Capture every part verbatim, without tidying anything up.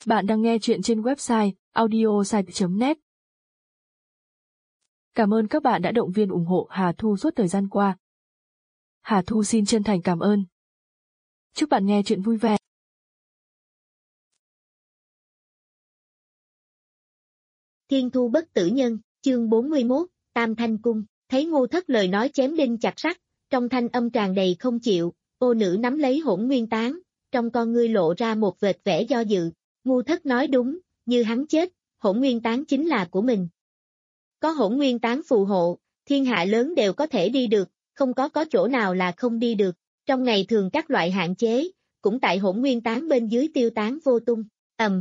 Bạn đang nghe chuyện trên website audiosite chấm net. Cảm ơn các bạn đã động viên ủng hộ Hà Thu suốt thời gian qua. Hà Thu xin chân thành cảm ơn. Chúc bạn nghe chuyện vui vẻ. Thiên Thu bất tử nhân, chương bốn mươi mốt, Tam Thanh Cung, thấy Ngô Thất lời nói chém đinh chặt sắt, trong thanh âm tràn đầy không chịu, ô nữ nắm lấy Hỗn Nguyên Tán, trong con ngươi lộ ra một vệt vẻ do dự. Ngô Thất nói đúng, như hắn chết, Hỗn Nguyên Tán chính là của mình. Có Hỗn Nguyên Tán phù hộ, thiên hạ lớn đều có thể đi được, không có có chỗ nào là không đi được. Trong ngày thường các loại hạn chế, cũng tại Hỗn Nguyên Tán bên dưới tiêu tán vô tung. Ầm.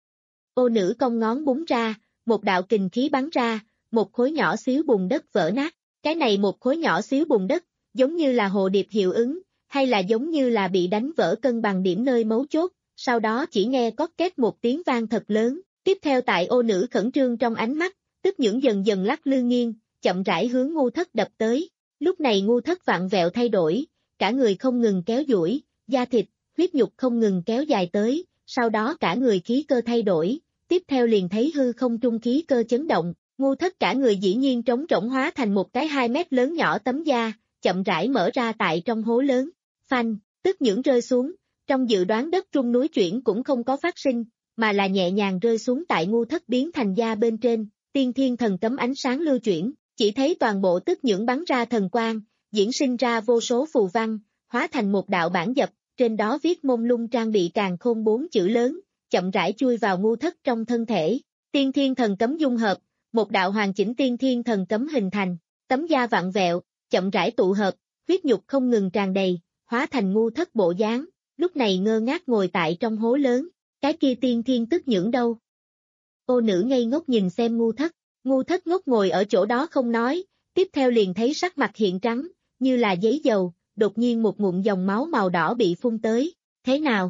Ô nữ cong ngón búng ra, một đạo kình khí bắn ra, một khối nhỏ xíu bùn đất vỡ nát. Cái này một khối nhỏ xíu bùn đất, giống như là hồ điệp hiệu ứng, hay là giống như là bị đánh vỡ cân bằng điểm nơi mấu chốt, sau đó chỉ nghe cót két một tiếng vang thật lớn, tiếp theo tại ô nữ khẩn trương trong ánh mắt, tức những dần dần lắc lư nghiêng, chậm rãi hướng Ngô Thất đập tới. Lúc này Ngô Thất vặn vẹo thay đổi, cả người không ngừng kéo duỗi, da thịt, huyết nhục không ngừng kéo dài tới, sau đó cả người khí cơ thay đổi, tiếp theo liền thấy hư không trung khí cơ chấn động, Ngô Thất cả người dĩ nhiên trống rỗng hóa thành một cái hai mét lớn nhỏ tấm da, chậm rãi mở ra tại trong hố lớn. Phanh, tức những rơi xuống, trong dự đoán đất trung núi chuyển cũng không có phát sinh, mà là nhẹ nhàng rơi xuống tại Ngô Thất biến thành da bên trên, tiên thiên thần cấm ánh sáng lưu chuyển, chỉ thấy toàn bộ tức những bắn ra thần quang, diễn sinh ra vô số phù văn, hóa thành một đạo bản dập, trên đó viết mông lung trang bị càn khôn bốn chữ lớn, chậm rãi chui vào Ngô Thất trong thân thể. Tiên thiên thần cấm dung hợp, một đạo hoàn chỉnh tiên thiên thần cấm hình thành, tấm da vặn vẹo, chậm rãi tụ hợp, huyết nhục không ngừng tràn đầy, hóa thành Ngô Thất bộ dáng, lúc này ngơ ngác ngồi tại trong hố lớn, cái kia tiên thiên tức nhưỡng đâu. Ô nữ ngây ngốc nhìn xem Ngô Thất, Ngô Thất ngốc ngồi ở chỗ đó không nói, tiếp theo liền thấy sắc mặt hiện trắng, như là giấy dầu, đột nhiên một ngụm dòng máu màu đỏ bị phun tới, thế nào?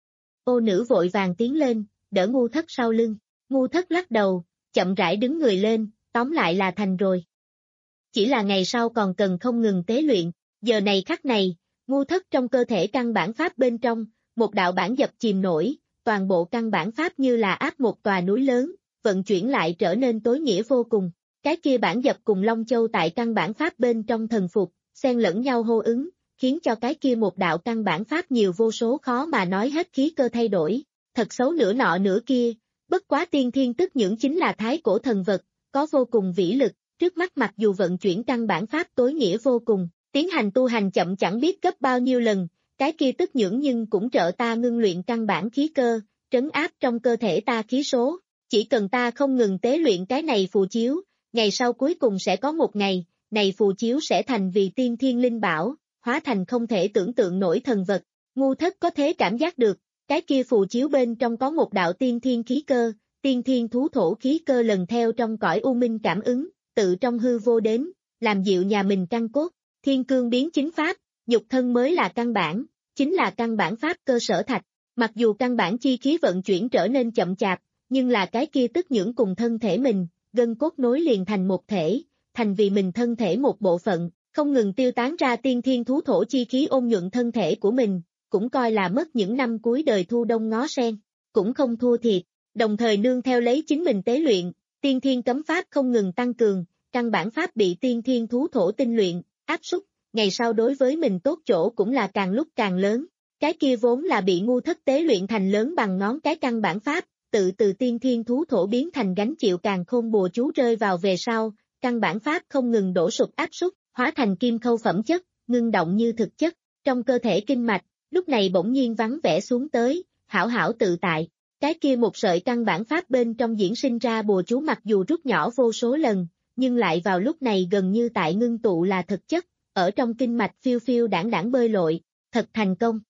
Ô nữ vội vàng tiến lên, đỡ Ngô Thất sau lưng, Ngô Thất lắc đầu, chậm rãi đứng người lên, tóm lại là thành rồi. Chỉ là ngày sau còn cần không ngừng tế luyện, giờ này khắc này, Ngô Thất trong cơ thể căn bản pháp bên trong, một đạo bản dập chìm nổi, toàn bộ căn bản pháp như là áp một tòa núi lớn, vận chuyển lại trở nên tối nghĩa vô cùng. Cái kia bản dập cùng Long Châu tại căn bản pháp bên trong thần phục, xen lẫn nhau hô ứng, khiến cho cái kia một đạo căn bản pháp nhiều vô số khó mà nói hết khí cơ thay đổi. Thật xấu nửa nọ nửa kia, bất quá tiên thiên tức nhưỡng chính là thái cổ thần vật, có vô cùng vĩ lực, trước mắt mặc dù vận chuyển căn bản pháp tối nghĩa vô cùng, tiến hành tu hành chậm chẳng biết gấp bao nhiêu lần, cái kia tức nhưỡng nhưng cũng trợ ta ngưng luyện căn bản khí cơ, trấn áp trong cơ thể ta khí số, chỉ cần ta không ngừng tế luyện cái này phù chiếu, ngày sau cuối cùng sẽ có một ngày, này phù chiếu sẽ thành vì tiên thiên linh bảo, hóa thành không thể tưởng tượng nổi thần vật. Ngô Thất có thể cảm giác được, cái kia phù chiếu bên trong có một đạo tiên thiên khí cơ, tiên thiên thú thổ khí cơ lần theo trong cõi u minh cảm ứng, tự trong hư vô đến, làm dịu nhà mình căn cốt, thiên cương biến chính pháp, nhục thân mới là căn bản, chính là căn bản pháp cơ sở thạch. Mặc dù căn bản chi khí vận chuyển trở nên chậm chạp, nhưng là cái kia tức nhưỡng cùng thân thể mình, gân cốt nối liền thành một thể, thành vì mình thân thể một bộ phận, không ngừng tiêu tán ra tiên thiên thú thổ chi khí ôn nhuận thân thể của mình, cũng coi là mất những năm cuối đời thu đông ngó sen, cũng không thua thiệt, đồng thời nương theo lấy chính mình tế luyện, tiên thiên cấm pháp không ngừng tăng cường, căn bản pháp bị tiên thiên thú thổ tinh luyện, áp xúc, ngày sau đối với mình tốt chỗ cũng là càng lúc càng lớn. Cái kia vốn là bị Ngô Thất tế luyện thành lớn bằng ngón cái căn bản pháp, tự từ tiên thiên thú thổ biến thành gánh chịu càn khôn bùa chú rơi vào về sau, căn bản pháp không ngừng đổ sụp áp xúc, hóa thành kim khâu phẩm chất, ngưng động như thực chất, trong cơ thể kinh mạch, lúc này bỗng nhiên vắng vẻ xuống tới, hảo hảo tự tại. Cái kia một sợi căn bản pháp bên trong diễn sinh ra bùa chú mặc dù rút nhỏ vô số lần, nhưng lại vào lúc này gần như tại ngưng tụ là thực chất, ở trong kinh mạch phiêu phiêu đảng đảng bơi lội, thật thành công.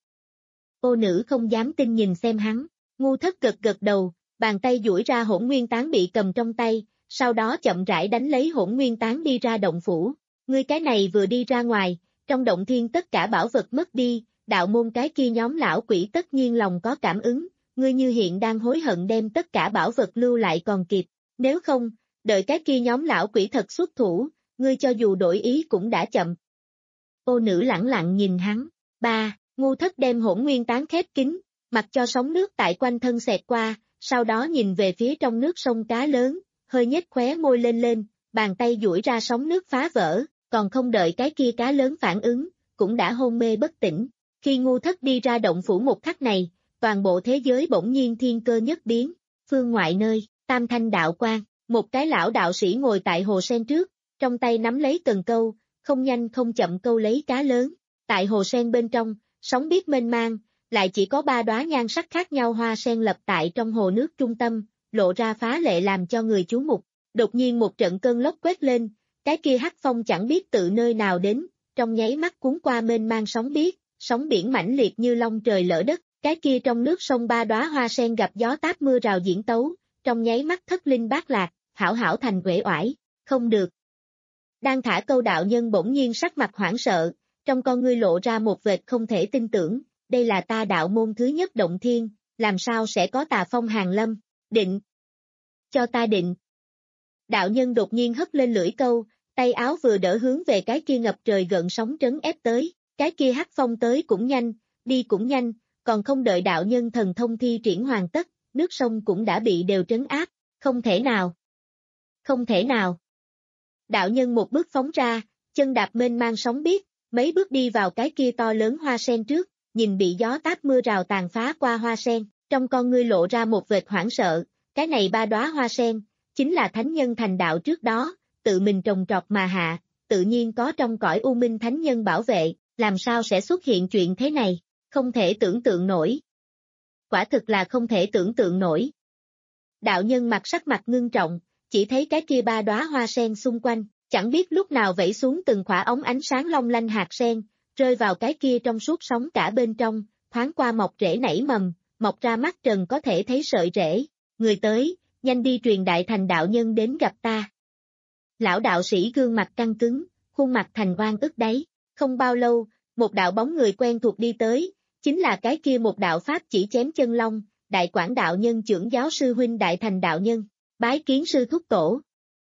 Ô nữ không dám tin nhìn xem hắn, Ngô Thất gật gật đầu, bàn tay duỗi ra Hỗn Nguyên Tán bị cầm trong tay, sau đó chậm rãi đánh lấy Hỗn Nguyên Tán đi ra động phủ. Ngươi cái này vừa đi ra ngoài, trong động thiên tất cả bảo vật mất đi, đạo môn cái kia nhóm lão quỷ tất nhiên lòng có cảm ứng, ngươi như hiện đang hối hận đem tất cả bảo vật lưu lại còn kịp, nếu không, đợi cái kia nhóm lão quỷ thật xuất thủ, ngươi cho dù đổi ý cũng đã chậm. Ô nữ lẳng lặng nhìn hắn, ba, Ngô Thất đem Hỗn Nguyên Tán khép kín, mặc cho sóng nước tại quanh thân xẹt qua, sau đó nhìn về phía trong nước sông cá lớn, hơi nhếch khóe môi lên lên, bàn tay duỗi ra sóng nước phá vỡ, còn không đợi cái kia cá lớn phản ứng, cũng đã hôn mê bất tỉnh. Khi ngu thất đi ra động phủ một khắc này, toàn bộ thế giới bỗng nhiên thiên cơ nhất biến, phương ngoại nơi, tam thanh đạo quang, một cái lão đạo sĩ ngồi tại hồ sen trước, trong tay nắm lấy cần câu, không nhanh không chậm câu lấy cá lớn, tại hồ sen bên trong, sóng biết mênh mang, lại chỉ có ba đóa nhan sắc khác nhau hoa sen lập tại trong hồ nước trung tâm, lộ ra phá lệ làm cho người chú mục. Đột nhiên một trận cơn lốc quét lên, cái kia hắc phong chẳng biết tự nơi nào đến, trong nháy mắt cuốn qua mênh mang sóng biết, sóng biển mãnh liệt như long trời lỡ đất, cái kia trong nước sông ba đóa hoa sen gặp gió táp mưa rào diễn tấu, trong nháy mắt thất linh bát lạc, hảo hảo thành uể oải, không được. Đang thả câu đạo nhân bỗng nhiên sắc mặt hoảng sợ, trong con ngươi lộ ra một vệt không thể tin tưởng, đây là ta đạo môn thứ nhất động thiên, làm sao sẽ có tà phong hàng lâm, định. Cho ta định. Đạo nhân đột nhiên hất lên lưỡi câu, tay áo vừa đỡ hướng về cái kia ngập trời gợn sóng trấn ép tới, cái kia hắc phong tới cũng nhanh, đi cũng nhanh, còn không đợi đạo nhân thần thông thi triển hoàn tất, nước sông cũng đã bị đều trấn áp, không thể nào. Không thể nào. Đạo nhân một bước phóng ra, chân đạp mênh mang sóng biết, mấy bước đi vào cái kia to lớn hoa sen trước, nhìn bị gió táp mưa rào tàn phá qua hoa sen, trong con ngươi lộ ra một vệt hoảng sợ, cái này ba đóa hoa sen, chính là thánh nhân thành đạo trước đó, tự mình trồng trọt mà hạ, tự nhiên có trong cõi u minh thánh nhân bảo vệ, làm sao sẽ xuất hiện chuyện thế này, không thể tưởng tượng nổi. Quả thực là không thể tưởng tượng nổi. Đạo nhân mặt sắc mặt ngưng trọng, chỉ thấy cái kia ba đóa hoa sen xung quanh, chẳng biết lúc nào vẩy xuống từng khỏa ống ánh sáng long lanh hạt sen, rơi vào cái kia trong suốt sóng cả bên trong, thoáng qua mọc rễ nảy mầm, mọc ra mắt trần có thể thấy sợi rễ, người tới, nhanh đi truyền đại thành đạo nhân đến gặp ta. Lão đạo sĩ gương mặt căng cứng, khuôn mặt thành oan ức đáy, không bao lâu, một đạo bóng người quen thuộc đi tới, chính là cái kia một đạo pháp chỉ chém chân long, đại quảng đạo nhân trưởng giáo sư huynh đại thành đạo nhân, bái kiến sư thúc tổ.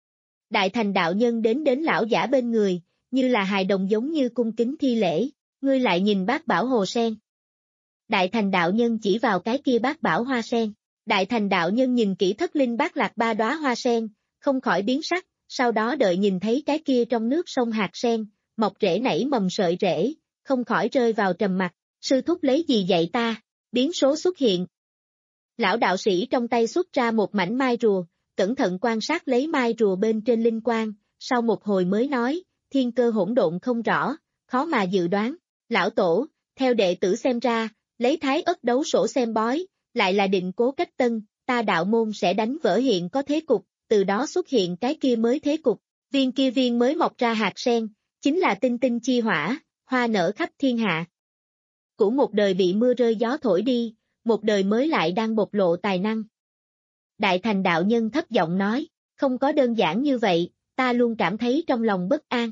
Đại thành đạo nhân đến đến lão giả bên người, như là hài đồng giống như cung kính thi lễ, ngươi lại nhìn bát bảo hồ sen. Đại thành đạo nhân chỉ vào cái kia bát bảo hoa sen, đại thành đạo nhân nhìn kỹ thất linh bát lạc ba đóa hoa sen, không khỏi biến sắc, sau đó đợi nhìn thấy cái kia trong nước sông hạt sen, mọc rễ nảy mầm sợi rễ, không khỏi rơi vào trầm mặc, sư thúc lấy gì dạy ta, biến số xuất hiện. Lão đạo sĩ trong tay xuất ra một mảnh mai rùa, cẩn thận quan sát lấy mai rùa bên trên linh quang, sau một hồi mới nói, thiên cơ hỗn độn không rõ, khó mà dự đoán, lão tổ, theo đệ tử xem ra, lấy thái ất đấu sổ xem bói, lại là định cố cách tân, ta đạo môn sẽ đánh vỡ hiện có thế cục, từ đó xuất hiện cái kia mới thế cục, viên kia viên mới mọc ra hạt sen, chính là tinh tinh chi hỏa, hoa nở khắp thiên hạ. Của một đời bị mưa rơi gió thổi đi, một đời mới lại đang bộc lộ tài năng. Đại thành đạo nhân thấp giọng nói, không có đơn giản như vậy, ta luôn cảm thấy trong lòng bất an.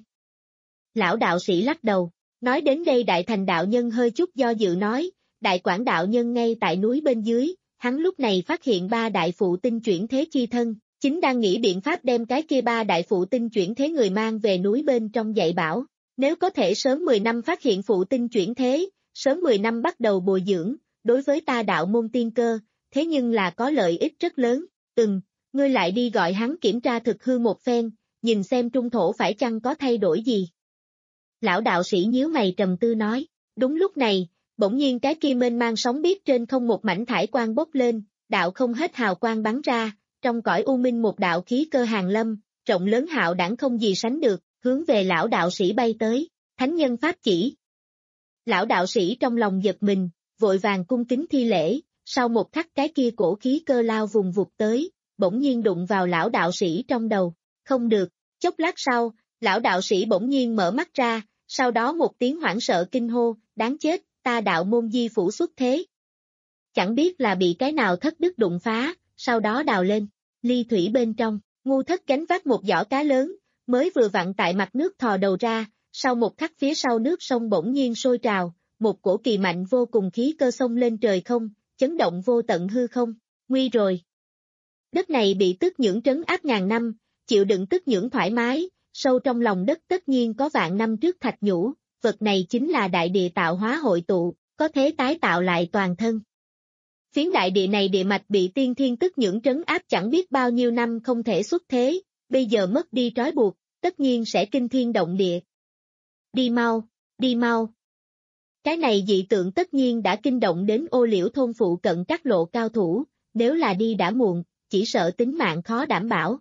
Lão đạo sĩ lắc đầu, nói đến đây đại thành đạo nhân hơi chút do dự nói, đại quảng đạo nhân ngay tại núi bên dưới, hắn lúc này phát hiện ba đại phụ tinh chuyển thế chi thân, chính đang nghĩ biện pháp đem cái kia ba đại phụ tinh chuyển thế người mang về núi bên trong dạy bảo, nếu có thể sớm mười năm phát hiện phụ tinh chuyển thế, sớm mười năm bắt đầu bồi dưỡng, đối với ta đạo môn tiên cơ, thế nhưng là có lợi ích rất lớn, ừm, ngươi lại đi gọi hắn kiểm tra thực hư một phen, nhìn xem trung thổ phải chăng có thay đổi gì. Lão đạo sĩ nhíu mày trầm tư nói, đúng lúc này, bỗng nhiên cái kia mênh mang sóng biết trên không một mảnh thải quang bốc lên, đạo không hết hào quang bắn ra, trong cõi u minh một đạo khí cơ hàng lâm, rộng lớn hạo đẳng không gì sánh được, hướng về lão đạo sĩ bay tới, thánh nhân pháp chỉ. Lão đạo sĩ trong lòng giật mình, vội vàng cung kính thi lễ, sau một khắc cái kia cổ khí cơ lao vùng vụt tới, bỗng nhiên đụng vào lão đạo sĩ trong đầu, không được, chốc lát sau, lão đạo sĩ bỗng nhiên mở mắt ra, sau đó một tiếng hoảng sợ kinh hô, đáng chết, ta đạo môn di phủ xuất thế. Chẳng biết là bị cái nào thất đức đụng phá, sau đó đào lên, ly thủy bên trong, ngu thất gánh vác một giỏ cá lớn, mới vừa vặn tại mặt nước thò đầu ra, sau một khắc phía sau nước sông bỗng nhiên sôi trào, một cổ kỳ mạnh vô cùng khí cơ sông lên trời không, chấn động vô tận hư không, nguy rồi. Đất này bị tức nhưỡng trấn áp ngàn năm, chịu đựng tức nhưỡng thoải mái, sâu trong lòng đất tất nhiên có vạn năm trước thạch nhũ, vật này chính là đại địa tạo hóa hội tụ, có thế tái tạo lại toàn thân. Phiến đại địa này địa mạch bị tiên thiên tức nhưỡng trấn áp chẳng biết bao nhiêu năm không thể xuất thế, bây giờ mất đi trói buộc, tất nhiên sẽ kinh thiên động địa. Đi mau, đi mau. Cái này dị tượng tất nhiên đã kinh động đến Ô Liễu thôn phụ cận các lộ cao thủ, nếu là đi đã muộn, chỉ sợ tính mạng khó đảm bảo.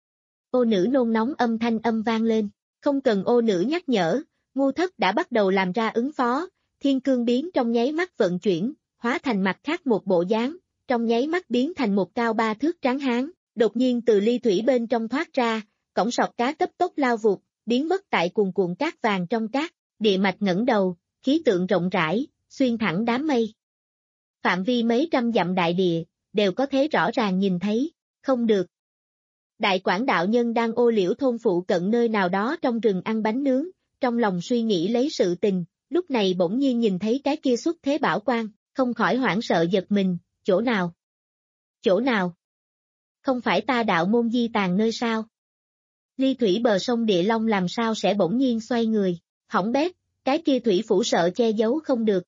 Ô nữ nôn nóng âm thanh âm vang lên, không cần ô nữ nhắc nhở, Ngu Thất đã bắt đầu làm ra ứng phó, thiên cương biến trong nháy mắt vận chuyển, hóa thành mặt khác một bộ dáng, trong nháy mắt biến thành một cao ba thước tráng hán, đột nhiên từ ly thủy bên trong thoát ra, cổng sọt cá cấp tốc lao vụt, biến mất tại cuồn cuộn cát vàng trong cát, địa mạch ngẩng đầu, khí tượng rộng rãi, xuyên thẳng đám mây. Phạm vi mấy trăm dặm đại địa, đều có thể rõ ràng nhìn thấy, không được. Đại Quảng đạo nhân đang Ô Liễu thôn phụ cận nơi nào đó trong rừng ăn bánh nướng, trong lòng suy nghĩ lấy sự tình, lúc này bỗng nhiên nhìn thấy cái kia xuất thế bảo quang, không khỏi hoảng sợ giật mình, chỗ nào? Chỗ nào? Không phải ta đạo môn di tàn nơi sao? Ly thủy bờ sông Địa Long làm sao sẽ bỗng nhiên xoay người, hỏng bét, cái kia thủy phủ sợ che giấu không được.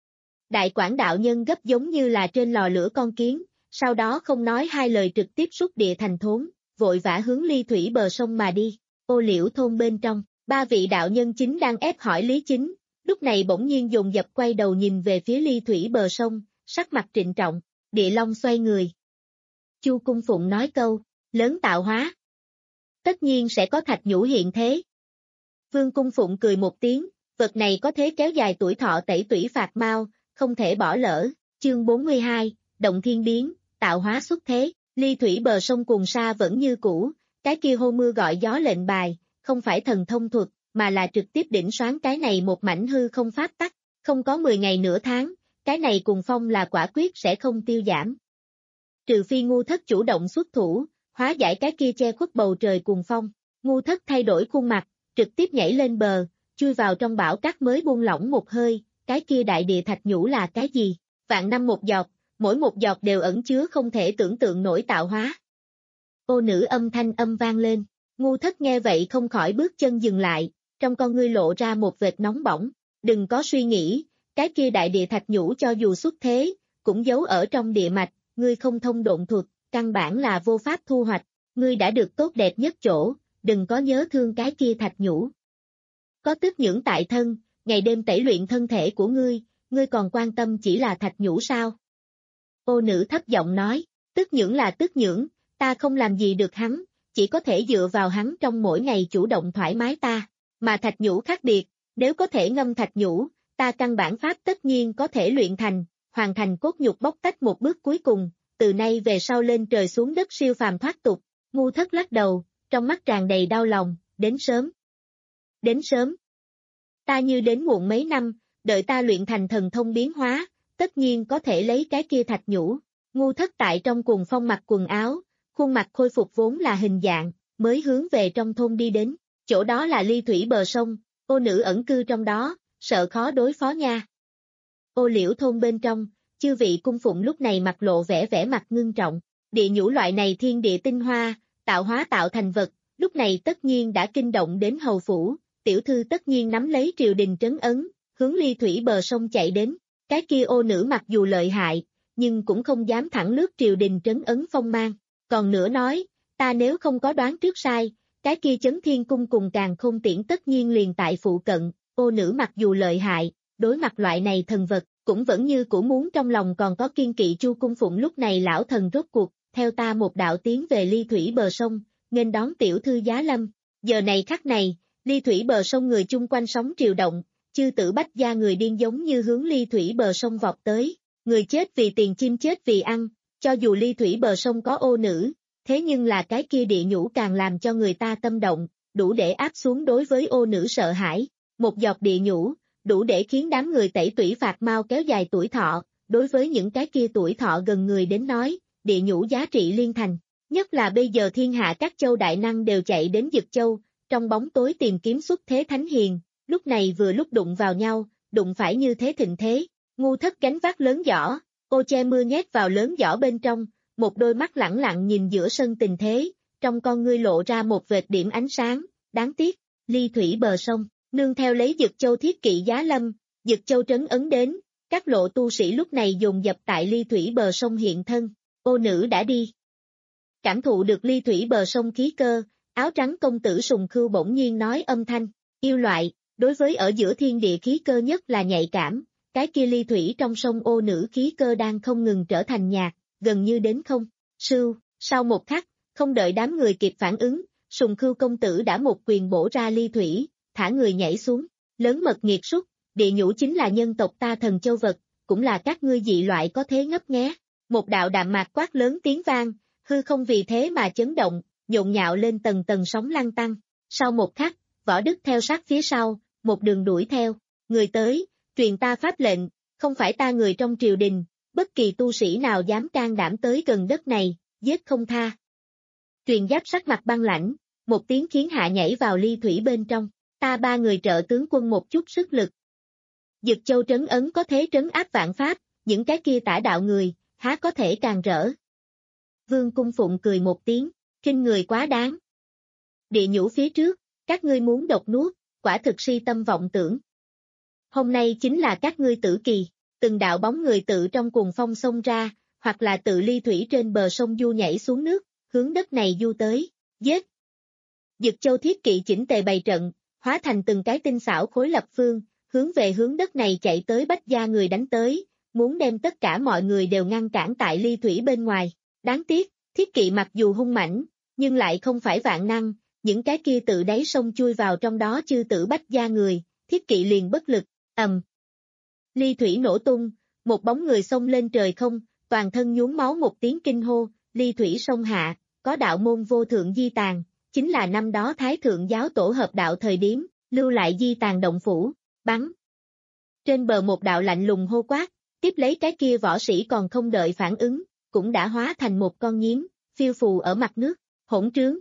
Đại Quảng đạo nhân gấp giống như là trên lò lửa con kiến, sau đó không nói hai lời trực tiếp rút địa thành thốn, vội vã hướng ly thủy bờ sông mà đi. Ô Liễu thôn bên trong, ba vị đạo nhân chính đang ép hỏi Lý Chính, lúc này bỗng nhiên dồn dập quay đầu nhìn về phía ly thủy bờ sông, sắc mặt trịnh trọng, Địa Long xoay người. Chu Cung Phụng nói câu, lớn tạo hóa. Tất nhiên sẽ có thạch nhũ hiện thế. Vương Cung Phụng cười một tiếng, vật này có thế kéo dài tuổi thọ tẩy tủy phạt mau, không thể bỏ lỡ. Chương bốn mươi hai, Động Thiên Biến, tạo hóa xuất thế, ly thủy bờ sông cuồng sa vẫn như cũ, cái kia hô mưa gọi gió lệnh bài, không phải thần thông thuật, mà là trực tiếp đỉnh soán cái này một mảnh hư không pháp tắc, không có mười ngày nửa tháng, cái này cuồng phong là quả quyết sẽ không tiêu giảm. Trừ phi Ngu Thất chủ động xuất thủ, hóa giải cái kia che khuất bầu trời cuồng phong, Ngu Thất thay đổi khuôn mặt, trực tiếp nhảy lên bờ, chui vào trong bão cát mới buông lỏng một hơi, cái kia đại địa thạch nhũ là cái gì? Vạn năm một giọt, mỗi một giọt đều ẩn chứa không thể tưởng tượng nổi tạo hóa. Ô nữ âm thanh âm vang lên, Ngu Thất nghe vậy không khỏi bước chân dừng lại, trong con ngươi lộ ra một vệt nóng bỏng, đừng có suy nghĩ, cái kia đại địa thạch nhũ cho dù xuất thế, cũng giấu ở trong địa mạch, ngươi không thông độn thuật, căn bản là vô pháp thu hoạch, ngươi đã được tốt đẹp nhất chỗ, đừng có nhớ thương cái kia thạch nhũ. Có tức nhưỡng tại thân, ngày đêm tẩy luyện thân thể của ngươi, ngươi còn quan tâm chỉ là thạch nhũ sao? Ô nữ thấp giọng nói, tức nhưỡng là tức nhưỡng, ta không làm gì được hắn, chỉ có thể dựa vào hắn trong mỗi ngày chủ động thoải mái ta, mà thạch nhũ khác biệt, nếu có thể ngâm thạch nhũ, ta căn bản pháp tất nhiên có thể luyện thành, hoàn thành cốt nhục bóc tách một bước cuối cùng, từ nay về sau lên trời xuống đất siêu phàm thoát tục. Ngu Thất lắc đầu, trong mắt tràn đầy đau lòng, đến sớm. Đến sớm. Ta như đến muộn mấy năm, đợi ta luyện thành thần thông biến hóa, tất nhiên có thể lấy cái kia thạch nhũ. Ngu Thất tại trong cuồng phong mặc quần áo, khuôn mặt khôi phục vốn là hình dạng, mới hướng về trong thôn đi đến, chỗ đó là ly thủy bờ sông, ô nữ ẩn cư trong đó, sợ khó đối phó nha. Ô Liễu thôn bên trong, chư vị cung phụng lúc này mặt lộ vẻ vẻ mặt ngưng trọng, địa nhũ loại này thiên địa tinh hoa, tạo hóa tạo thành vật, lúc này tất nhiên đã kinh động đến hầu phủ, tiểu thư tất nhiên nắm lấy triều đình trấn ấn, hướng ly thủy bờ sông chạy đến, cái kia ô nữ mặc dù lợi hại, nhưng cũng không dám thẳng lướt triều đình trấn ấn phong mang, còn nữa nói, ta nếu không có đoán trước sai, cái kia chấn thiên cung cùng càng không tiễn tất nhiên liền tại phụ cận, ô nữ mặc dù lợi hại, đối mặt loại này thần vật, cũng vẫn như cũ muốn trong lòng còn có kiên kỵ. Chu Cung Phụng lúc này lão thần rốt cuộc, theo ta một đạo tiến về ly thủy bờ sông, nghênh đón tiểu thư giá lâm, giờ này khắc này, ly thủy bờ sông người chung quanh sóng triều động, chư tử bách gia người điên giống như hướng ly thủy bờ sông vọt tới, người chết vì tiền chim chết vì ăn, cho dù ly thủy bờ sông có ô nữ, thế nhưng là cái kia địa nhũ càng làm cho người ta tâm động, đủ để áp xuống đối với ô nữ sợ hãi, một giọt địa nhũ, đủ để khiến đám người tẩy tủy phạt mau kéo dài tuổi thọ, đối với những cái kia tuổi thọ gần người đến nói, địa nhũ giá trị liên thành, nhất là bây giờ thiên hạ các châu đại năng đều chạy đến Dực Châu, trong bóng tối tìm kiếm xuất thế thánh hiền, lúc này vừa lúc đụng vào nhau, đụng phải như thế thịnh thế, Ngu Thất gánh vác lớn giỏ, ô che mưa nhét vào lớn giỏ bên trong, một đôi mắt lẳng lặng nhìn giữa sân tình thế, trong con ngươi lộ ra một vệt điểm ánh sáng, đáng tiếc, ly thủy bờ sông, nương theo lấy Dực Châu thiết kỵ giá lâm, Dực Châu trấn ấn đến, Các lộ tu sĩ lúc này dồn dập tại ly thủy bờ sông hiện thân, ô nữ đã đi. Cảm thụ được ly thủy bờ sông khí cơ, áo trắng công tử Sùng Khưu bỗng nhiên nói âm thanh, yêu loại, đối với ở giữa thiên địa khí cơ nhất là nhạy cảm, cái kia ly thủy trong sông ô nữ khí cơ đang không ngừng trở thành nhạt, gần như đến không, sưu, sau một khắc, không đợi đám người kịp phản ứng, Sùng Khưu công tử đã một quyền bổ ra ly thủy, thả người nhảy xuống, lớn mật nghiệt súc, địa nhũ chính là nhân tộc ta thần châu vật, cũng là các ngươi dị loại có thế ngấp nghé. Một đạo đạm mạc quát lớn tiếng vang, hư không vì thế mà chấn động, nhộn nhạo lên tầng tầng sóng lăn tăng. Sau một khắc, Võ Đức theo sát phía sau, một đường đuổi theo, người tới, truyền ta pháp lệnh, không phải ta người trong triều đình, bất kỳ tu sĩ nào dám can đảm tới gần đất này, giết không tha. Truyền giáp sắc mặt băng lãnh, một tiếng khiến hạ nhảy vào ly thủy bên trong, ta ba người trợ tướng quân một chút sức lực. Dực Châu trấn ấn có thế trấn áp vạn pháp, những cái kia tả đạo người, há có thể càng rỡ. Vương Cung Phụng cười một tiếng, khinh người quá đáng. Địa nhũ phía trước, các ngươi muốn độc nuốt, quả thực si tâm vọng tưởng. Hôm nay chính là các ngươi tử kỳ, từng đạo bóng người tự trong cuồng phong xông ra, hoặc là tự ly thủy trên bờ sông du nhảy xuống nước, hướng đất này du tới, giết. Dực Châu thiết kỵ chỉnh tề bày trận, hóa thành từng cái tinh xảo khối lập phương, hướng về hướng đất này chạy tới Bách gia người đánh tới, muốn đem tất cả mọi người đều ngăn cản tại ly thủy bên ngoài. Đáng tiếc, thiết kỵ mặc dù hung mãnh, nhưng lại không phải vạn năng, những cái kia tự đáy sông chui vào trong đó chư tử Bách gia người, thiết kỵ liền bất lực, ầm. Ly thủy nổ tung, một bóng người xông lên trời không, toàn thân nhuốm máu một tiếng kinh hô, ly thủy sông hạ, có đạo môn vô thượng di tàn, chính là năm đó Thái Thượng giáo tổ hợp đạo thời điểm, lưu lại di tàn động phủ, bắn. Trên bờ một đạo lạnh lùng hô quát, tiếp lấy cái kia võ sĩ còn không đợi phản ứng, cũng đã hóa thành một con nhím, phiêu phù ở mặt nước, hỗn trướng.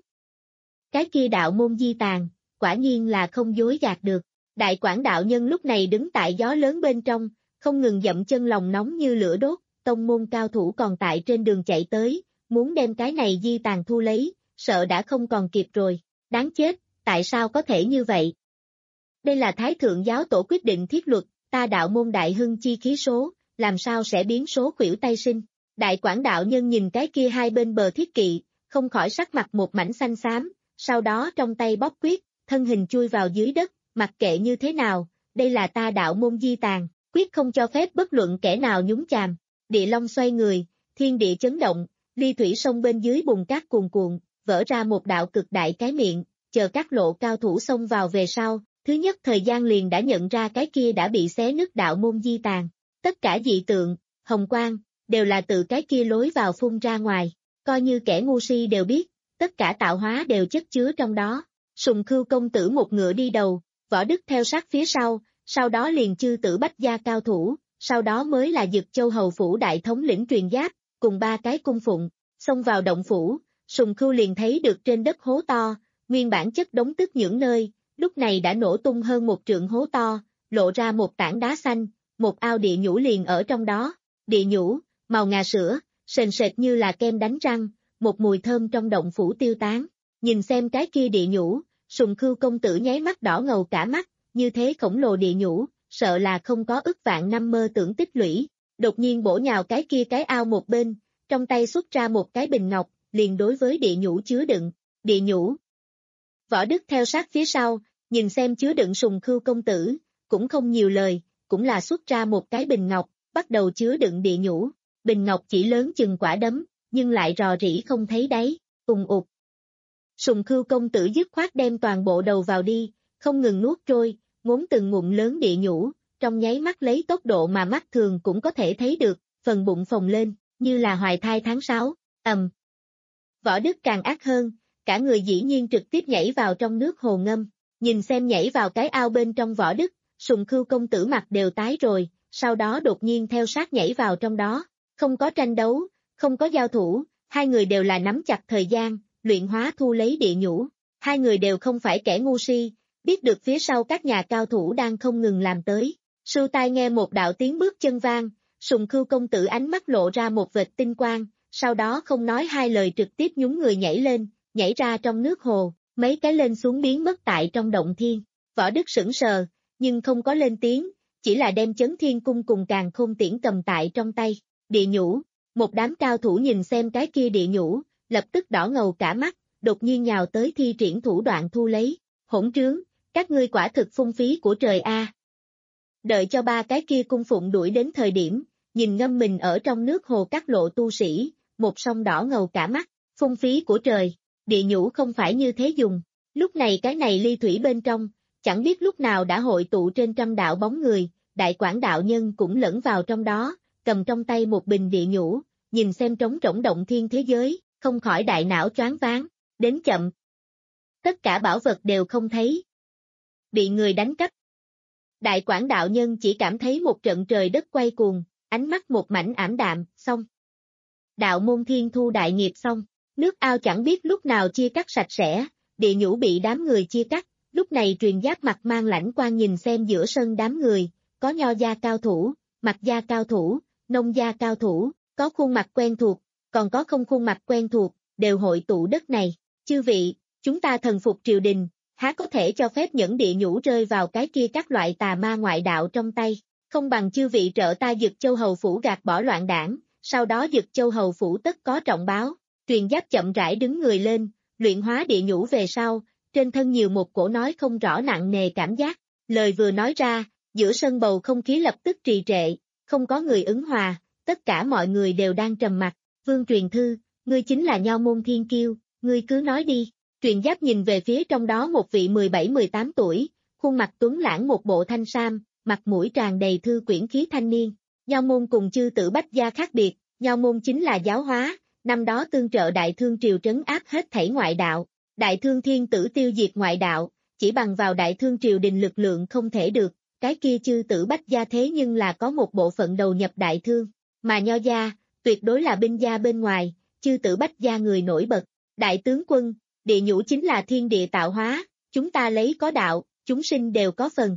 Cái kia đạo môn di tàn, quả nhiên là không dối gạt được. Đại Quảng đạo nhân lúc này đứng tại gió lớn bên trong, không ngừng dậm chân lòng nóng như lửa đốt, tông môn cao thủ còn tại trên đường chạy tới, muốn đem cái này di tàn thu lấy, sợ đã không còn kịp rồi, đáng chết, tại sao có thể như vậy? Đây là Thái Thượng giáo tổ quyết định thiết luật, ta đạo môn đại hưng chi khí số, làm sao sẽ biến số khuỷu tay sinh? Đại Quảng đạo nhân nhìn cái kia hai bên bờ thiết kỵ, không khỏi sắc mặt một mảnh xanh xám, sau đó trong tay bóp quyết, thân hình chui vào dưới đất, mặc kệ như thế nào, đây là ta đạo môn di tàn, quyết không cho phép bất luận kẻ nào nhúng chàm. Địa long xoay người, thiên địa chấn động, ly thủy sông bên dưới bùn cát cuồn cuộn, vỡ ra một đạo cực đại cái miệng, chờ các lộ cao thủ xông vào về sau, thứ nhất thời gian liền đã nhận ra cái kia đã bị xé nứt đạo môn di tàn. Tất cả dị tượng, hồng quang, đều là từ cái kia lối vào phun ra ngoài, coi như kẻ ngu si đều biết, tất cả tạo hóa đều chất chứa trong đó. Sùng Khưu công tử một ngựa đi đầu, Võ Đức theo sát phía sau, sau đó liền chư tử Bách gia cao thủ, sau đó mới là Dực Châu hầu phủ đại thống lĩnh Truyền Giáp, cùng ba cái cung phụng, xông vào động phủ, Sùng Khưu liền thấy được trên đất hố to, nguyên bản chất đống tức những nơi, lúc này đã nổ tung hơn một trượng hố to, lộ ra một tảng đá xanh, một ao địa nhũ liền ở trong đó, địa nhũ, màu ngà sữa, sền sệt như là kem đánh răng, một mùi thơm trong động phủ tiêu tán, nhìn xem cái kia địa nhũ, Sùng Khưu công tử nháy mắt đỏ ngầu cả mắt, như thế khổng lồ địa nhũ, sợ là không có ức vạn năm mơ tưởng tích lũy, đột nhiên bổ nhào cái kia cái ao một bên, trong tay xuất ra một cái bình ngọc, liền đối với địa nhũ chứa đựng, địa nhũ. Võ Đức theo sát phía sau, nhìn xem chứa đựng Sùng Khưu công tử, cũng không nhiều lời, cũng là xuất ra một cái bình ngọc, bắt đầu chứa đựng địa nhũ, bình ngọc chỉ lớn chừng quả đấm, nhưng lại rò rỉ không thấy đáy, ùng ụt. Sùng Khưu công tử dứt khoát đem toàn bộ đầu vào đi, không ngừng nuốt trôi, ngốn từng ngụm lớn địa nhũ, trong nháy mắt lấy tốc độ mà mắt thường cũng có thể thấy được, phần bụng phồng lên, như là hoài thai tháng sáu, ầm. Võ Đức càng ác hơn, cả người dĩ nhiên trực tiếp nhảy vào trong nước hồ ngâm, nhìn xem nhảy vào cái ao bên trong Võ Đức, Sùng Khưu công tử mặt đều tái rồi, sau đó đột nhiên theo sát nhảy vào trong đó, không có tranh đấu, không có giao thủ, hai người đều là nắm chặt thời gian, luyện hóa thu lấy địa nhũ, hai người đều không phải kẻ ngu si, biết được phía sau các nhà cao thủ đang không ngừng làm tới, sưu tai nghe một đạo tiếng bước chân vang, Sùng Khưu công tử ánh mắt lộ ra một vệt tinh quang, sau đó không nói hai lời trực tiếp nhún người nhảy lên, nhảy ra trong nước hồ, mấy cái lên xuống biến mất tại trong động thiên, Võ Đức sững sờ, nhưng không có lên tiếng, chỉ là đem Chấn Thiên Cung cùng Càn Khôn Tiễn cầm tại trong tay. Địa nhũ, một đám cao thủ nhìn xem cái kia địa nhũ, lập tức đỏ ngầu cả mắt, đột nhiên nhào tới thi triển thủ đoạn thu lấy. Hỗn trướng, các ngươi quả thực phung phí của trời a. Đợi cho ba cái kia cung phụng đuổi đến thời điểm, nhìn ngâm mình ở trong nước hồ các lộ tu sĩ, một sông đỏ ngầu cả mắt, phung phí của trời, địa nhũ không phải như thế dùng. Lúc này cái này ly thủy bên trong, chẳng biết lúc nào đã hội tụ trên trăm đạo bóng người, đại quảng đạo nhân cũng lẫn vào trong đó, cầm trong tay một bình địa nhũ, nhìn xem trống rỗng động thiên thế giới, không khỏi đại não choáng váng, đến chậm. Tất cả bảo vật đều không thấy. Bị người đánh cắp. Đại quảng đạo nhân chỉ cảm thấy một trận trời đất quay cuồng, ánh mắt một mảnh ảm đạm, xong. Đạo môn thiên thu đại nghiệp xong, nước ao chẳng biết lúc nào chia cắt sạch sẽ, địa nhũ bị đám người chia cắt, lúc này truyền giáp mặt mang lãnh quan nhìn xem giữa sân đám người, có nho gia cao thủ, mặt gia cao thủ, nông gia cao thủ, có khuôn mặt quen thuộc, còn có không khuôn mặt quen thuộc, đều hội tụ đất này. Chư vị, chúng ta thần phục triều đình, há có thể cho phép những địa nhũ rơi vào cái kia các loại tà ma ngoại đạo trong tay, không bằng chư vị trợ ta Dực Châu Hầu Phủ gạt bỏ loạn đảng, sau đó Dực Châu Hầu Phủ tất có trọng báo. Truyền giáp chậm rãi đứng người lên, luyện hóa địa nhũ về sau, trên thân nhiều một cổ nói không rõ nặng nề cảm giác, lời vừa nói ra, giữa sân bầu không khí lập tức trì trệ, không có người ứng hòa, tất cả mọi người đều đang trầm mặc. Vương Truyền Thư, ngươi chính là nho môn thiên kiêu, ngươi cứ nói đi. Truyền giáp nhìn về phía trong đó một vị mười bảy mười tám tuổi, khuôn mặt tuấn lãng một bộ thanh sam, mặt mũi tràn đầy thư quyển khí thanh niên. Nho môn cùng chư tử Bách gia khác biệt, nho môn chính là giáo hóa, năm đó tương trợ đại thương triều trấn áp hết thảy ngoại đạo, đại thương thiên tử tiêu diệt ngoại đạo, chỉ bằng vào đại thương triều đình lực lượng không thể được, cái kia chư tử Bách gia thế nhưng là có một bộ phận đầu nhập đại thương, mà nho gia, tuyệt đối là binh gia bên ngoài, chư tử Bách gia người nổi bật, đại tướng quân, địa nhũ chính là thiên địa tạo hóa, chúng ta lấy có đạo, chúng sinh đều có phần.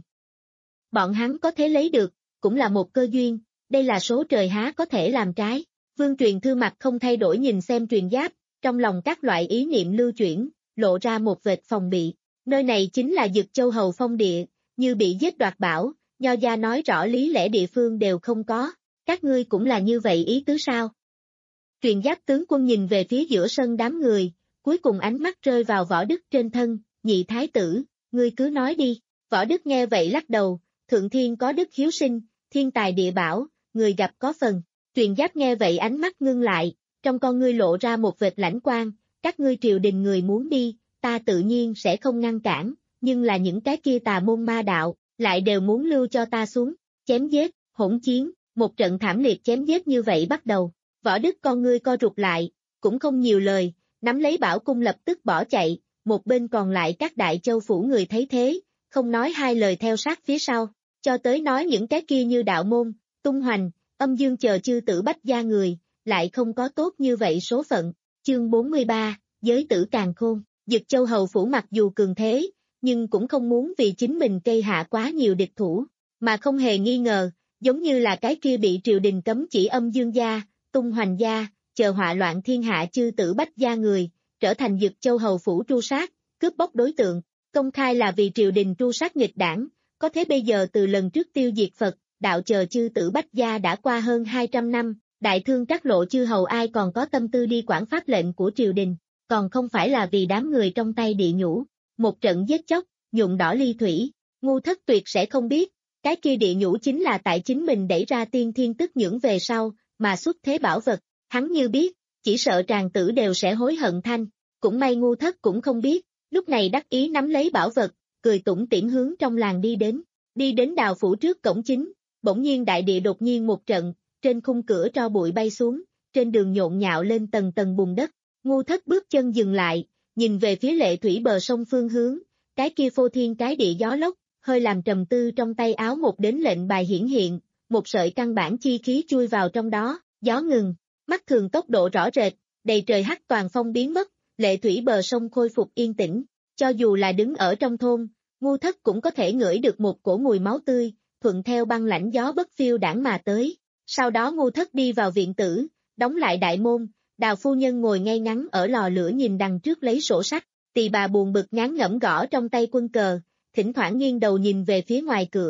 Bọn hắn có thể lấy được, cũng là một cơ duyên, đây là số trời há có thể làm trái. Vương Truyền Thư mặt không thay đổi nhìn xem truyền giáp, trong lòng các loại ý niệm lưu chuyển, lộ ra một vệt phòng bị. Nơi này chính là Dực Châu Hầu Phong địa, như bị giết đoạt bảo, nho gia nói rõ lý lẽ địa phương đều không có, các ngươi cũng là như vậy ý tứ sao? Truyền giáp tướng quân nhìn về phía giữa sân đám người, cuối cùng ánh mắt rơi vào Võ Đức trên thân, nhị thái tử, ngươi cứ nói đi. Võ Đức nghe vậy lắc đầu, thượng thiên có đức hiếu sinh, thiên tài địa bảo, người gặp có phần. Truyền giáp nghe vậy ánh mắt ngưng lại, trong con ngươi lộ ra một vệt lãnh quang, các ngươi triều đình người muốn đi, ta tự nhiên sẽ không ngăn cản, nhưng là những cái kia tà môn ma đạo, lại đều muốn lưu cho ta xuống, chém giết, hỗn chiến, một trận thảm liệt chém giết như vậy bắt đầu. Võ Đức con ngươi co rụt lại, cũng không nhiều lời, nắm lấy bảo cung lập tức bỏ chạy, một bên còn lại các đại châu phủ người thấy thế, không nói hai lời theo sát phía sau, cho tới nói những cái kia như đạo môn, tung hoành, âm dương chờ chư tử Bách gia người, lại không có tốt như vậy số phận. Chương bốn mươi ba, giới tử càn khôn, Dực Châu Hầu Phủ mặc dù cường thế, nhưng cũng không muốn vì chính mình cây hạ quá nhiều địch thủ, mà không hề nghi ngờ, giống như là cái kia bị triều đình cấm chỉ âm dương gia, tung hoành gia, chờ họa loạn thiên hạ chư tử Bách gia người, trở thành Dực Châu Hầu Phủ tru sát, cướp bóc đối tượng, công khai là vì triều đình tru sát nghịch đảng, có thế bây giờ từ lần trước tiêu diệt Phật, đạo chờ chư tử Bách gia đã qua hơn hai trăm năm, đại thương các lộ chư hầu ai còn có tâm tư đi quản pháp lệnh của triều đình, còn không phải là vì đám người trong tay địa nhũ, một trận giết chóc, nhuộm đỏ ly thủy, ngu thất tuyệt sẽ không biết, cái kia địa nhũ chính là tại chính mình đẩy ra tiên thiên tức nhưỡng về sau, mà xuất thế bảo vật, hắn như biết, chỉ sợ tràng tử đều sẽ hối hận thanh, cũng may ngu thất cũng không biết, lúc này đắc ý nắm lấy bảo vật, cười tủm tỉm hướng trong làng đi đến, đi đến đào phủ trước cổng chính, bỗng nhiên đại địa đột nhiên một trận, trên khung cửa tro bụi bay xuống, trên đường nhộn nhạo lên tầng tầng bùn đất, ngu thất bước chân dừng lại, nhìn về phía lệ thủy bờ sông phương hướng, cái kia phô thiên cái địa gió lốc, hơi làm trầm tư trong tay áo một đến lệnh bài hiển hiện, một sợi căn bản chi khí chui vào trong đó, gió ngừng, mắt thường tốc độ rõ rệt, đầy trời hắc toàn phong biến mất, lệ thủy bờ sông khôi phục yên tĩnh, cho dù là đứng ở trong thôn, ngu thất cũng có thể ngửi được một cổ mùi máu tươi, thuận theo băng lãnh gió bất phiêu đãng mà tới. Sau đó ngu thất đi vào viện tử, đóng lại đại môn, Đào phu nhân ngồi ngay ngắn ở lò lửa nhìn đằng trước lấy sổ sách, tỳ bà buồn bực ngán ngẩm gõ trong tay quân cờ, thỉnh thoảng nghiêng đầu nhìn về phía ngoài cửa,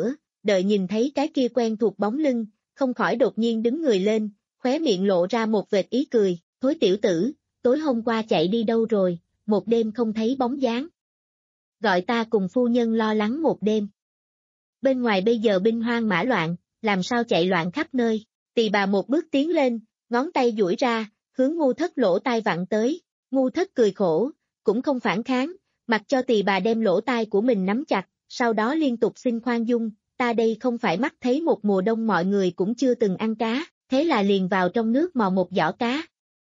đợi nhìn thấy cái kia quen thuộc bóng lưng, không khỏi đột nhiên đứng người lên, khóe miệng lộ ra một vệt ý cười, thối tiểu tử, tối hôm qua chạy đi đâu rồi, một đêm không thấy bóng dáng. Gọi ta cùng phu nhân lo lắng một đêm. Bên ngoài bây giờ binh hoang mã loạn, làm sao chạy loạn khắp nơi, tỳ bà một bước tiến lên, ngón tay duỗi ra, hướng ngu thất lỗ tai vặn tới, ngu thất cười khổ, cũng không phản kháng, mặc cho tỳ bà đem lỗ tai của mình nắm chặt, sau đó liên tục xin khoan dung, ta đây không phải mắt thấy một mùa đông mọi người cũng chưa từng ăn cá, thế là liền vào trong nước mò một giỏ cá.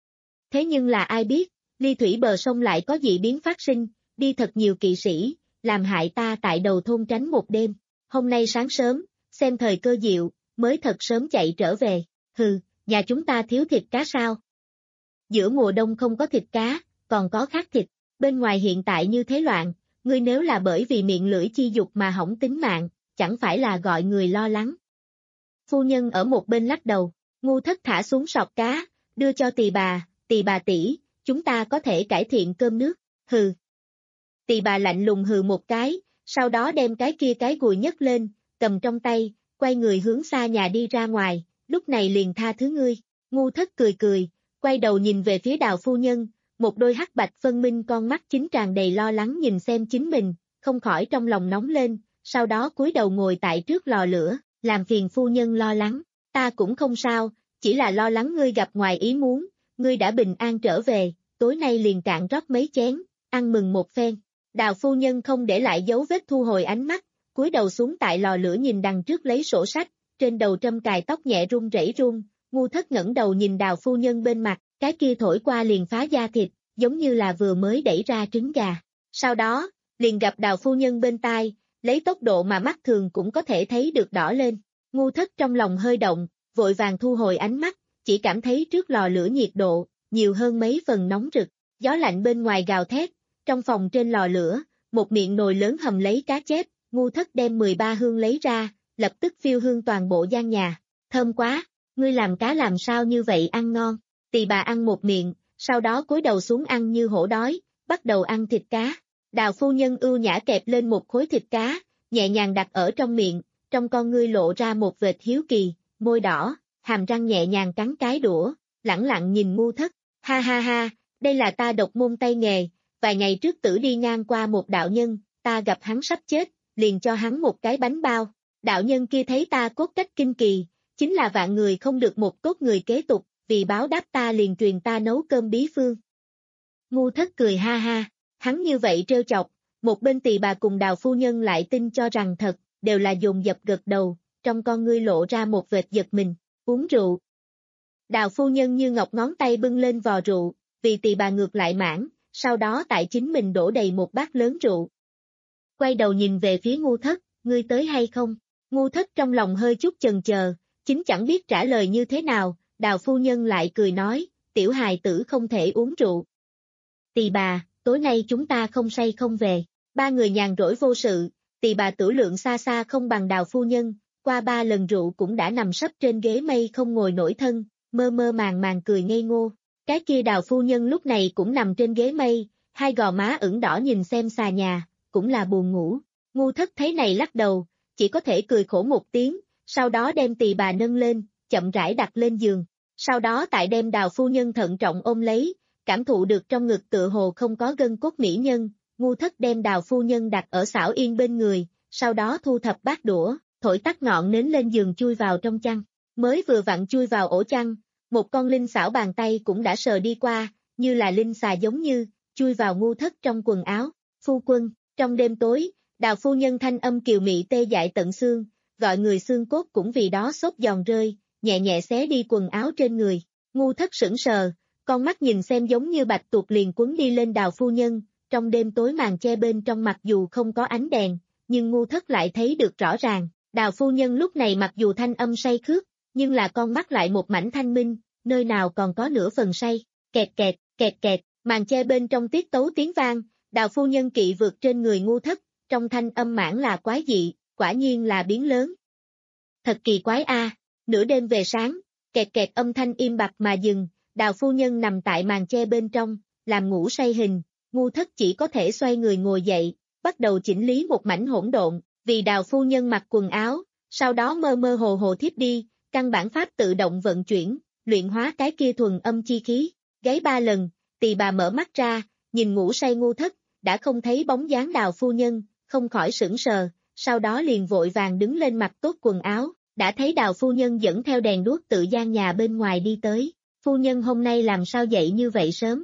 Thế nhưng là ai biết, ly thủy bờ sông lại có dị biến phát sinh, đi thật nhiều kỵ sĩ, làm hại ta tại đầu thôn tránh một đêm, hôm nay sáng sớm, xem thời cơ diệu, mới thật sớm chạy trở về, hừ, nhà chúng ta thiếu thịt cá sao? Giữa mùa đông không có thịt cá, còn có khác thịt, bên ngoài hiện tại như thế loạn, ngươi nếu là bởi vì miệng lưỡi chi dục mà hỏng tính mạng, chẳng phải là gọi người lo lắng. Phu nhân ở một bên lắc đầu, ngu thất thả xuống sọt cá, đưa cho tỳ bà, tỳ bà tỷ, chúng ta có thể cải thiện cơm nước, hừ. Tỳ bà lạnh lùng hừ một cái, sau đó đem cái kia cái gùi nhấc lên, cầm trong tay, quay người hướng xa nhà đi ra ngoài, lúc này liền tha thứ ngươi, ngu thất cười cười, quay đầu nhìn về phía Đào phu nhân, một đôi hắc bạch phân minh con mắt chính tràn đầy lo lắng nhìn xem chính mình, không khỏi trong lòng nóng lên, sau đó cúi đầu ngồi tại trước lò lửa, làm phiền phu nhân lo lắng, ta cũng không sao, chỉ là lo lắng ngươi gặp ngoài ý muốn, ngươi đã bình an trở về, tối nay liền cạn rót mấy chén, ăn mừng một phen. Đào phu nhân không để lại dấu vết thu hồi ánh mắt, cúi đầu xuống tại lò lửa nhìn đằng trước lấy sổ sách, trên đầu trâm cài tóc nhẹ run rẩy run, ngu thất ngẩng đầu nhìn Đào phu nhân bên mặt, cái kia thổi qua liền phá da thịt, giống như là vừa mới đẩy ra trứng gà. Sau đó, liền gặp Đào phu nhân bên tai, lấy tốc độ mà mắt thường cũng có thể thấy được đỏ lên, ngu thất trong lòng hơi động, vội vàng thu hồi ánh mắt, chỉ cảm thấy trước lò lửa nhiệt độ, nhiều hơn mấy phần nóng rực, gió lạnh bên ngoài gào thét, trong phòng trên lò lửa, một miệng nồi lớn hầm lấy cá chép, ngu thất đem mười ba hương lấy ra, lập tức phiêu hương toàn bộ gian nhà, thơm quá, ngươi làm cá làm sao như vậy ăn ngon, tỳ bà ăn một miệng, sau đó cúi đầu xuống ăn như hổ đói, bắt đầu ăn thịt cá, Đào phu nhân ưu nhã kẹp lên một khối thịt cá, nhẹ nhàng đặt ở trong miệng, trong con ngươi lộ ra một vệt hiếu kỳ, môi đỏ, hàm răng nhẹ nhàng cắn cái đũa, lẳng lặng nhìn ngu thất, ha ha ha, đây là ta độc môn tay nghề, vài ngày trước tử đi ngang qua một đạo nhân, ta gặp hắn sắp chết, liền cho hắn một cái bánh bao, đạo nhân kia thấy ta cốt cách kinh kỳ, chính là vạn người không được một cốt người kế tục, vì báo đáp ta liền truyền ta nấu cơm bí phương. Ngu thất cười ha ha, hắn như vậy trêu chọc, một bên tỳ bà cùng Đào phu nhân lại tin cho rằng thật, đều là dồn dập gật đầu, trong con ngươi lộ ra một vệt giật mình, uống rượu. Đào phu nhân như ngọc ngón tay bưng lên vò rượu, vì tỳ bà ngược lại mãn, sau đó tại chính mình đổ đầy một bát lớn rượu. Quay đầu nhìn về phía ngu thất, ngươi tới hay không? Ngu thất trong lòng hơi chút chần chờ, chính chẳng biết trả lời như thế nào, Đào phu nhân lại cười nói, tiểu hài tử không thể uống rượu. Tỳ bà, tối nay chúng ta không say không về, ba người nhàn rỗi vô sự, tỳ bà tử lượng xa xa không bằng Đào phu nhân, qua ba lần rượu cũng đã nằm sấp trên ghế mây không ngồi nổi thân, mơ mơ màng màng cười ngây ngô. Cái kia Đào phu nhân lúc này cũng nằm trên ghế mây, hai gò má ửng đỏ nhìn xem xà nhà, cũng là buồn ngủ. Ngu thất thấy này lắc đầu, chỉ có thể cười khổ một tiếng, sau đó đem tỳ bà nâng lên, chậm rãi đặt lên giường. Sau đó tại đem Đào phu nhân thận trọng ôm lấy, cảm thụ được trong ngực tựa hồ không có gân cốt mỹ nhân, ngu thất đem Đào phu nhân đặt ở xảo yên bên người, sau đó thu thập bát đũa, thổi tắt ngọn nến lên giường chui vào trong chăn. Mới vừa vặn chui vào ổ chăn, một con linh xảo bàn tay cũng đã sờ đi qua, như là linh xà giống như, chui vào ngu thất trong quần áo. Phu quân, trong đêm tối, Đào phu nhân thanh âm kiều mị tê dại tận xương, gọi người xương cốt cũng vì đó xốp giòn rơi, nhẹ nhẹ xé đi quần áo trên người. Ngu thất sững sờ, con mắt nhìn xem giống như bạch tuộc liền quấn đi lên Đào phu nhân, trong đêm tối màn che bên trong mặc dù không có ánh đèn, nhưng ngu thất lại thấy được rõ ràng, Đào phu nhân lúc này mặc dù thanh âm say khướt, nhưng là con mắt lại một mảnh thanh minh, nơi nào còn có nửa phần say, kẹt kẹt, kẹt kẹt, màn che bên trong tiết tấu tiếng vang, Đào phu nhân kỵ vượt trên người ngu thất, trong thanh âm mãn là quái dị, quả nhiên là biến lớn. Thật kỳ quái a, nửa đêm về sáng, kẹt kẹt âm thanh im bặt mà dừng, Đào phu nhân nằm tại màn che bên trong, làm ngủ say hình, ngu thất chỉ có thể xoay người ngồi dậy, bắt đầu chỉnh lý một mảnh hỗn độn, vì Đào phu nhân mặc quần áo, sau đó mơ mơ hồ hồ thiếp đi, căn bản pháp tự động vận chuyển, luyện hóa cái kia thuần âm chi khí, gáy ba lần, Tỳ bà mở mắt ra, nhìn ngủ say Ngô Thất, đã không thấy bóng dáng Đào phu nhân, không khỏi sững sờ, sau đó liền vội vàng đứng lên mặc tốt quần áo, đã thấy Đào phu nhân dẫn theo đèn đuốc tự gian nhà bên ngoài đi tới, phu nhân hôm nay làm sao dậy như vậy sớm?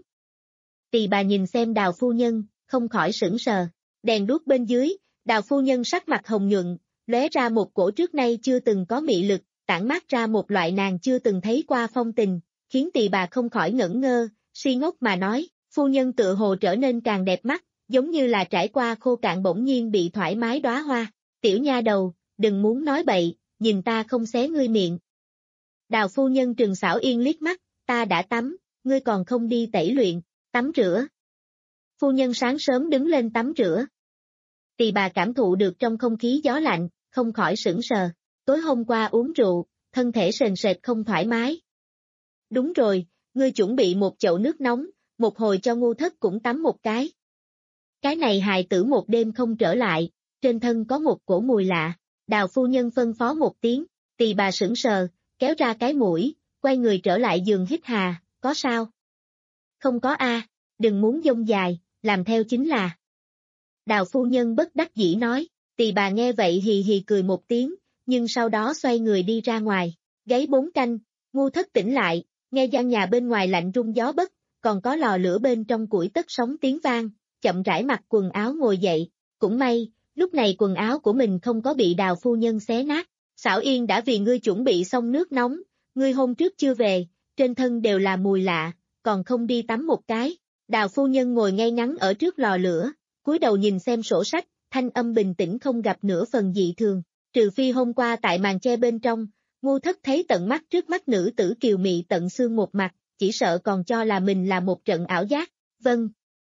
Tỳ bà nhìn xem Đào phu nhân, không khỏi sững sờ, đèn đuốc bên dưới, Đào phu nhân sắc mặt hồng nhuận, lóe ra một cổ trước nay chưa từng có mị lực, tản mát ra một loại nàng chưa từng thấy qua phong tình, khiến Tỳ bà không khỏi ngẩn ngơ, si ngốc mà nói, phu nhân tựa hồ trở nên càng đẹp mắt, giống như là trải qua khô cạn bỗng nhiên bị thoải mái đóa hoa, tiểu nha đầu, đừng muốn nói bậy, nhìn ta không xé ngươi miệng. Đào phu nhân trừng xảo yên liếc mắt, ta đã tắm, ngươi còn không đi tẩy luyện, tắm rửa. Phu nhân sáng sớm đứng lên tắm rửa. Tỳ bà cảm thụ được trong không khí gió lạnh, không khỏi sững sờ, tối hôm qua uống rượu, thân thể sền sệt không thoải mái. Đúng rồi, ngươi chuẩn bị một chậu nước nóng, một hồi cho Ngô Thất cũng tắm một cái. Cái này hài tử một đêm không trở lại, trên thân có một cổ mùi lạ, Đào phu nhân phân phó một tiếng, Tỳ bà sững sờ, kéo ra cái mũi, quay người trở lại giường hít hà, có sao? Không có a, đừng muốn dông dài, làm theo chính là. Đào phu nhân bất đắc dĩ nói, Tỳ bà nghe vậy hì hì cười một tiếng, nhưng sau đó xoay người đi ra ngoài, gáy bốn canh, Ngô Thất tỉnh lại, nghe gian nhà bên ngoài lạnh rung gió bất, còn có lò lửa bên trong củi tất sóng tiếng vang, chậm rãi mặc quần áo ngồi dậy, cũng may, lúc này quần áo của mình không có bị Đào phu nhân xé nát, Xảo Yên đã vì ngươi chuẩn bị xong nước nóng, ngươi hôm trước chưa về, trên thân đều là mùi lạ, còn không đi tắm một cái, Đào phu nhân ngồi ngay ngắn ở trước lò lửa, cúi đầu nhìn xem sổ sách, thanh âm bình tĩnh không gặp nửa phần dị thường, trừ phi hôm qua tại màn che bên trong, Ngô Thất thấy tận mắt trước mắt nữ tử kiều mị tận xương một mặt, chỉ sợ còn cho là mình là một trận ảo giác, vâng.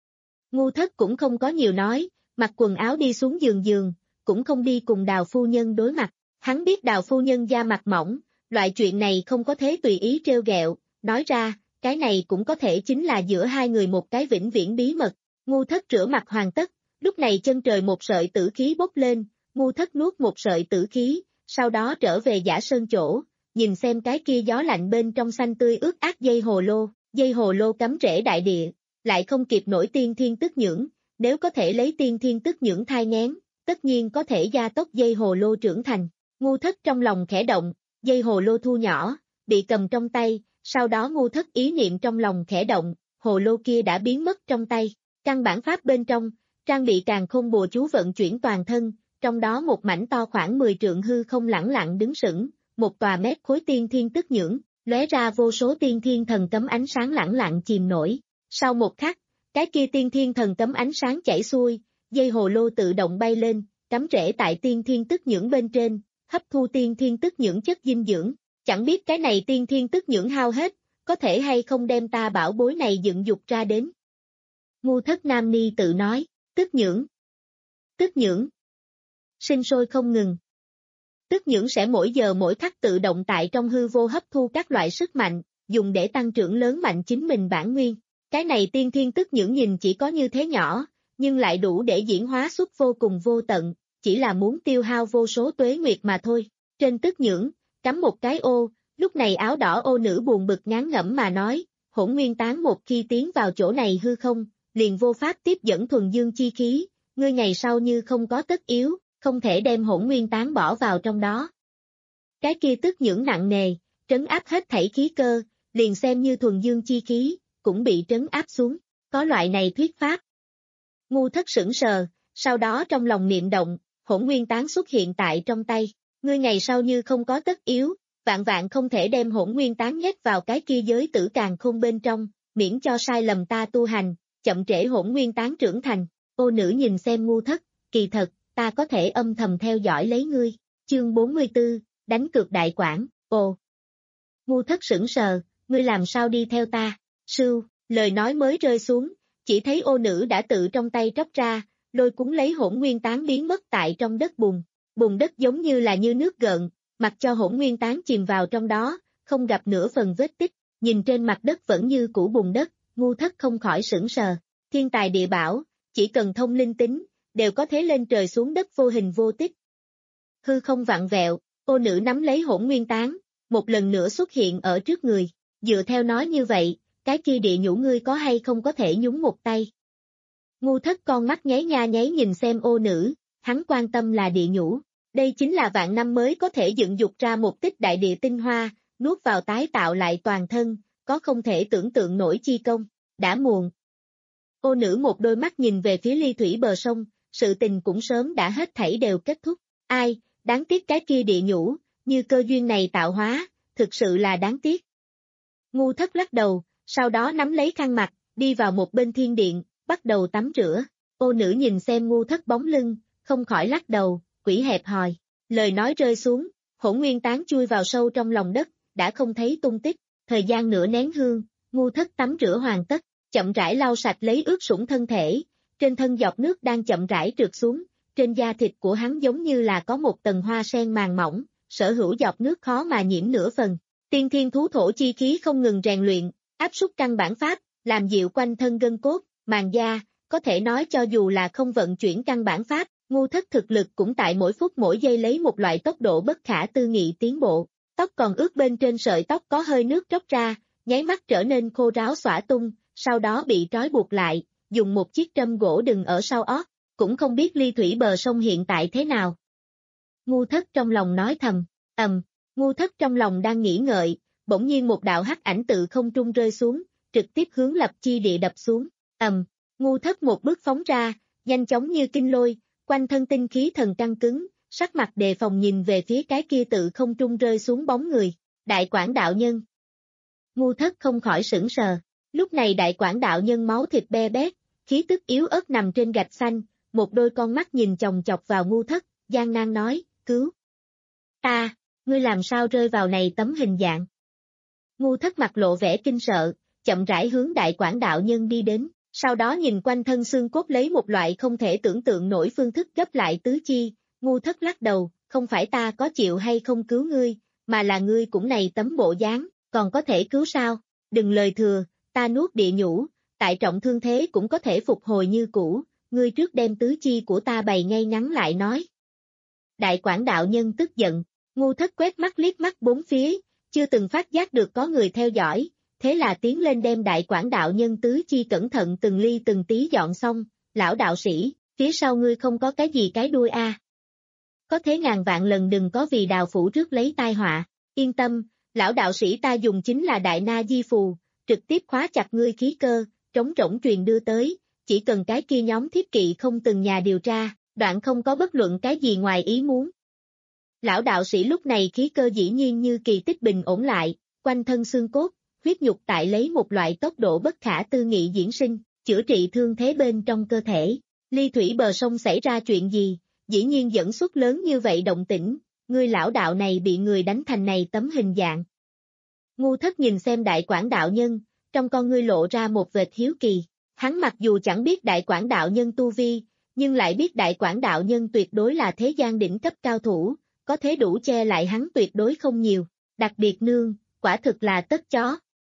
Ngô Thất cũng không có nhiều nói, mặc quần áo đi xuống giường giường, cũng không đi cùng Đào phu nhân đối mặt, hắn biết Đào phu nhân da mặt mỏng, loại chuyện này không có thế tùy ý trêu ghẹo, nói ra, cái này cũng có thể chính là giữa hai người một cái vĩnh viễn bí mật. Ngô Thất rửa mặt hoàn tất, lúc này chân trời một sợi tử khí bốc lên, Ngô Thất nuốt một sợi tử khí, sau đó trở về Giả Sơn chỗ, nhìn xem cái kia gió lạnh bên trong xanh tươi ướt át dây hồ lô, dây hồ lô cắm rễ đại địa, lại không kịp nổi tiên thiên tức nhưỡng, nếu có thể lấy tiên thiên tức nhưỡng thai nghén, tất nhiên có thể gia tốc dây hồ lô trưởng thành. Ngô Thất trong lòng khẽ động, dây hồ lô thu nhỏ, bị cầm trong tay, sau đó Ngô Thất ý niệm trong lòng khẽ động, hồ lô kia đã biến mất trong tay. Căn bản pháp bên trong, trang bị càng khôn bùa chú vận chuyển toàn thân, trong đó một mảnh to khoảng mười trượng hư không lẳng lặng đứng sững, một tòa mét khối tiên thiên tức nhưỡng, lóe ra vô số tiên thiên thần cấm ánh sáng lẳng lặng chìm nổi. Sau một khắc, cái kia tiên thiên thần cấm ánh sáng chảy xuôi, dây hồ lô tự động bay lên, cắm rễ tại tiên thiên tức nhưỡng bên trên, hấp thu tiên thiên tức nhưỡng chất dinh dưỡng. Chẳng biết cái này tiên thiên tức nhưỡng hao hết, có thể hay không đem ta bảo bối này dựng dục ra đến. Ngô Thất Nam Ni tự nói, tức nhưỡng, tức nhưỡng, sinh sôi không ngừng. Tức nhưỡng sẽ mỗi giờ mỗi khắc tự động tại trong hư vô hấp thu các loại sức mạnh, dùng để tăng trưởng lớn mạnh chính mình bản nguyên. Cái này tiên thiên tức nhưỡng nhìn chỉ có như thế nhỏ, nhưng lại đủ để diễn hóa xuất vô cùng vô tận, chỉ là muốn tiêu hao vô số tuế nguyệt mà thôi. Trên tức nhưỡng, cắm một cái ô, lúc này áo đỏ ô nữ buồn bực ngán ngẩm mà nói, hỗn nguyên tán một khi tiến vào chỗ này hư không, liền vô pháp tiếp dẫn thuần dương chi khí, ngươi ngày sau như không có tất yếu, không thể đem hỗn nguyên tán bỏ vào trong đó. Cái kia tức nhưỡng nặng nề, trấn áp hết thảy khí cơ, liền xem như thuần dương chi khí, cũng bị trấn áp xuống, có loại này thuyết pháp. Ngô Thất sững sờ, sau đó trong lòng niệm động, hỗn nguyên tán xuất hiện tại trong tay, ngươi ngày sau như không có tất yếu, vạn vạn không thể đem hỗn nguyên tán nhét vào cái kia giới tử càn khôn bên trong, miễn cho sai lầm ta tu hành, chậm trễ hỗn nguyên tán trưởng thành. Ô nữ nhìn xem Ngô Thất, kỳ thật, ta có thể âm thầm theo dõi lấy ngươi. Chương bốn mươi tư, đánh cược đại quản, ồ. Ngô Thất sững sờ, ngươi làm sao đi theo ta? Sưu, lời nói mới rơi xuống, chỉ thấy ô nữ đã tự trong tay tróc ra, lôi cuốn lấy hỗn nguyên tán biến mất tại trong đất bùn. Bùn đất giống như là như nước gợn, mặc cho hỗn nguyên tán chìm vào trong đó, không gặp nửa phần vết tích, nhìn trên mặt đất vẫn như cũ bùn đất, Ngô Thất không khỏi sững sờ. Thiên tài địa bảo, chỉ cần thông linh tính, đều có thể lên trời xuống đất vô hình vô tích. hư không vặn vẹo, ô nữ nắm lấy hỗn nguyên tán, một lần nữa xuất hiện ở trước người, dựa theo nói như vậy, cái kia địa nhũ ngươi có hay không có thể nhúng một tay. Ngu thất con mắt nháy nha nháy nhìn xem ô nữ, hắn quan tâm là địa nhũ, đây chính là vạn năm mới có thể dựng dục ra một tích đại địa tinh hoa, nuốt vào tái tạo lại toàn thân, có không thể tưởng tượng nổi chi công, đã muộn. Ô nữ một đôi mắt nhìn về phía ly thủy bờ sông, sự tình cũng sớm đã hết thảy đều kết thúc, ai, đáng tiếc cái kia địa nhũ, như cơ duyên này tạo hóa, thực sự là đáng tiếc. Ngu thất lắc đầu, sau đó nắm lấy khăn mặt, đi vào một bên thiên điện, bắt đầu tắm rửa, ô nữ nhìn xem ngu thất bóng lưng, không khỏi lắc đầu, quỷ hẹp hòi, lời nói rơi xuống, hỗn nguyên tán chui vào sâu trong lòng đất, đã không thấy tung tích, thời gian nửa nén hương, ngu thất tắm rửa hoàn tất, chậm rãi lau sạch lấy ướt sũng thân thể, trên thân giọt nước đang chậm rãi trượt xuống, trên da thịt của hắn giống như là có một tầng hoa sen màng mỏng, sở hữu giọt nước khó mà nhiễm nửa phần. Tiên thiên thú thổ chi khí không ngừng rèn luyện, áp suất căn bản pháp, làm dịu quanh thân gân cốt, màng da, có thể nói cho dù là không vận chuyển căn bản pháp, ngu thất thực lực cũng tại mỗi phút mỗi giây lấy một loại tốc độ bất khả tư nghị tiến bộ. Tóc còn ướt bên trên sợi tóc có hơi nước tróc ra, nháy mắt trở nên khô ráo xõa tung, sau đó bị trói buộc lại, dùng một chiếc trâm gỗ đừng ở sau ót, cũng không biết ly thủy bờ sông hiện tại thế nào. Ngu thất trong lòng nói thầm, ầm, ngu thất trong lòng đang nghĩ ngợi, bỗng nhiên một đạo hắc ảnh tự không trung rơi xuống, trực tiếp hướng lập chi địa đập xuống, ầm, ngu thất một bước phóng ra, nhanh chóng như kinh lôi, quanh thân tinh khí thần căng cứng, sắc mặt đề phòng nhìn về phía cái kia tự không trung rơi xuống bóng người, đại quảng đạo nhân. Ngu thất không khỏi sững sờ, lúc này đại quảng đạo nhân máu thịt be bét, khí tức yếu ớt nằm trên gạch xanh, một đôi con mắt nhìn chòng chọc vào ngu thất, gian nan nói, cứu. Ta, ngươi làm sao rơi vào này tấm hình dạng. Ngu thất mặt lộ vẻ kinh sợ, chậm rãi hướng đại quảng đạo nhân đi đến, sau đó nhìn quanh thân xương cốt lấy một loại không thể tưởng tượng nổi phương thức gấp lại tứ chi, ngu thất lắc đầu, không phải ta có chịu hay không cứu ngươi, mà là ngươi cũng này tấm bộ dáng, còn có thể cứu sao, đừng lời thừa, ta nuốt địa nhũ, tại trọng thương thế cũng có thể phục hồi như cũ, ngươi trước đem tứ chi của ta bày ngay ngắn lại nói. Đại quảng đạo nhân tức giận, ngu thất quét mắt liếc mắt bốn phía, chưa từng phát giác được có người theo dõi, thế là tiến lên đem đại quảng đạo nhân tứ chi cẩn thận từng ly từng tí dọn xong, lão đạo sĩ, phía sau ngươi không có cái gì cái đuôi a? Có thế ngàn vạn lần đừng có vì đào phủ trước lấy tai họa, yên tâm, lão đạo sĩ ta dùng chính là đại na di phù, trực tiếp khóa chặt ngươi khí cơ, trống rỗng truyền đưa tới, chỉ cần cái kia nhóm thiếp kỵ không từng nhà điều tra, đoạn không có bất luận cái gì ngoài ý muốn. Lão đạo sĩ lúc này khí cơ dĩ nhiên như kỳ tích bình ổn lại, quanh thân xương cốt, huyết nhục tại lấy một loại tốc độ bất khả tư nghị diễn sinh, chữa trị thương thế bên trong cơ thể. Ly thủy bờ sông xảy ra chuyện gì, dĩ nhiên dẫn xuất lớn như vậy động tĩnh, ngươi lão đạo này bị người đánh thành này tấm hình dạng. Ngu thất nhìn xem đại quảng đạo nhân, trong con ngươi lộ ra một vệt hiếu kỳ, hắn mặc dù chẳng biết đại quảng đạo nhân tu vi, nhưng lại biết đại quảng đạo nhân tuyệt đối là thế gian đỉnh cấp cao thủ, có thế đủ che lại hắn tuyệt đối không nhiều, đặc biệt nương, quả thực là tất chó.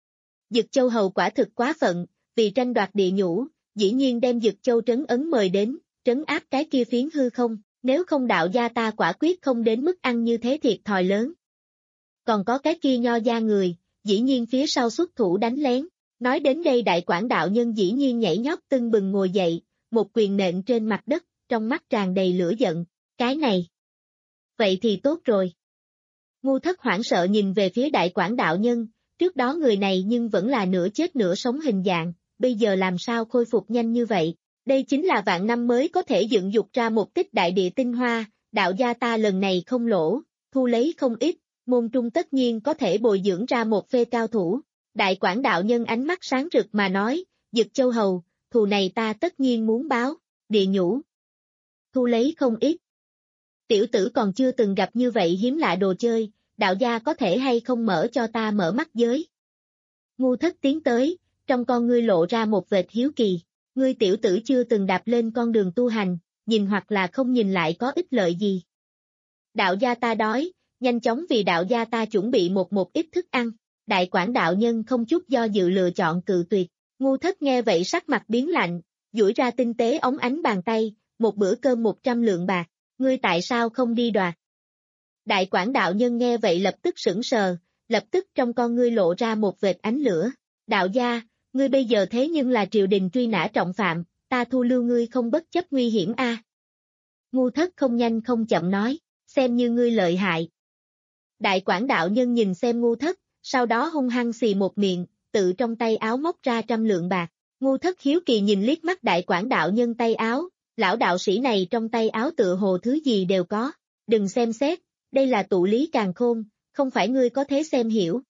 Dực Châu hầu quả thực quá phận, vì tranh đoạt địa nhũ, dĩ nhiên đem Dực Châu trấn ấn mời đến, trấn áp cái kia phiến hư không, nếu không đạo gia ta quả quyết không đến mức ăn như thế thiệt thòi lớn. Còn có cái kia nho gia người, dĩ nhiên phía sau xuất thủ đánh lén, nói đến đây đại quảng đạo nhân dĩ nhiên nhảy nhót tưng bừng ngồi dậy, một quyền nện trên mặt đất, trong mắt tràn đầy lửa giận, cái này. Vậy thì tốt rồi. Ngu thất hoảng sợ nhìn về phía đại quảng đạo nhân, trước đó người này nhưng vẫn là nửa chết nửa sống hình dạng, bây giờ làm sao khôi phục nhanh như vậy, đây chính là vạn năm mới có thể dựng dục ra một tích đại địa tinh hoa, đạo gia ta lần này không lỗ, thu lấy không ít, môn trung tất nhiên có thể bồi dưỡng ra một phê cao thủ. Đại quảng đạo nhân ánh mắt sáng rực mà nói, Dực Châu hầu, thù này ta tất nhiên muốn báo, địa nhũ. Thu lấy không ít. Tiểu tử còn chưa từng gặp như vậy hiếm lạ đồ chơi, đạo gia có thể hay không mở cho ta mở mắt giới. Ngu thất tiến tới, trong con ngươi lộ ra một vệt hiếu kỳ, ngươi tiểu tử chưa từng đạp lên con đường tu hành, nhìn hoặc là không nhìn lại có ích lợi gì. Đạo gia ta đói, nhanh chóng vì đạo gia ta chuẩn bị một một ít thức ăn, đại quảng đạo nhân không chút do dự lựa chọn cự tuyệt, ngu thất nghe vậy sắc mặt biến lạnh, duỗi ra tinh tế ống ánh bàn tay, một bữa cơm một trăm lượng bạc, ngươi tại sao không đi đoạt, Đại quản đạo nhân nghe vậy lập tức sững sờ, lập tức trong con ngươi lộ ra một vệt ánh lửa. Đạo gia, ngươi bây giờ thế nhưng là triều đình truy nã trọng phạm, ta thu lưu ngươi không bất chấp nguy hiểm a. À. Ngu Thất không nhanh không chậm nói, xem như ngươi lợi hại. Đại quản đạo nhân nhìn xem Ngu Thất, sau đó hung hăng xì một miệng, tự trong tay áo móc ra trăm lượng bạc. Ngu Thất hiếu kỳ nhìn liếc mắt đại quản đạo nhân tay áo, lão đạo sĩ này trong tay áo tựa hồ thứ gì đều có. Đừng xem xét, đây là tụ lý càn khôn, không phải ngươi có thể xem hiểu.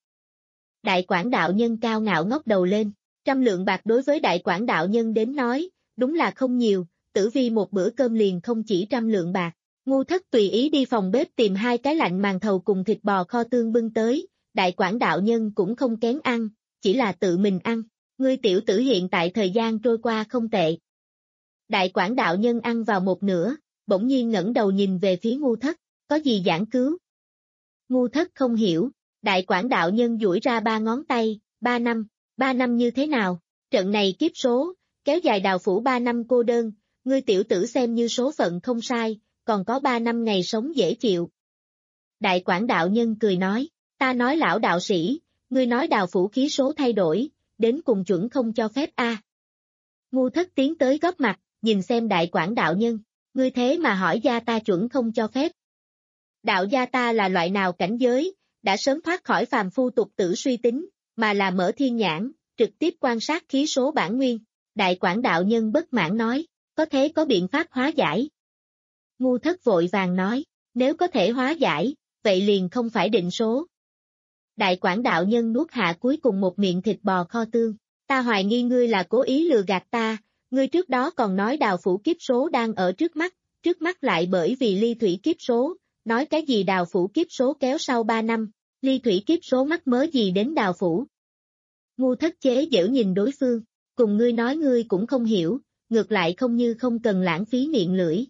Đại quản đạo nhân cao ngạo ngóc đầu lên, trăm lượng bạc đối với đại quản đạo nhân đến nói, đúng là không nhiều, Tử Vi một bữa cơm liền không chỉ trăm lượng bạc. Ngu Thất tùy ý đi phòng bếp tìm hai cái lạnh màn thầu cùng thịt bò kho tương bưng tới, đại quản đạo nhân cũng không kén ăn, chỉ là tự mình ăn. Ngươi tiểu tử hiện tại thời gian trôi qua không tệ. Đại quản đạo nhân ăn vào một nửa, bỗng nhiên ngẩng đầu nhìn về phía Ngu Thất, có gì giảng cứu? Ngu Thất không hiểu, đại quản đạo nhân duỗi ra ba ngón tay, ba năm, ba năm như thế nào? Trận này kiếp số, kéo dài đào phủ ba năm cô đơn, ngươi tiểu tử xem như số phận không sai, còn có ba năm ngày sống dễ chịu. Đại quản đạo nhân cười nói, ta nói lão đạo sĩ, ngươi nói đào phủ khí số thay đổi, đến cùng chuẩn không cho phép a. À. Ngu Thất tiến tới góp mặt, nhìn xem đại quản đạo nhân, ngươi thế mà hỏi gia ta chuẩn không cho phép. Đạo gia ta là loại nào cảnh giới, đã sớm thoát khỏi phàm phu tục tử suy tính, mà là mở thiên nhãn, trực tiếp quan sát khí số bản nguyên. Đại quản đạo nhân bất mãn nói, có thế có biện pháp hóa giải. Ngu Thất vội vàng nói, nếu có thể hóa giải, vậy liền không phải định số. Đại quản đạo nhân nuốt hạ cuối cùng một miệng thịt bò kho tương, ta hoài nghi ngươi là cố ý lừa gạt ta, ngươi trước đó còn nói đào phủ kiếp số đang ở trước mắt, trước mắt lại bởi vì ly thủy kiếp số, nói cái gì đào phủ kiếp số kéo sau ba năm, ly thủy kiếp số mắc mớ gì đến đào phủ. Ngu Thất chế giễu nhìn đối phương, cùng ngươi nói ngươi cũng không hiểu, ngược lại không như không cần lãng phí miệng lưỡi.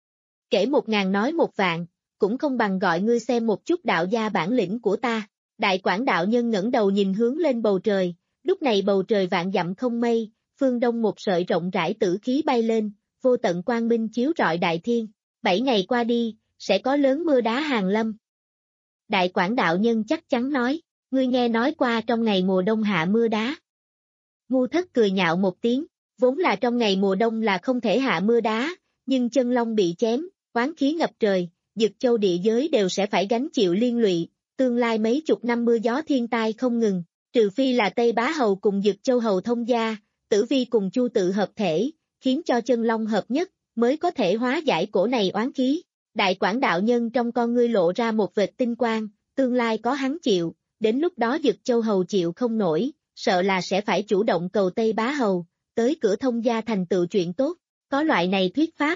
Kể một ngàn nói một vạn, cũng không bằng gọi ngươi xem một chút đạo gia bản lĩnh của ta. Đại quản đạo nhân ngẩng đầu nhìn hướng lên bầu trời, lúc này bầu trời vạn dặm không mây, phương đông một sợi rộng rãi tử khí bay lên, vô tận quang minh chiếu rọi đại thiên, bảy ngày qua đi, sẽ có lớn mưa đá hàng lâm. Đại quản đạo nhân chắc chắn nói, ngươi nghe nói qua trong ngày mùa đông hạ mưa đá. Ngu Thất cười nhạo một tiếng, vốn là trong ngày mùa đông là không thể hạ mưa đá, nhưng chân long bị chém, oán khí ngập trời, Dực Châu địa giới đều sẽ phải gánh chịu liên lụy. Tương lai mấy chục năm mưa gió thiên tai không ngừng, trừ phi là Tây Bá Hầu cùng Dực Châu Hầu thông gia, Tử Vi cùng Chu tự hợp thể, khiến cho chân long hợp nhất, mới có thể hóa giải cổ này oán khí. Đại quản đạo nhân trong con ngươi lộ ra một vệt tinh quang, tương lai có hắn chịu, đến lúc đó Dực Châu Hầu chịu không nổi, sợ là sẽ phải chủ động cầu Tây Bá Hầu, tới cửa thông gia thành tựu chuyện tốt, có loại này thuyết pháp.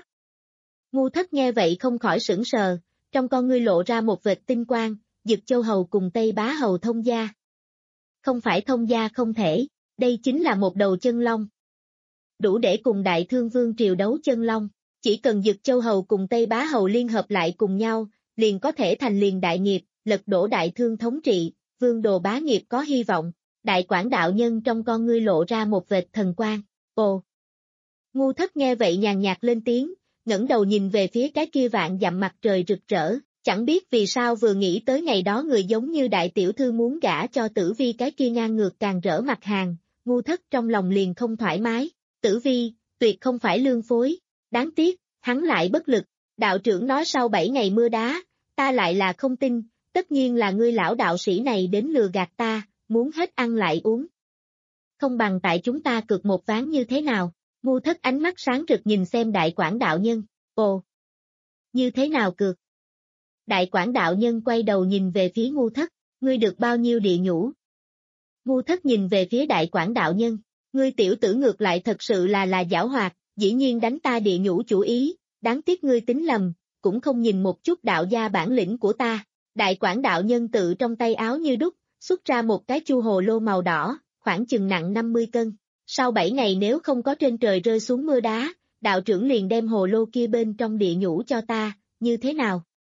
Ngu Thất nghe vậy không khỏi sững sờ, trong con ngươi lộ ra một vệt tinh quang. Dực Châu Hầu cùng Tây Bá Hầu thông gia. Không phải thông gia không thể, đây chính là một đầu chân long. Đủ để cùng Đại Thương Vương triều đấu chân long, chỉ cần Dực Châu Hầu cùng Tây Bá Hầu liên hợp lại cùng nhau, liền có thể thành liền đại nghiệp, lật đổ Đại Thương thống trị, vương đồ bá nghiệp có hy vọng. Đại quản đạo nhân trong con ngươi lộ ra một vệt thần quang. Ồ! Ngu Thất nghe vậy nhàn nhạt lên tiếng, ngẩng đầu nhìn về phía cái kia vạn dặm mặt trời rực rỡ. Chẳng biết vì sao vừa nghĩ tới ngày đó người giống như đại tiểu thư muốn gả cho Tử Vi cái kia ngang ngược càng rỡ mặt hàng, Ngu Thất trong lòng liền không thoải mái. Tử Vi, tuyệt không phải lương phối, đáng tiếc, hắn lại bất lực. Đạo trưởng nói sau bảy ngày mưa đá, ta lại là không tin, tất nhiên là ngươi lão đạo sĩ này đến lừa gạt ta, muốn hết ăn lại uống. Không bằng tại chúng ta cược một ván như thế nào? Ngu Thất ánh mắt sáng rực nhìn xem đại quản đạo nhân, ồ, như thế nào cược? Đại quản đạo nhân quay đầu nhìn về phía Ngu Thất, ngươi được bao nhiêu địa nhũ? Ngu Thất nhìn về phía đại quản đạo nhân, ngươi tiểu tử ngược lại thật sự là là giảo hoạt, dĩ nhiên đánh ta địa nhũ chủ ý, đáng tiếc ngươi tính lầm, cũng không nhìn một chút đạo gia bản lĩnh của ta. Đại quản đạo nhân tự trong tay áo như đúc, xuất ra một cái chu hồ lô màu đỏ, khoảng chừng nặng năm mươi cân. Sau bảy ngày nếu không có trên trời rơi xuống mưa đá, đạo trưởng liền đem hồ lô kia bên trong địa nhũ cho ta, như thế nào?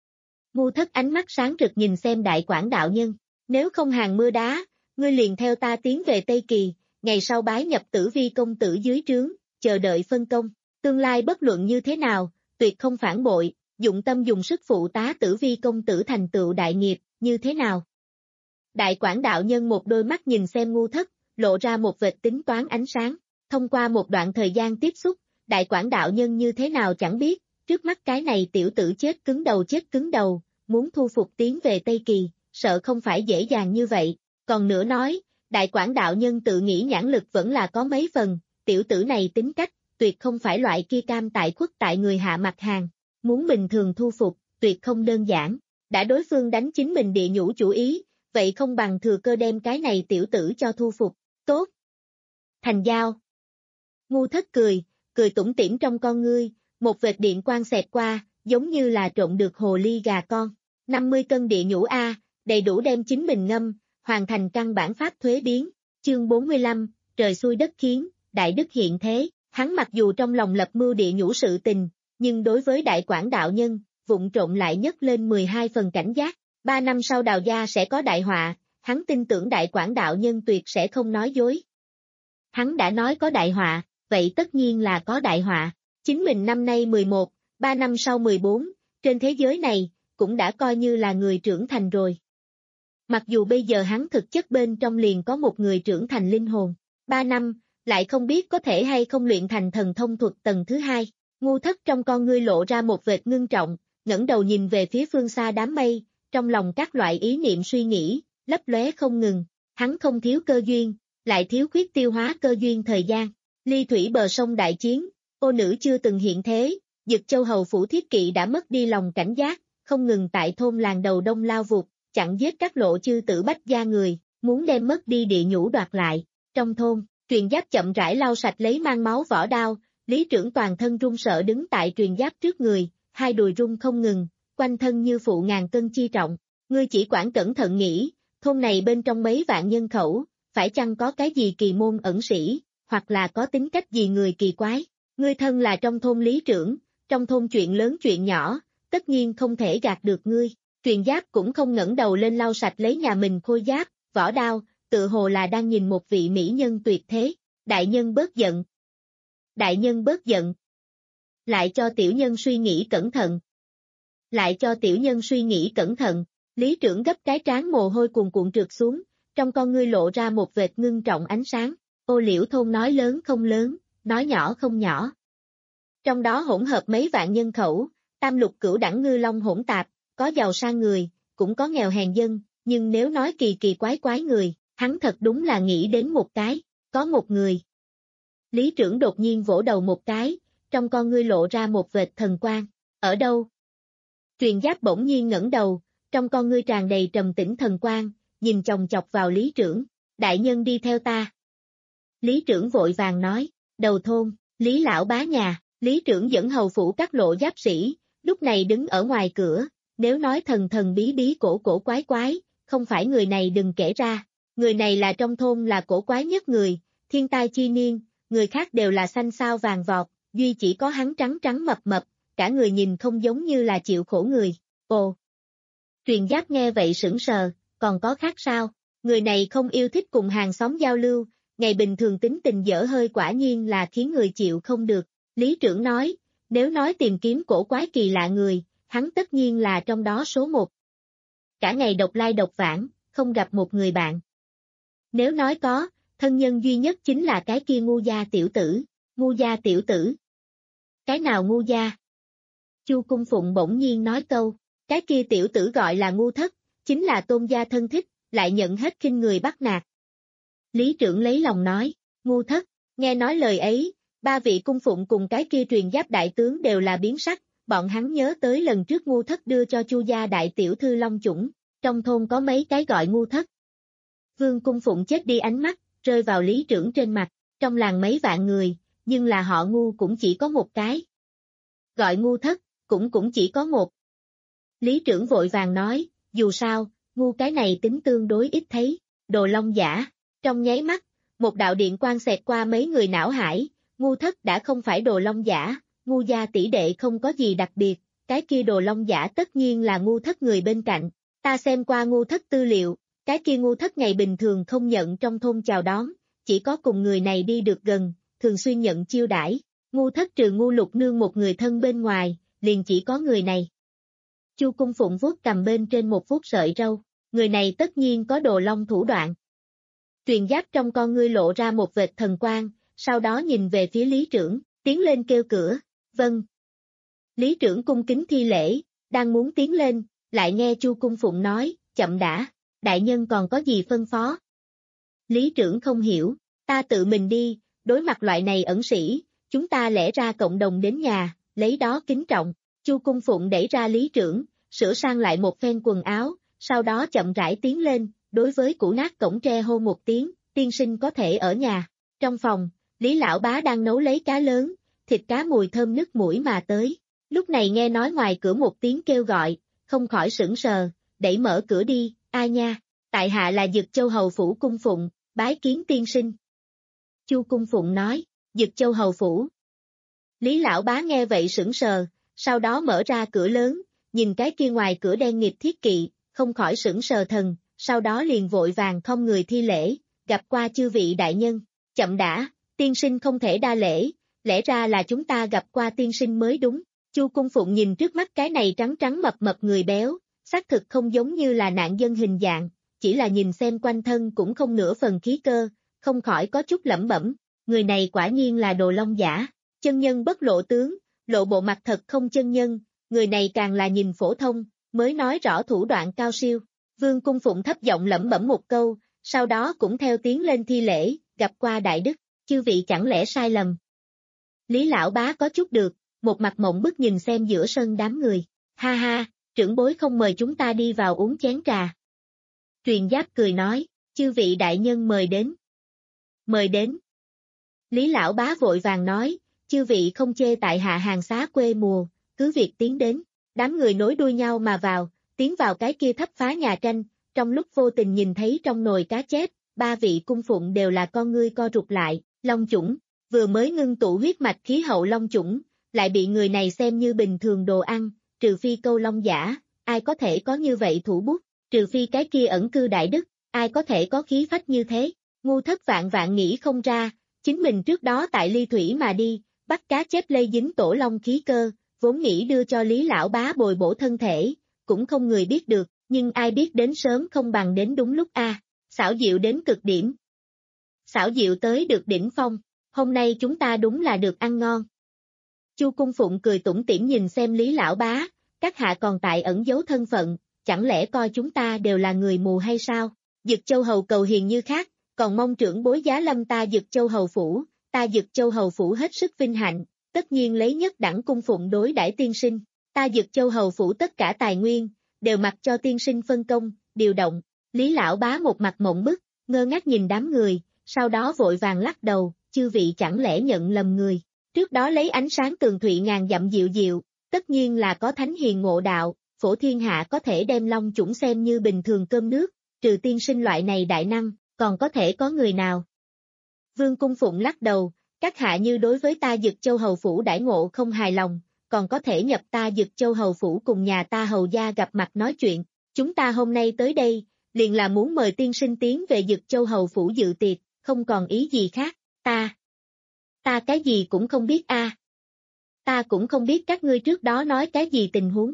Ngu Thất ánh mắt sáng rực nhìn xem đại quản đạo nhân, nếu không hàng mưa đá, ngươi liền theo ta tiến về Tây Kỳ, ngày sau bái nhập Tử Vi công tử dưới trướng, chờ đợi phân công, tương lai bất luận như thế nào, tuyệt không phản bội, dụng tâm dùng sức phụ tá Tử Vi công tử thành tựu đại nghiệp, như thế nào? Đại Quảng đạo nhân một đôi mắt nhìn xem Ngu Thất, lộ ra một vệt tính toán ánh sáng. Thông qua một đoạn thời gian tiếp xúc, Đại Quảng đạo nhân như thế nào chẳng biết, trước mắt cái này tiểu tử chết cứng đầu chết cứng đầu, muốn thu phục tiến về Tây Kỳ, sợ không phải dễ dàng như vậy. Còn nữa nói, Đại Quảng đạo nhân tự nghĩ nhãn lực vẫn là có mấy phần, tiểu tử này tính cách, tuyệt không phải loại kia cam tại khuất tại người hạ mặt hàng, muốn bình thường thu phục, tuyệt không đơn giản. Đã đối phương đánh chính mình địa nhũ chủ ý, vậy không bằng thừa cơ đem cái này tiểu tử cho thu phục, tốt. Thành giao. Ngu Thất cười, cười tủm tỉm trong con ngươi, một vệt điện quang xẹt qua, giống như là trộn được hồ ly gà con. năm mươi cân địa nhũ A, đầy đủ đem chính mình ngâm, hoàn thành căn bản pháp thuế biến. Chương bốn mươi lăm, trời xui đất khiến, đại đức hiện thế. Hắn mặc dù trong lòng lập mưu địa nhũ sự tình, nhưng đối với Đại Quảng đạo nhân, vụng trộm lại nhấc lên mười hai phần cảnh giác. Ba năm sau Đào gia sẽ có đại họa, hắn tin tưởng Đại Quảng đạo nhân tuyệt sẽ không nói dối. Hắn đã nói có đại họa, vậy tất nhiên là có đại họa. Chính mình năm nay mười một, ba năm sau mười bốn, trên thế giới này, cũng đã coi như là người trưởng thành rồi. Mặc dù bây giờ hắn thực chất bên trong liền có một người trưởng thành linh hồn, ba năm, lại không biết có thể hay không luyện thành thần thông thuật tầng thứ hai. Ngu Thất trong con ngươi lộ ra một vệt ngưng trọng, ngẩng đầu nhìn về phía phương xa đám mây, trong lòng các loại ý niệm suy nghĩ, lấp lóe không ngừng. Hắn không thiếu cơ duyên, lại thiếu khuyết tiêu hóa cơ duyên thời gian. Ly thủy bờ sông đại chiến, ô nữ chưa từng hiện thế, Dực Châu hầu phủ Thiết Kỵ đã mất đi lòng cảnh giác, không ngừng tại thôn làng đầu đông lao vụt, chặn giết các lộ chư tử bách gia người, muốn đem mất đi địa nhũ đoạt lại. Trong thôn, Truyền Giáp chậm rãi lau sạch lấy mang máu vỏ đao, Lý Trưởng toàn thân run sợ đứng tại Truyền Giáp trước người, hai đùi run không ngừng, quanh thân như phụ ngàn cân chi trọng. Ngươi chỉ quản cẩn thận nghĩ, thôn này bên trong mấy vạn nhân khẩu, phải chăng có cái gì kỳ môn ẩn sĩ, hoặc là có tính cách gì người kỳ quái. Ngươi thân là trong thôn Lý Trưởng, trong thôn chuyện lớn chuyện nhỏ, tất nhiên không thể gạt được ngươi. Truyền Giáp cũng không ngẩng đầu lên lau sạch lấy nhà mình khôi giáp, vỏ đao, tự hồ là đang nhìn một vị mỹ nhân tuyệt thế. Đại nhân bớt giận. Đại nhân bớt giận. Lại cho tiểu nhân suy nghĩ cẩn thận. Lại cho tiểu nhân suy nghĩ cẩn thận. Lý Trưởng gấp cái trán mồ hôi cuồn cuộn trượt xuống, trong con ngươi lộ ra một vệt ngưng trọng ánh sáng. Ô Liễu thôn nói lớn không lớn, nói nhỏ không nhỏ. Trong đó hỗn hợp mấy vạn nhân khẩu, tam lục cửu đẳng ngư long hỗn tạp, có giàu sang người, cũng có nghèo hèn dân, nhưng nếu nói kỳ kỳ quái quái người, hắn thật đúng là nghĩ đến một cái, có một người. Lý Trưởng đột nhiên vỗ đầu một cái, trong con ngươi lộ ra một vệt thần quang. Ở đâu? Truyền Giáp bỗng nhiên ngẩng đầu, trong con ngươi tràn đầy trầm tĩnh thần quang, nhìn chòng chọc vào Lý Trưởng. Đại nhân đi theo ta. Lý Trưởng vội vàng nói, đầu thôn, Lý lão bá nhà. Lý Trưởng dẫn hầu phủ các lộ giáp sĩ, lúc này đứng ở ngoài cửa, nếu nói thần thần bí bí cổ cổ quái quái, không phải người này đừng kể ra. Người này là trong thôn là cổ quái nhất người, thiên tai chi niên, người khác đều là xanh xao vàng vọt, duy chỉ có hắn trắng trắng mập mập, cả người nhìn không giống như là chịu khổ người. Ồ! Truyền Giáp nghe vậy sững sờ, còn có khác sao? Người này không yêu thích cùng hàng xóm giao lưu, ngày bình thường tính tình dở hơi quả nhiên là khiến người chịu không được. Lý Trưởng nói, nếu nói tìm kiếm cổ quái kỳ lạ người, hắn tất nhiên là trong đó số một. Cả ngày độc lai độc vãng, không gặp một người bạn. Nếu nói có, thân nhân duy nhất chính là cái kia ngu gia tiểu tử, ngu gia tiểu tử. Cái nào ngu gia? Chu Cung Phụng bỗng nhiên nói câu, cái kia tiểu tử gọi là Ngu Thất, chính là Tôn gia thân thích, lại nhận hết khinh người bắt nạt. Lý Trưởng lấy lòng nói, Ngu Thất, nghe nói lời ấy, ba vị cung phụng cùng cái kia Truyền Giáp đại tướng đều là biến sắc, bọn hắn nhớ tới lần trước Ngu Thất đưa cho Chu gia đại tiểu thư Long Chủng, trong thôn có mấy cái gọi Ngu Thất. Vương Cung Phụng chết đi ánh mắt, rơi vào Lý Trưởng trên mặt, trong làng mấy vạn người, nhưng là họ Ngu cũng chỉ có một cái. Gọi Ngu Thất, cũng cũng chỉ có một. Lý Trưởng vội vàng nói, dù sao, Ngu cái này tính tương đối ít thấy, Đồ Long giả, trong nháy mắt, một đạo điện quang xẹt qua mấy người não hải, Ngu Thất đã không phải Đồ Long giả, Ngu gia tỷ đệ không có gì đặc biệt, cái kia Đồ Long giả tất nhiên là Ngu Thất người bên cạnh. Ta xem qua Ngu Thất tư liệu, cái kia Ngu Thất ngày bình thường không nhận trong thôn chào đón, chỉ có cùng người này đi được gần, thường xuyên nhận chiêu đãi. Ngu Thất trừ Ngu Lục Nương một người thân bên ngoài, liền chỉ có người này. Chu Cung Phụng vuốt cầm bên trên một vuốt sợi râu, người này tất nhiên có đồ long thủ đoạn. Truyền Giáp trong con ngươi lộ ra một vệt thần quang, sau đó nhìn về phía Lý Trưởng, tiến lên kêu cửa, vâng. Lý Trưởng cung kính thi lễ, đang muốn tiến lên, lại nghe Chu Cung Phụng nói, chậm đã, đại nhân còn có gì phân phó. Lý Trưởng không hiểu, ta tự mình đi, đối mặt loại này ẩn sĩ, chúng ta lẽ ra cộng đồng đến nhà, lấy đó kính trọng. Chu Cung Phụng đẩy ra Lý Trưởng, sửa sang lại một phen quần áo, sau đó chậm rãi tiến lên, đối với cũ nát cổng tre hô một tiếng, tiên sinh có thể ở nhà. Trong phòng, Lý Lão Bá đang nấu lấy cá lớn, thịt cá mùi thơm nức mũi mà tới. Lúc này nghe nói ngoài cửa một tiếng kêu gọi, không khỏi sững sờ, đẩy mở cửa đi, ai nha, tại hạ là Dực Châu Hầu Phủ Cung Phụng, bái kiến tiên sinh. Chu Cung Phụng nói, Dực Châu Hầu Phủ. Lý Lão Bá nghe vậy sững sờ, sau đó mở ra cửa lớn, nhìn cái kia ngoài cửa đen nghịt thiết kỵ, không khỏi sững sờ thần, sau đó liền vội vàng không người thi lễ, gặp qua chư vị đại nhân, chậm đã, tiên sinh không thể đa lễ, lẽ ra là chúng ta gặp qua tiên sinh mới đúng. Chu Cung Phụng nhìn trước mắt cái này trắng trắng mập mập người béo, xác thực không giống như là nạn dân hình dạng, chỉ là nhìn xem quanh thân cũng không nửa phần khí cơ, không khỏi có chút lẩm bẩm, người này quả nhiên là đồ long giả, chân nhân bất lộ tướng, lộ bộ mặt thật không chân nhân, người này càng là nhìn phổ thông, mới nói rõ thủ đoạn cao siêu. Vương Cung Phụng thấp giọng lẩm bẩm một câu, sau đó cũng theo tiếng lên thi lễ, gặp qua đại đức, chư vị chẳng lẽ sai lầm. Lý Lão Bá có chút được, một mặt mộng bức nhìn xem giữa sân đám người, ha ha, trưởng bối không mời chúng ta đi vào uống chén trà. Truyền Giáp cười nói, chư vị đại nhân mời đến. Mời đến. Lý Lão Bá vội vàng nói, chư vị không chê tại hạ hàng xá quê mùa, cứ việc tiến đến, đám người nối đuôi nhau mà vào, tiến vào cái kia thấp phá nhà tranh, trong lúc vô tình nhìn thấy trong nồi cá chép, ba vị cung phụng đều là con ngươi co rụt lại, long chủng, vừa mới ngưng tụ huyết mạch khí hậu long chủng, lại bị người này xem như bình thường đồ ăn, trừ phi câu long giả, ai có thể có như vậy thủ bút, trừ phi cái kia ẩn cư đại đức, ai có thể có khí phách như thế, ngu thất vạn vạn nghĩ không ra, chính mình trước đó tại ly thủy mà đi, bắt cá chép lây dính tổ long khí cơ, vốn nghĩ đưa cho Lý Lão Bá bồi bổ thân thể, cũng không người biết được, nhưng ai biết đến sớm không bằng đến đúng lúc a, xảo diệu đến cực điểm. Xảo diệu tới được đỉnh phong, hôm nay chúng ta đúng là được ăn ngon. Chu Cung Phụng cười tủm tỉm nhìn xem Lý Lão Bá, các hạ còn tại ẩn giấu thân phận, chẳng lẽ coi chúng ta đều là người mù hay sao? Dực Châu Hầu cầu hiền như khác, còn mong trưởng bối giá lâm ta Dực Châu Hầu Phủ, ta Dực Châu Hầu Phủ hết sức vinh hạnh, tất nhiên lấy nhất đẳng cung phụng đối đãi tiên sinh, ta Dực Châu Hầu Phủ tất cả tài nguyên, đều mặc cho tiên sinh phân công, điều động. Lý Lão Bá một mặt mộng bức, ngơ ngác nhìn đám người, sau đó vội vàng lắc đầu, chư vị chẳng lẽ nhận lầm người. Trước đó lấy ánh sáng tường thụy ngàn dặm diệu diệu, tất nhiên là có thánh hiền ngộ đạo, phổ thiên hạ có thể đem long chủng xem như bình thường cơm nước, trừ tiên sinh loại này đại năng, còn có thể có người nào. Vương Cung Phụng lắc đầu, các hạ như đối với ta Dực Châu Hầu Phủ đãi ngộ không hài lòng, còn có thể nhập ta Dực Châu Hầu Phủ cùng nhà ta hầu gia gặp mặt nói chuyện, chúng ta hôm nay tới đây, liền là muốn mời tiên sinh tiến về Dực Châu Hầu Phủ dự tiệc, không còn ý gì khác, ta. Ta cái gì cũng không biết a. À. Ta cũng không biết các ngươi trước đó nói cái gì tình huống.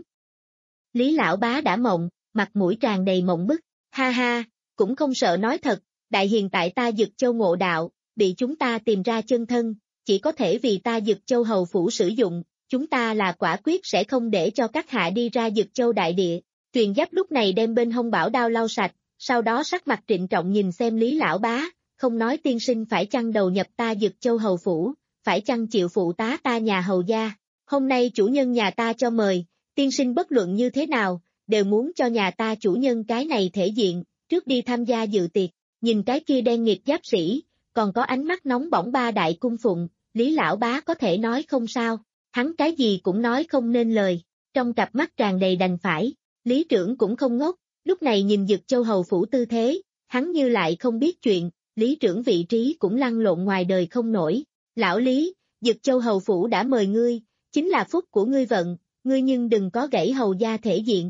Lý Lão Bá đã mộng, mặt mũi tràn đầy mộng bức, ha ha, cũng không sợ nói thật, đại hiền tại ta Dực Châu ngộ đạo, bị chúng ta tìm ra chân thân, chỉ có thể vì ta Dực Châu Hầu Phủ sử dụng, chúng ta là quả quyết sẽ không để cho các hạ đi ra Dực Châu đại địa. Truyền Giáp lúc này đem bên hông bảo đao lau sạch, sau đó sắc mặt trịnh trọng nhìn xem Lý Lão Bá, không nói tiên sinh phải chăng đầu nhập ta Dực Châu Hầu Phủ, phải chăng chịu phụ tá ta nhà hầu gia, hôm nay chủ nhân nhà ta cho mời, tiên sinh bất luận như thế nào, đều muốn cho nhà ta chủ nhân cái này thể diện, trước đi tham gia dự tiệc, nhìn cái kia đen nghịt giáp sĩ, còn có ánh mắt nóng bỏng ba đại cung phụng, Lý Lão Bá có thể nói không sao, hắn cái gì cũng nói không nên lời, trong cặp mắt tràn đầy đành phải, Lý trưởng cũng không ngốc, lúc này nhìn Dực Châu Hầu Phủ tư thế, hắn như lại không biết chuyện, Lý trưởng vị trí cũng lăn lộn ngoài đời không nổi, lão Lý, Dực Châu Hầu Phủ đã mời ngươi, chính là phúc của ngươi vận, ngươi nhưng đừng có gãy hầu gia thể diện.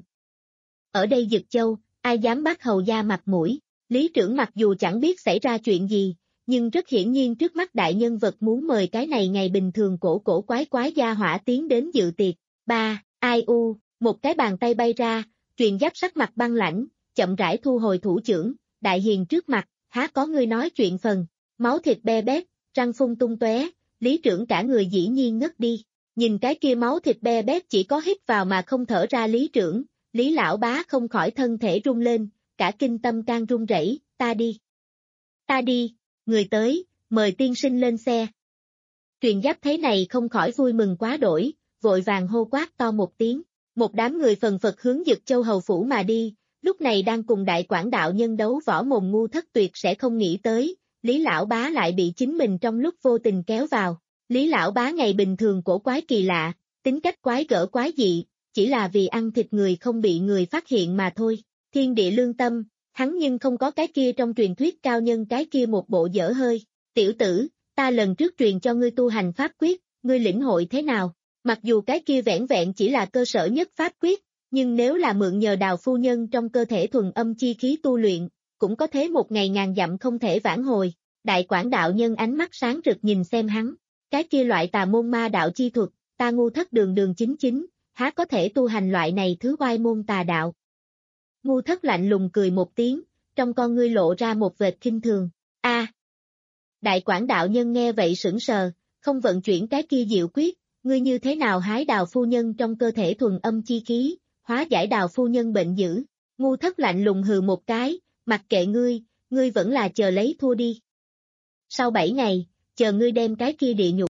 Ở đây Dực Châu, ai dám bắt hầu gia mặt mũi, Lý trưởng mặc dù chẳng biết xảy ra chuyện gì, nhưng rất hiển nhiên trước mắt đại nhân vật muốn mời cái này ngày bình thường cổ cổ quái quái gia hỏa tiến đến dự tiệc, Ba, ai u, một cái bàn tay bay ra, Truyền Giáp sắc mặt băng lãnh, chậm rãi thu hồi thủ chưởng, đại hiền trước mặt, há có ngươi nói chuyện phần, máu thịt be bét, răng phun tung tóe, Lý trưởng cả người dĩ nhiên ngất đi. Nhìn cái kia máu thịt be bét chỉ có hít vào mà không thở ra Lý trưởng, Lý lão bá không khỏi thân thể rung lên, cả kinh tâm can run rẩy, ta đi. Ta đi, người tới, mời tiên sinh lên xe. Truyền Giáp thấy này không khỏi vui mừng quá đổi, vội vàng hô quát to một tiếng, một đám người phần phật hướng Dực Châu hầu phủ mà đi, lúc này đang cùng đại quảng đạo nhân đấu võ mồm ngu thất tuyệt sẽ không nghĩ tới, Lý lão bá lại bị chính mình trong lúc vô tình kéo vào. Lý lão bá ngày bình thường cổ quái kỳ lạ, tính cách quái gở quái dị, chỉ là vì ăn thịt người không bị người phát hiện mà thôi. Thiên địa lương tâm, hắn nhưng không có cái kia trong truyền thuyết cao nhân cái kia một bộ dở hơi. Tiểu tử, ta lần trước truyền cho ngươi tu hành pháp quyết, ngươi lĩnh hội thế nào? Mặc dù cái kia vẻn vẹn chỉ là cơ sở nhất pháp quyết, nhưng nếu là mượn nhờ Đào phu nhân trong cơ thể thuần âm chi khí tu luyện, cũng có thế một ngày ngàn dặm không thể vãn hồi. Đại quảng đạo nhân ánh mắt sáng rực nhìn xem hắn. Cái kia loại tà môn ma đạo chi thuật, ta ngu thất đường đường chính chính, há có thể tu hành loại này thứ oai môn tà đạo. Ngu thất lạnh lùng cười một tiếng, trong con ngươi lộ ra một vệt khinh thường. A, à, đại quảng đạo nhân nghe vậy sững sờ, không vận chuyển cái kia diệu quyết, ngươi như thế nào hái Đào phu nhân trong cơ thể thuần âm chi khí, hóa giải Đào phu nhân bệnh dữ. Ngu thất lạnh lùng hừ một cái, mặc kệ ngươi, ngươi vẫn là chờ lấy thua đi. Sau bảy ngày, chờ ngươi đem cái kia địa nhục.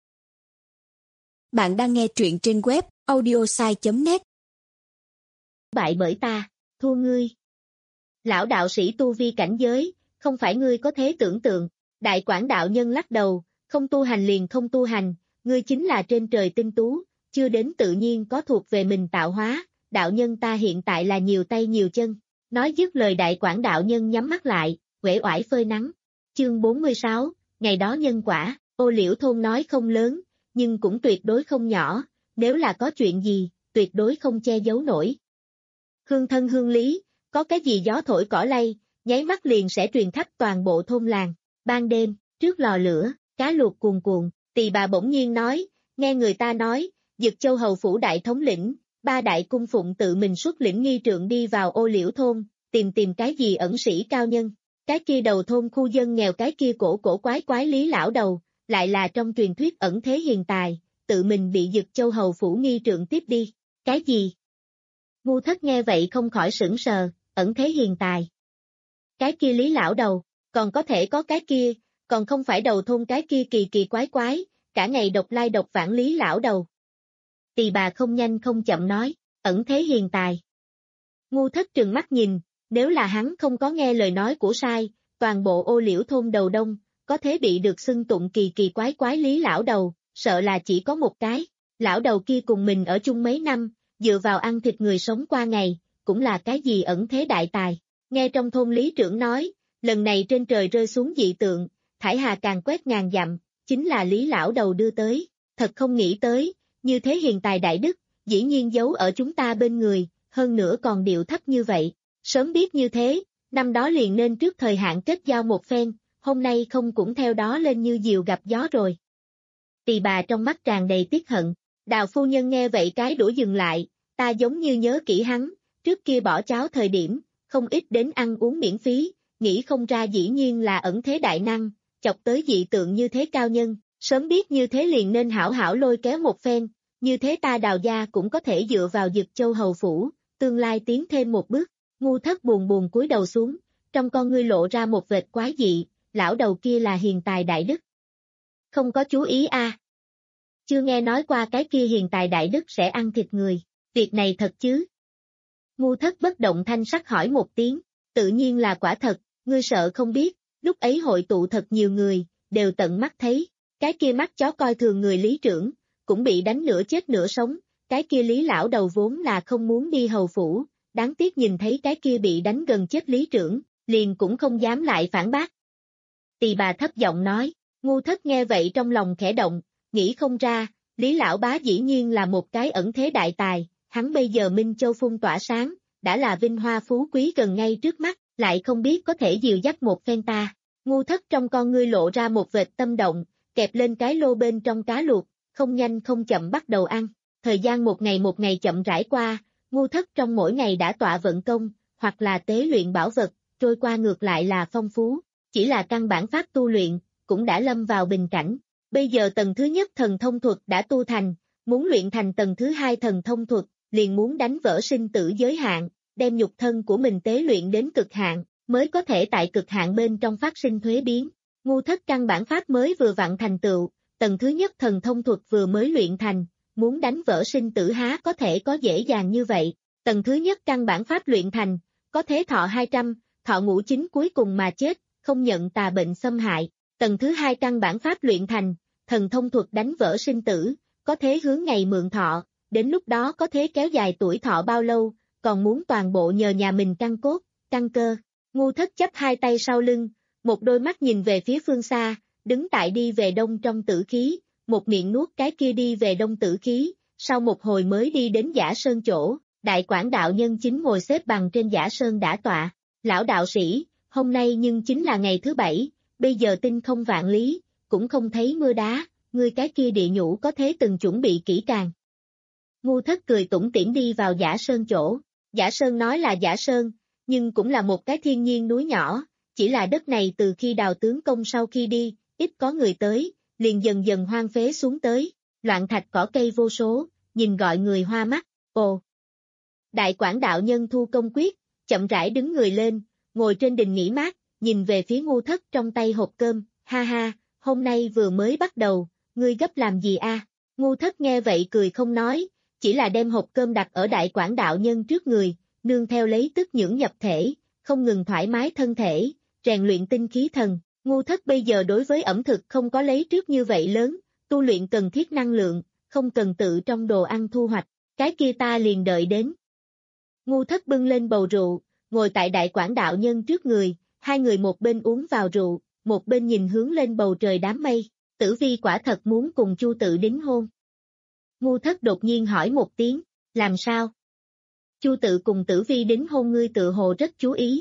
Bạn đang nghe truyện trên web audiosai chấm net. Bại bởi ta, thua ngươi. Lão đạo sĩ tu vi cảnh giới, không phải ngươi có thế tưởng tượng. Đại quảng đạo nhân lắc đầu, không tu hành liền không tu hành, ngươi chính là trên trời tinh tú, chưa đến tự nhiên có thuộc về mình tạo hóa, đạo nhân ta hiện tại là nhiều tay nhiều chân. Nói dứt lời đại quảng đạo nhân nhắm mắt lại, uể oải phơi nắng. Chương bốn mươi sáu, ngày đó nhân quả, Ô Liễu thôn nói không lớn, nhưng cũng tuyệt đối không nhỏ, nếu là có chuyện gì, tuyệt đối không che giấu nổi. Hương thân hương lý, có cái gì gió thổi cỏ lay, nháy mắt liền sẽ truyền khắp toàn bộ thôn làng. Ban đêm, trước lò lửa, cá luộc cuồn cuộn, Tỳ bà bỗng nhiên nói, nghe người ta nói, Dực Châu hầu phủ đại thống lĩnh, ba đại cung phụng tự mình xuất lĩnh nghi trượng đi vào Ô Liễu thôn, tìm tìm cái gì ẩn sĩ cao nhân. Cái kia đầu thôn khu dân nghèo cái kia cổ cổ quái quái Lý lão đầu, lại là trong truyền thuyết ẩn thế hiền tài, tự mình bị Dực Châu hầu phủ nghi trượng tiếp đi. Cái gì? Ngu thất nghe vậy không khỏi sững sờ, ẩn thế hiền tài. Cái kia Lý lão đầu, còn có thể có cái kia, còn không phải đầu thôn cái kia kỳ kỳ quái quái, cả ngày độc lai độc vãng Lý lão đầu. Tỳ bà không nhanh không chậm nói, ẩn thế hiền tài. Ngu thất trừng mắt nhìn, nếu là hắn không có nghe lời nói của sai, toàn bộ Ô Liễu thôn đầu đông, có thế bị được xưng tụng kỳ kỳ quái quái Lý lão đầu, sợ là chỉ có một cái. Lão đầu kia cùng mình ở chung mấy năm, dựa vào ăn thịt người sống qua ngày, cũng là cái gì ẩn thế đại tài. Nghe trong thôn Lý trưởng nói, lần này trên trời rơi xuống dị tượng, thải hà càng quét ngàn dặm, chính là Lý lão đầu đưa tới. Thật không nghĩ tới, như thế hiền tài đại đức, dĩ nhiên giấu ở chúng ta bên người, hơn nữa còn điệu thấp như vậy. Sớm biết như thế, năm đó liền nên trước thời hạn kết giao một phen, hôm nay không cũng theo đó lên như diều gặp gió rồi. Tỳ bà trong mắt tràn đầy tiếc hận, Đào phu nhân nghe vậy cái đũa dừng lại, ta giống như nhớ kỹ hắn, trước kia bỏ cháo thời điểm, không ít đến ăn uống miễn phí, nghĩ không ra dĩ nhiên là ẩn thế đại năng, chọc tới dị tượng như thế cao nhân, sớm biết như thế liền nên hảo hảo lôi kéo một phen, như thế ta Đào gia cũng có thể dựa vào Dực Châu hầu phủ, tương lai tiến thêm một bước. Ngu thất buồn buồn cúi đầu xuống, trong con ngươi lộ ra một vệt quái dị, lão đầu kia là hiền tài đại đức. Không có chú ý a? À. Chưa nghe nói qua cái kia hiền tài đại đức sẽ ăn thịt người, việc này thật chứ? Ngu thất bất động thanh sắc hỏi một tiếng, tự nhiên là quả thật, ngươi sợ không biết, lúc ấy hội tụ thật nhiều người, đều tận mắt thấy, cái kia mắt chó coi thường người Lý trưởng, cũng bị đánh nửa chết nửa sống, cái kia Lý lão đầu vốn là không muốn đi hầu phủ. Đáng tiếc nhìn thấy cái kia bị đánh gần chết Lý trưởng, liền cũng không dám lại phản bác. Tỳ bà thấp giọng nói, ngu thất nghe vậy trong lòng khẽ động, nghĩ không ra, Lý lão bá dĩ nhiên là một cái ẩn thế đại tài, hắn bây giờ Minh Châu phun tỏa sáng, đã là vinh hoa phú quý gần ngay trước mắt, lại không biết có thể dìu dắt một phen ta. Ngu thất trong con ngươi lộ ra một vệt tâm động, kẹp lên cái lô bên trong cá luộc, không nhanh không chậm bắt đầu ăn. Thời gian một ngày một ngày chậm rãi qua, Ngu Thất trong mỗi ngày đã tọa vận công, hoặc là tế luyện bảo vật, trôi qua ngược lại là phong phú, chỉ là căn bản pháp tu luyện, cũng đã lâm vào bình cảnh. Bây giờ tầng thứ nhất thần thông thuật đã tu thành, muốn luyện thành tầng thứ hai thần thông thuật, liền muốn đánh vỡ sinh tử giới hạn, đem nhục thân của mình tế luyện đến cực hạn, mới có thể tại cực hạn bên trong phát sinh thuế biến. Ngu Thất căn bản pháp mới vừa vặn thành tựu, tầng thứ nhất thần thông thuật vừa mới luyện thành, muốn đánh vỡ sinh tử há có thể có dễ dàng như vậy. Tầng thứ nhất căn bản pháp luyện thành, có thế thọ hai trăm, thọ ngũ chính cuối cùng mà chết, không nhận tà bệnh xâm hại. Tầng thứ hai căn bản pháp luyện thành, thần thông thuật đánh vỡ sinh tử, có thế hướng ngày mượn thọ, đến lúc đó có thế kéo dài tuổi thọ bao lâu, còn muốn toàn bộ nhờ nhà mình căn cốt, căn cơ. Ngu Thất chắp hai tay sau lưng, một đôi mắt nhìn về phía phương xa, đứng tại đi về đông trong tử khí, một miệng nuốt cái kia đi về đông tử khí, sau một hồi mới đi đến Giả Sơn chỗ, Đại Quảng đạo nhân chính ngồi xếp bằng trên Giả Sơn đã tọa. Lão đạo sĩ, hôm nay nhưng chính là ngày thứ bảy, bây giờ tinh không vạn lý, cũng không thấy mưa đá, ngươi cái kia địa nhũ có thế từng chuẩn bị kỹ càng. Ngu Thất cười tủm tỉm đi vào Giả Sơn chỗ. Giả Sơn nói là Giả Sơn, nhưng cũng là một cái thiên nhiên núi nhỏ, chỉ là đất này từ khi Đào tướng công sau khi đi, ít có người tới, liền dần dần hoang phế xuống tới, loạn thạch cỏ cây vô số, nhìn gọi người hoa mắt. Ồ! Đại Quảng đạo nhân thu công quyết, chậm rãi đứng người lên, ngồi trên đình nghỉ mát, nhìn về phía Ngu Thất trong tay hộp cơm, ha ha, hôm nay vừa mới bắt đầu, ngươi gấp làm gì a? À? Ngu Thất nghe vậy cười không nói, chỉ là đem hộp cơm đặt ở Đại Quảng đạo nhân trước người, nương theo lấy tức nhưỡng nhập thể, không ngừng thoải mái thân thể, rèn luyện tinh khí thần. Ngu Thất bây giờ đối với ẩm thực không có lấy trước như vậy lớn, tu luyện cần thiết năng lượng, không cần tự trong đồ ăn thu hoạch, cái kia ta liền đợi đến. Ngu Thất bưng lên bầu rượu, ngồi tại Đại Quảng đạo nhân trước người, hai người một bên uống vào rượu, một bên nhìn hướng lên bầu trời đám mây, Tử Vi quả thật muốn cùng Chu Tự đính hôn. Ngu Thất đột nhiên hỏi một tiếng, làm sao? Chu Tự cùng Tử Vi đính hôn ngươi tự hồ rất chú ý.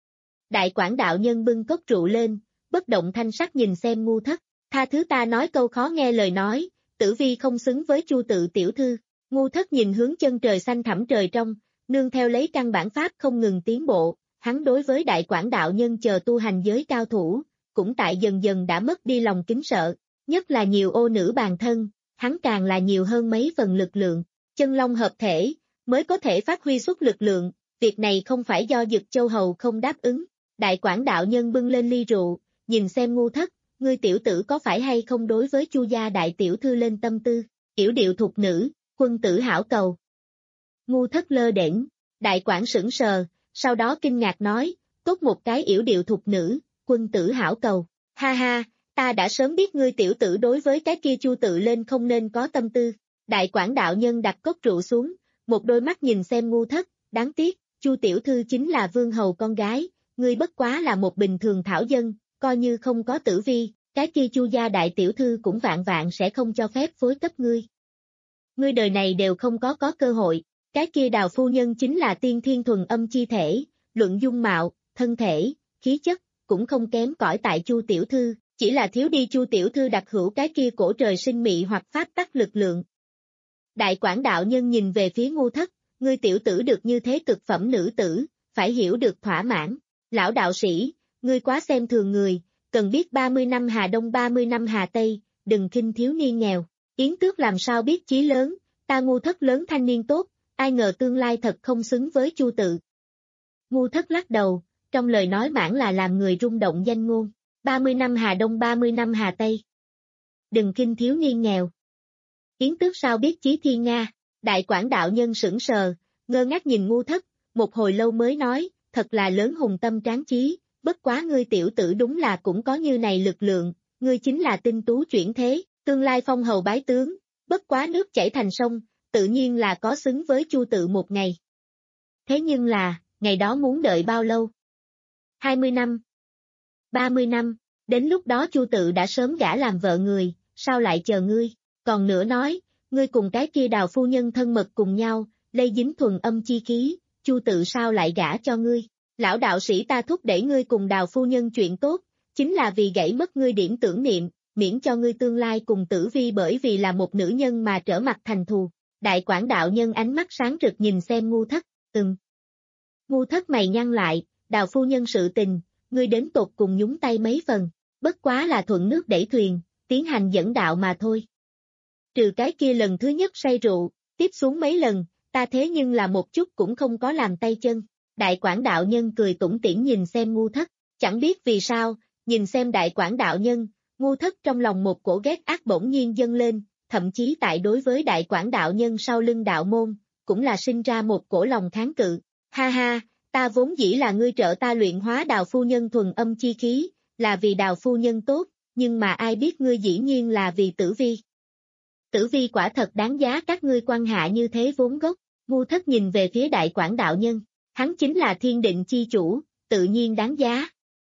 Đại Quảng đạo nhân bưng cốc rượu lên, bất động thanh sắc nhìn xem Ngu Thất, tha thứ ta nói câu khó nghe lời nói, Tử Vi không xứng với Chu Tự tiểu thư. Ngu Thất nhìn hướng chân trời xanh thẳm trời trong, nương theo lấy căn bản pháp không ngừng tiến bộ, hắn đối với Đại Quảng đạo nhân chờ tu hành giới cao thủ, cũng tại dần dần đã mất đi lòng kính sợ, nhất là nhiều ô nữ bàn thân, hắn càng là nhiều hơn mấy phần lực lượng, chân long hợp thể, mới có thể phát huy xuất lực lượng, việc này không phải do Dực Châu Hầu không đáp ứng. Đại Quảng đạo nhân bưng lên ly rượu, nhìn xem Ngu Thất, ngươi tiểu tử có phải hay không đối với Chu gia đại tiểu thư lên tâm tư, yểu điệu thục nữ, quân tử hảo cầu. Ngu Thất lơ đễnh, Đại Quảng sững sờ, sau đó kinh ngạc nói, tốt một cái yểu điệu thục nữ, quân tử hảo cầu, ha ha, ta đã sớm biết ngươi tiểu tử đối với cái kia Chu Tự lên không nên có tâm tư. Đại Quảng đạo nhân đặt cốc rượu xuống, một đôi mắt nhìn xem Ngu Thất, đáng tiếc, Chu tiểu thư chính là vương hầu con gái, ngươi bất quá là một bình thường thảo dân, coi như không có Tử Vi, cái kia Chu gia đại tiểu thư cũng vạn vạn sẽ không cho phép phối cấp ngươi. Ngươi đời này đều không có có cơ hội, cái kia Đào phu nhân chính là tiên thiên thuần âm chi thể, luận dung mạo, thân thể, khí chất, cũng không kém cỏi tại Chu tiểu thư, chỉ là thiếu đi Chu tiểu thư đặc hữu cái kia cổ trời sinh mị hoặc pháp tắc lực lượng. Đại Quảng đạo nhân nhìn về phía Ngu Thất, ngươi tiểu tử được như thế cực phẩm nữ tử, phải hiểu được thỏa mãn. Lão đạo sĩ, ngươi quá xem thường người, cần biết ba mươi năm Hà Đông ba mươi năm Hà Tây, đừng khinh thiếu niên nghèo. Yến Tước làm sao biết chí lớn, ta Ngu Thất lớn thanh niên tốt, ai ngờ tương lai thật không xứng với Chu Tự. Ngu Thất lắc đầu, trong lời nói mãn là làm người rung động danh ngôn. ba mươi năm Hà Đông ba mươi năm Hà Tây. Đừng khinh thiếu niên nghèo. Yến Tước sao biết chí thiên Nga, Đại Quảng đạo nhân sững sờ, ngơ ngác nhìn Ngu Thất, một hồi lâu mới nói, thật là lớn hùng tâm tráng chí, bất quá ngươi tiểu tử đúng là cũng có như này lực lượng, ngươi chính là tinh tú chuyển thế, tương lai phong hầu bái tướng, bất quá nước chảy thành sông, tự nhiên là có xứng với Chu Tự một ngày. Thế nhưng là, ngày đó muốn đợi bao lâu? hai mươi năm, ba mươi năm, đến lúc đó Chu Tự đã sớm gả làm vợ người, sao lại chờ ngươi? Còn nữa nói, ngươi cùng cái kia Đào phu nhân thân mật cùng nhau, lây dính thuần âm chi khí, Chu Tự sao lại gả cho ngươi? Lão đạo sĩ ta thúc đẩy ngươi cùng Đào phu nhân chuyện tốt, chính là vì gãy mất ngươi điểm tưởng niệm, miễn cho ngươi tương lai cùng Tử Vi bởi vì là một nữ nhân mà trở mặt thành thù. Đại Quảng đạo nhân ánh mắt sáng rực nhìn xem Ngu Thất, ừm. Ngu Thất mày nhăn lại, Đào phu nhân sự tình, ngươi đến tột cùng nhúng tay mấy phần, bất quá là thuận nước đẩy thuyền, tiến hành dẫn đạo mà thôi. Trừ cái kia lần thứ nhất say rượu, tiếp xuống mấy lần, ta thế nhưng là một chút cũng không có làm tay chân. Đại Quảng đạo nhân cười tủm tỉm nhìn xem Ngu Thất, chẳng biết vì sao, nhìn xem Đại Quảng đạo nhân, Ngu Thất trong lòng một cổ ghét ác bỗng nhiên dâng lên, thậm chí tại đối với Đại Quảng đạo nhân sau lưng đạo môn, cũng là sinh ra một cổ lòng kháng cự. Ha ha, ta vốn dĩ là ngươi trợ ta luyện hóa Đào phu nhân thuần âm chi khí, là vì Đào phu nhân tốt, nhưng mà ai biết ngươi dĩ nhiên là vì Tử Vi. Tử Vi quả thật đáng giá các ngươi quan hạ như thế vốn gốc. Ngu Thất nhìn về phía Đại Quảng đạo nhân, hắn chính là thiên định chi chủ, tự nhiên đáng giá.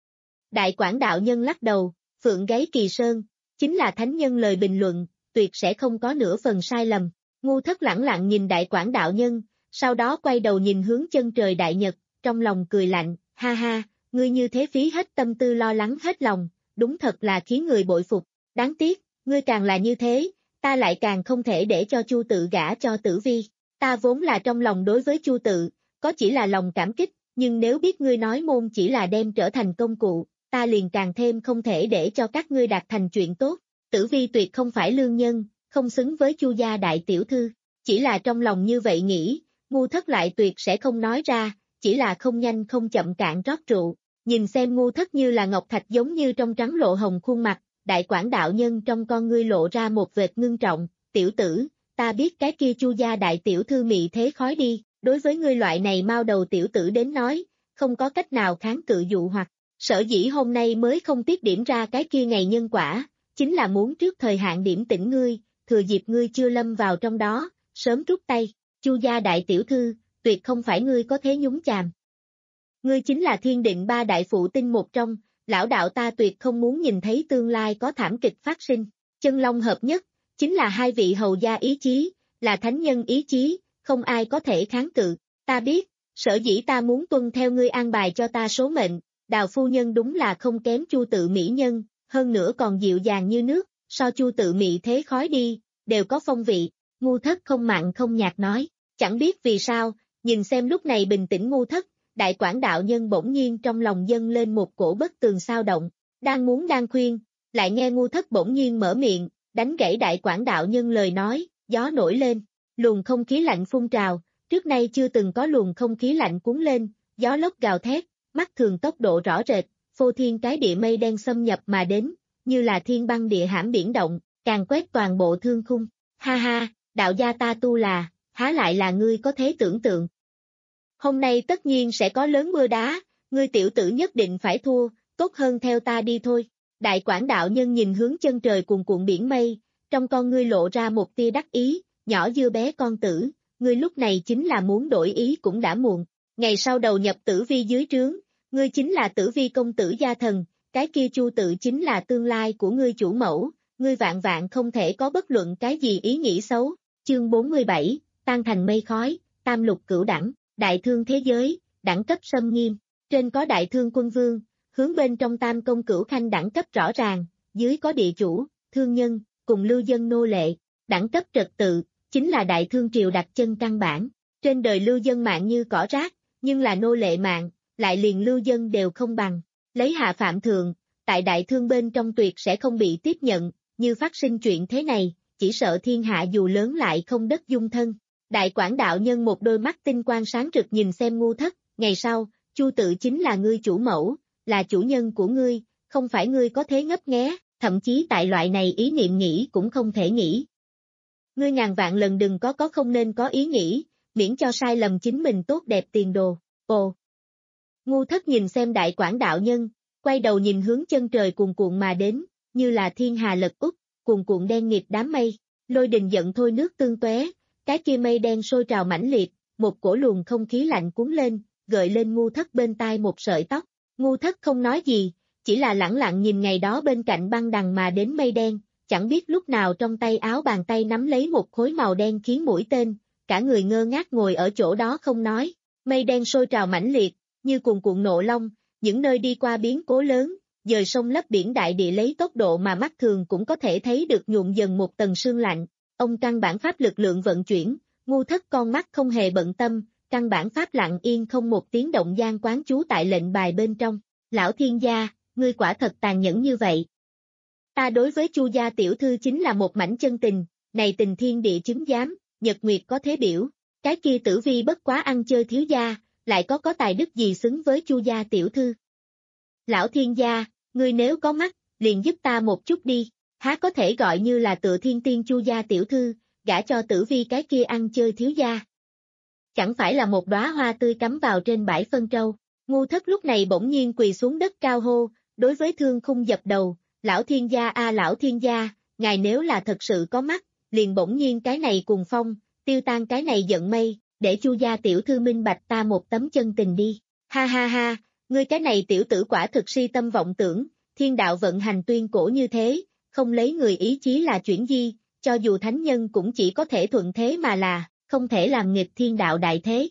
Đại Quảng đạo nhân lắc đầu, Phượng gáy kỳ sơn, chính là thánh nhân lời bình luận, tuyệt sẽ không có nửa phần sai lầm. Ngu Thất lẳng lặng nhìn Đại Quảng đạo nhân, sau đó quay đầu nhìn hướng chân trời đại nhật, trong lòng cười lạnh, ha ha, ngươi như thế phí hết tâm tư lo lắng hết lòng, đúng thật là khiến người bội phục, đáng tiếc, ngươi càng là như thế, ta lại càng không thể để cho Chu Tự gả cho Tử Vi, ta vốn là trong lòng đối với Chu Tự, có chỉ là lòng cảm kích, nhưng nếu biết ngươi nói môn chỉ là đem trở thành công cụ, ta liền càng thêm không thể để cho các ngươi đạt thành chuyện tốt, Tử Vi tuyệt không phải lương nhân, không xứng với Chu gia đại tiểu thư, chỉ là trong lòng như vậy nghĩ, Ngu Thất lại tuyệt sẽ không nói ra, chỉ là không nhanh không chậm cạn rót rượu, nhìn xem Ngu Thất như là ngọc thạch giống như trong trắng lộ hồng khuôn mặt, Đại Quảng đạo nhân trong con ngươi lộ ra một vệt ngưng trọng, tiểu tử, ta biết cái kia Chu gia đại tiểu thư mị thế khói đi, đối với ngươi loại này mau đầu tiểu tử đến nói, không có cách nào kháng cự dụ hoặc, sở dĩ hôm nay mới không tiết điểm ra cái kia ngày nhân quả, chính là muốn trước thời hạn điểm tỉnh ngươi, thừa dịp ngươi chưa lâm vào trong đó, sớm rút tay, Chu gia đại tiểu thư, tuyệt không phải ngươi có thế nhúng chàm. Ngươi chính là thiên định ba đại phụ tinh một trong, lão đạo ta tuyệt không muốn nhìn thấy tương lai có thảm kịch phát sinh, chân long hợp nhất, chính là hai vị hầu gia ý chí, là thánh nhân ý chí, không ai có thể kháng cự, ta biết, sở dĩ ta muốn tuân theo ngươi an bài cho ta số mệnh, Đào phu nhân đúng là không kém Chu Tự mỹ nhân, hơn nữa còn dịu dàng như nước, so Chu Tự mị thế khói đi, đều có phong vị, Ngu Thất không mặn không nhạt nói, chẳng biết vì sao, nhìn xem lúc này bình tĩnh Ngu Thất, Đại Quảng đạo nhân bỗng nhiên trong lòng dâng lên một cổ bất tường sao động, đang muốn đang khuyên, lại nghe Ngu Thất bỗng nhiên mở miệng, đánh gãy Đại Quảng đạo nhân lời nói, gió nổi lên, luồng không khí lạnh phun trào, trước nay chưa từng có luồng không khí lạnh cuốn lên, gió lốc gào thét, mắt thường tốc độ rõ rệt, phô thiên cái địa mây đen xâm nhập mà đến, như là thiên băng địa hãm biển động, càng quét toàn bộ thương khung, ha ha, đạo gia ta tu là, há lại là ngươi có thế tưởng tượng. Hôm nay tất nhiên sẽ có lớn mưa đá, ngươi tiểu tử nhất định phải thua, tốt hơn theo ta đi thôi. Đại Quảng đạo nhân nhìn hướng chân trời cuồn cuộn biển mây, trong con ngươi lộ ra một tia đắc ý, nhỏ dưa bé con tử, ngươi lúc này chính là muốn đổi ý cũng đã muộn. Ngày sau đầu nhập Tử Vi dưới trướng, ngươi chính là Tử Vi công tử gia thần, cái kia Chu Tự chính là tương lai của ngươi chủ mẫu, ngươi vạn vạn không thể có bất luận cái gì ý nghĩ xấu. Chương bốn mươi bảy, tan thành mây khói, tam lục cửu đẳng, đại thương thế giới, đẳng cấp xâm nghiêm, trên có đại thương quân vương, hướng bên trong tam công cửu khanh đẳng cấp rõ ràng, dưới có địa chủ, thương nhân, cùng lưu dân nô lệ, đẳng cấp trật tự, chính là đại thương triều đặt chân căn bản, trên đời lưu dân mạng như cỏ rác, nhưng là nô lệ mạng, lại liền lưu dân đều không bằng, lấy hạ phạm thượng, tại đại thương bên trong tuyệt sẽ không bị tiếp nhận, như phát sinh chuyện thế này, chỉ sợ thiên hạ dù lớn lại không đất dung thân. Đại Quảng đạo nhân một đôi mắt tinh quang sáng rực nhìn xem Ngu Thất, ngày sau, Chu Tự chính là ngươi chủ mẫu, là chủ nhân của ngươi, không phải ngươi có thế ngấp nghé, thậm chí tại loại này ý niệm nghĩ cũng không thể nghĩ. Ngươi ngàn vạn lần đừng có có không nên có ý nghĩ, miễn cho sai lầm chính mình tốt đẹp tiền đồ. Ồ! Ngu Thất nhìn xem Đại Quảng đạo nhân, quay đầu nhìn hướng chân trời cuồn cuộn mà đến, như là thiên hà lật úp, cuồn cuộn đen nghịt đám mây, lôi đình giận thôi nước tương tóe, cái kia mây đen sôi trào mãnh liệt, một cổ luồng không khí lạnh cuốn lên, gợi lên Ngu Thất bên tai một sợi tóc. Ngu Thất không nói gì, chỉ là lẳng lặng nhìn ngày đó bên cạnh băng đằng mà đến mây đen, chẳng biết lúc nào trong tay áo bàn tay nắm lấy một khối màu đen khiến mũi tên, cả người ngơ ngác ngồi ở chỗ đó không nói. Mây đen sôi trào mãnh liệt, như cuồn cuộn nộ long, những nơi đi qua biến cố lớn, dời sông lấp biển đại địa lấy tốc độ mà mắt thường cũng có thể thấy được nhuộm dần một tầng sương lạnh. ông căn bản pháp lực lượng vận chuyển, ngu thất con mắt không hề bận tâm, căn bản pháp lặng yên không một tiếng động gian quán chú tại lệnh bài bên trong. Lão thiên gia, ngươi quả thật tàn nhẫn như vậy. Ta đối với Chu gia tiểu thư chính là một mảnh chân tình, này tình thiên địa chứng giám, nhật nguyệt có thế biểu, cái kia tử vi bất quá ăn chơi thiếu gia, lại có có tài đức gì xứng với Chu gia tiểu thư. Lão thiên gia, ngươi nếu có mắt, liền giúp ta một chút đi, há có thể gọi như là tựa thiên tiên Chu gia tiểu thư, gả cho tử vi cái kia ăn chơi thiếu gia. Chẳng phải là một đóa hoa tươi cắm vào trên bãi phân trâu. Ngu thất lúc này bỗng nhiên quỳ xuống đất cao hô, đối với thương khung dập đầu, lão thiên gia a lão thiên gia, ngài nếu là thật sự có mắt, liền bỗng nhiên cái này cùng phong, tiêu tan cái này giận mây, để Chu gia tiểu thư minh bạch ta một tấm chân tình đi. Ha ha ha, ngươi cái này tiểu tử quả thực si tâm vọng tưởng, thiên đạo vận hành tuyên cổ như thế, không lấy người ý chí là chuyển di, cho dù thánh nhân cũng chỉ có thể thuận thế mà là, không thể làm nghịch thiên đạo đại thế.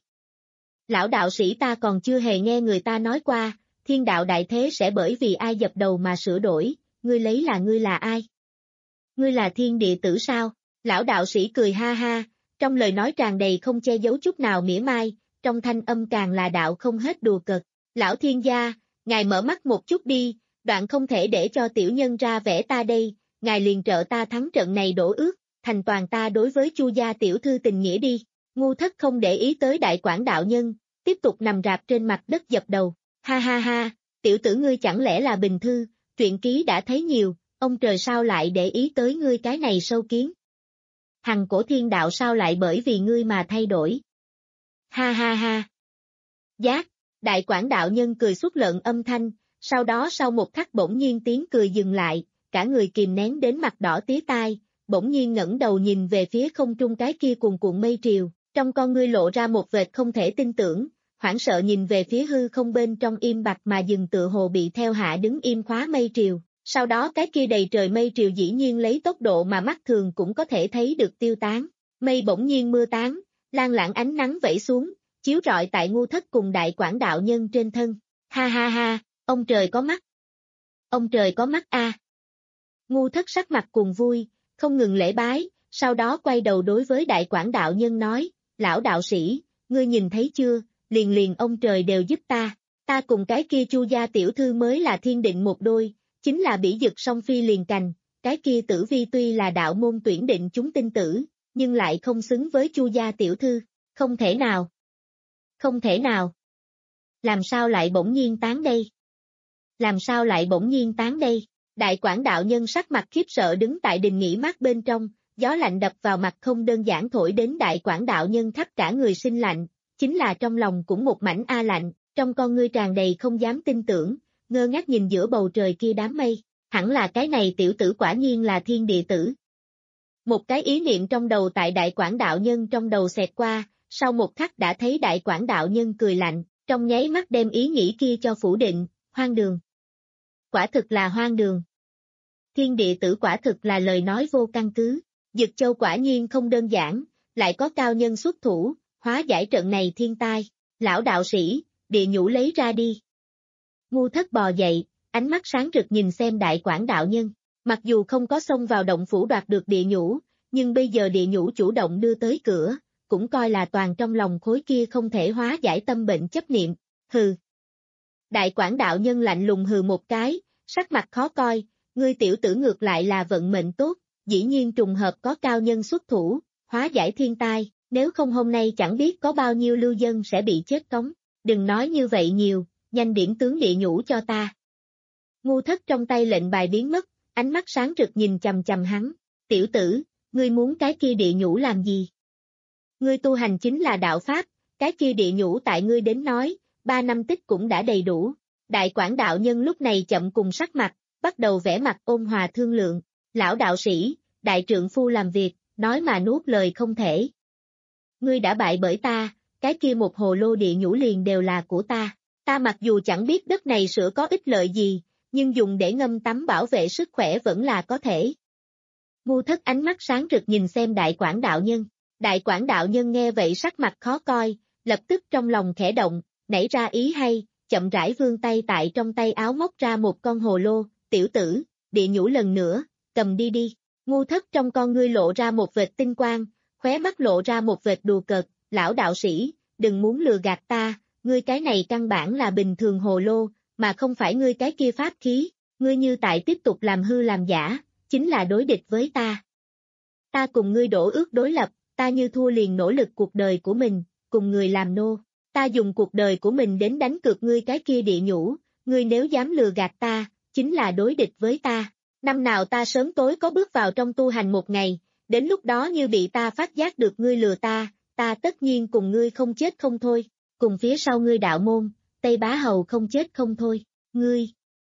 Lão đạo sĩ ta còn chưa hề nghe người ta nói qua, thiên đạo đại thế sẽ bởi vì ai dập đầu mà sửa đổi, ngươi lấy là ngươi là ai? Ngươi là thiên địa tử sao? Lão đạo sĩ cười ha ha, trong lời nói tràn đầy không che giấu chút nào mỉa mai, trong thanh âm càng là đạo không hết đùa cợt. Lão thiên gia, ngài mở mắt một chút đi, đoạn không thể để cho tiểu nhân ra vẽ ta đây, ngài liền trợ ta thắng trận này đổ ước, thành toàn ta đối với Chu gia tiểu thư tình nghĩa đi. Ngu thất không để ý tới đại quảng đạo nhân, tiếp tục nằm rạp trên mặt đất dập đầu. Ha ha ha, tiểu tử ngươi chẳng lẽ là bình thư, truyện ký đã thấy nhiều, ông trời sao lại để ý tới ngươi cái này sâu kiến. Hằng cổ thiên đạo sao lại bởi vì ngươi mà thay đổi. Ha ha ha. Giác, đại quảng đạo nhân cười xuất lợn âm thanh, sau đó sau một khắc bỗng nhiên tiếng cười dừng lại, cả người kìm nén đến mặt đỏ tía tai, bỗng nhiên ngẩng đầu nhìn về phía không trung cái kia cuồn cuộn mây triều, trong con ngươi lộ ra một vệt không thể tin tưởng, hoảng sợ nhìn về phía hư không bên trong im bặt mà dừng tựa hồ bị theo hạ đứng im khóa mây triều, sau đó cái kia đầy trời mây triều dĩ nhiên lấy tốc độ mà mắt thường cũng có thể thấy được tiêu tán, mây bỗng nhiên mưa tán, lan lãng ánh nắng vẩy xuống, chiếu rọi tại ngu thất cùng đại quảng đạo nhân trên thân, ha ha ha, ông trời có mắt, ông trời có mắt a. Ngu thất sắc mặt cuồng vui, không ngừng lễ bái, sau đó quay đầu đối với đại quảng đạo nhân nói, lão đạo sĩ, ngươi nhìn thấy chưa, liền liền ông trời đều giúp ta, ta cùng cái kia Chu gia tiểu thư mới là thiên định một đôi, chính là bỉ dực song phi liền cành, cái kia tử vi tuy là đạo môn tuyển định chúng tinh tử, nhưng lại không xứng với Chu gia tiểu thư, không thể nào, không thể nào, làm sao lại bỗng nhiên tán đây, làm sao lại bỗng nhiên tán đây, đại quảng đạo nhân sắc mặt khiếp sợ đứng tại đình nghỉ mát bên trong, gió lạnh đập vào mặt không đơn giản thổi đến đại quảng đạo nhân khắp cả người sinh lạnh, chính là trong lòng cũng một mảnh a lạnh, trong con ngươi tràn đầy không dám tin tưởng, ngơ ngác nhìn giữa bầu trời kia đám mây, hẳn là cái này tiểu tử quả nhiên là thiên địa tử. Một cái ý niệm trong đầu tại đại quảng đạo nhân trong đầu xẹt qua, sau một khắc đã thấy đại quảng đạo nhân cười lạnh, trong nháy mắt đem ý nghĩ kia cho phủ định, hoang đường. Quả thực là hoang đường. Thiên địa tử quả thực là lời nói vô căn cứ, Dực Châu quả nhiên không đơn giản, lại có cao nhân xuất thủ, hóa giải trận này thiên tai, lão đạo sĩ, địa nhũ lấy ra đi. Ngu thất bò dậy, ánh mắt sáng rực nhìn xem đại quảng đạo nhân, mặc dù không có xông vào động phủ đoạt được địa nhũ, nhưng bây giờ địa nhũ chủ động đưa tới cửa, cũng coi là toàn trong lòng khối kia không thể hóa giải tâm bệnh chấp niệm, hừ. Đại quảng đạo nhân lạnh lùng hừ một cái, sắc mặt khó coi, ngươi tiểu tử ngược lại là vận mệnh tốt, dĩ nhiên trùng hợp có cao nhân xuất thủ, hóa giải thiên tai, nếu không hôm nay chẳng biết có bao nhiêu lưu dân sẽ bị chết cống, đừng nói như vậy nhiều, nhanh điểm tướng địa nhũ cho ta. Ngu thất trong tay lệnh bài biến mất, ánh mắt sáng rực nhìn chằm chằm hắn, tiểu tử, ngươi muốn cái kia địa nhũ làm gì? Ngươi tu hành chính là đạo pháp, cái kia địa nhũ tại ngươi đến nói, ba năm tích cũng đã đầy đủ. Đại quảng đạo nhân lúc này chậm cùng sắc mặt, bắt đầu vẽ mặt ôn hòa thương lượng, lão đạo sĩ, đại trượng phu làm việc, nói mà nuốt lời không thể. Ngươi đã bại bởi ta, cái kia một hồ lô địa nhũ liền đều là của ta, ta mặc dù chẳng biết đất này sửa có ích lợi gì, nhưng dùng để ngâm tắm bảo vệ sức khỏe vẫn là có thể. Ngu thất ánh mắt sáng rực nhìn xem đại quảng đạo nhân, đại quảng đạo nhân nghe vậy sắc mặt khó coi, lập tức trong lòng khẽ động, nảy ra ý hay, chậm rãi vươn tay tại trong tay áo móc ra một con hồ lô, tiểu tử, địa nhũ lần nữa, cầm đi đi. Ngu Thất trong con ngươi lộ ra một vệt tinh quang, khóe mắt lộ ra một vệt đùa cợt, lão đạo sĩ, đừng muốn lừa gạt ta, ngươi cái này căn bản là bình thường hồ lô, mà không phải ngươi cái kia pháp khí, ngươi như tại tiếp tục làm hư làm giả, chính là đối địch với ta. Ta cùng ngươi đổ ước đối lập, ta như thua liền nỗ lực cuộc đời của mình, cùng người làm nô, ta dùng cuộc đời của mình đến đánh cược ngươi cái kia địa nhũ, ngươi nếu dám lừa gạt ta, chính là đối địch với ta. Năm nào ta sớm tối có bước vào trong tu hành một ngày, đến lúc đó như bị ta phát giác được ngươi lừa ta, ta tất nhiên cùng ngươi không chết không thôi, cùng phía sau ngươi đạo môn, Tây Bá Hầu không chết không thôi, ngươi.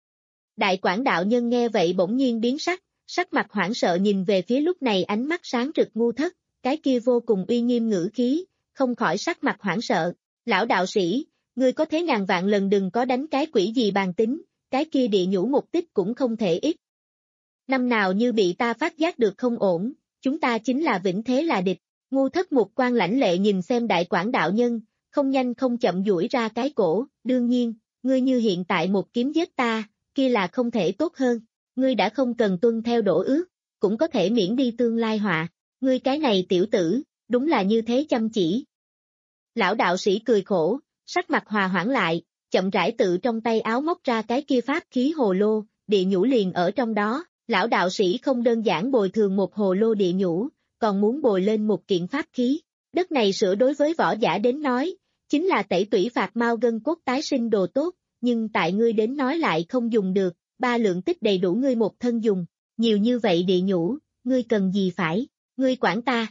Đại Quảng đạo nhân nghe vậy bỗng nhiên biến sắc, sắc mặt hoảng sợ nhìn về phía lúc này ánh mắt sáng rực Ngu Thất, cái kia vô cùng uy nghiêm ngữ khí, không khỏi sắc mặt hoảng sợ, lão đạo sĩ, ngươi có thế ngàn vạn lần đừng có đánh cái quỷ gì bàn tính, cái kia địa nhũ mục tích cũng không thể ít. Năm nào như bị ta phát giác được không ổn, chúng ta chính là vĩnh thế là địch. Ngu Thất một quan lãnh lệ nhìn xem Đại Quảng đạo nhân, không nhanh không chậm duỗi ra cái cổ, đương nhiên, ngươi như hiện tại một kiếm giết ta, kia là không thể tốt hơn, ngươi đã không cần tuân theo đổ ước, cũng có thể miễn đi tương lai họa, ngươi cái này tiểu tử, đúng là như thế chăm chỉ. Lão đạo sĩ cười khổ, sắc mặt hòa hoãn lại, chậm rãi tự trong tay áo móc ra cái kia pháp khí hồ lô, địa nhũ liền ở trong đó, lão đạo sĩ không đơn giản bồi thường một hồ lô địa nhũ, còn muốn bồi lên một kiện pháp khí, đất này sửa đối với võ giả đến nói, chính là tẩy tủy phạt mau gân cốt tái sinh đồ tốt, nhưng tại ngươi đến nói lại không dùng được, ba lượng tích đầy đủ ngươi một thân dùng, nhiều như vậy địa nhũ, ngươi cần gì phải, ngươi quản ta.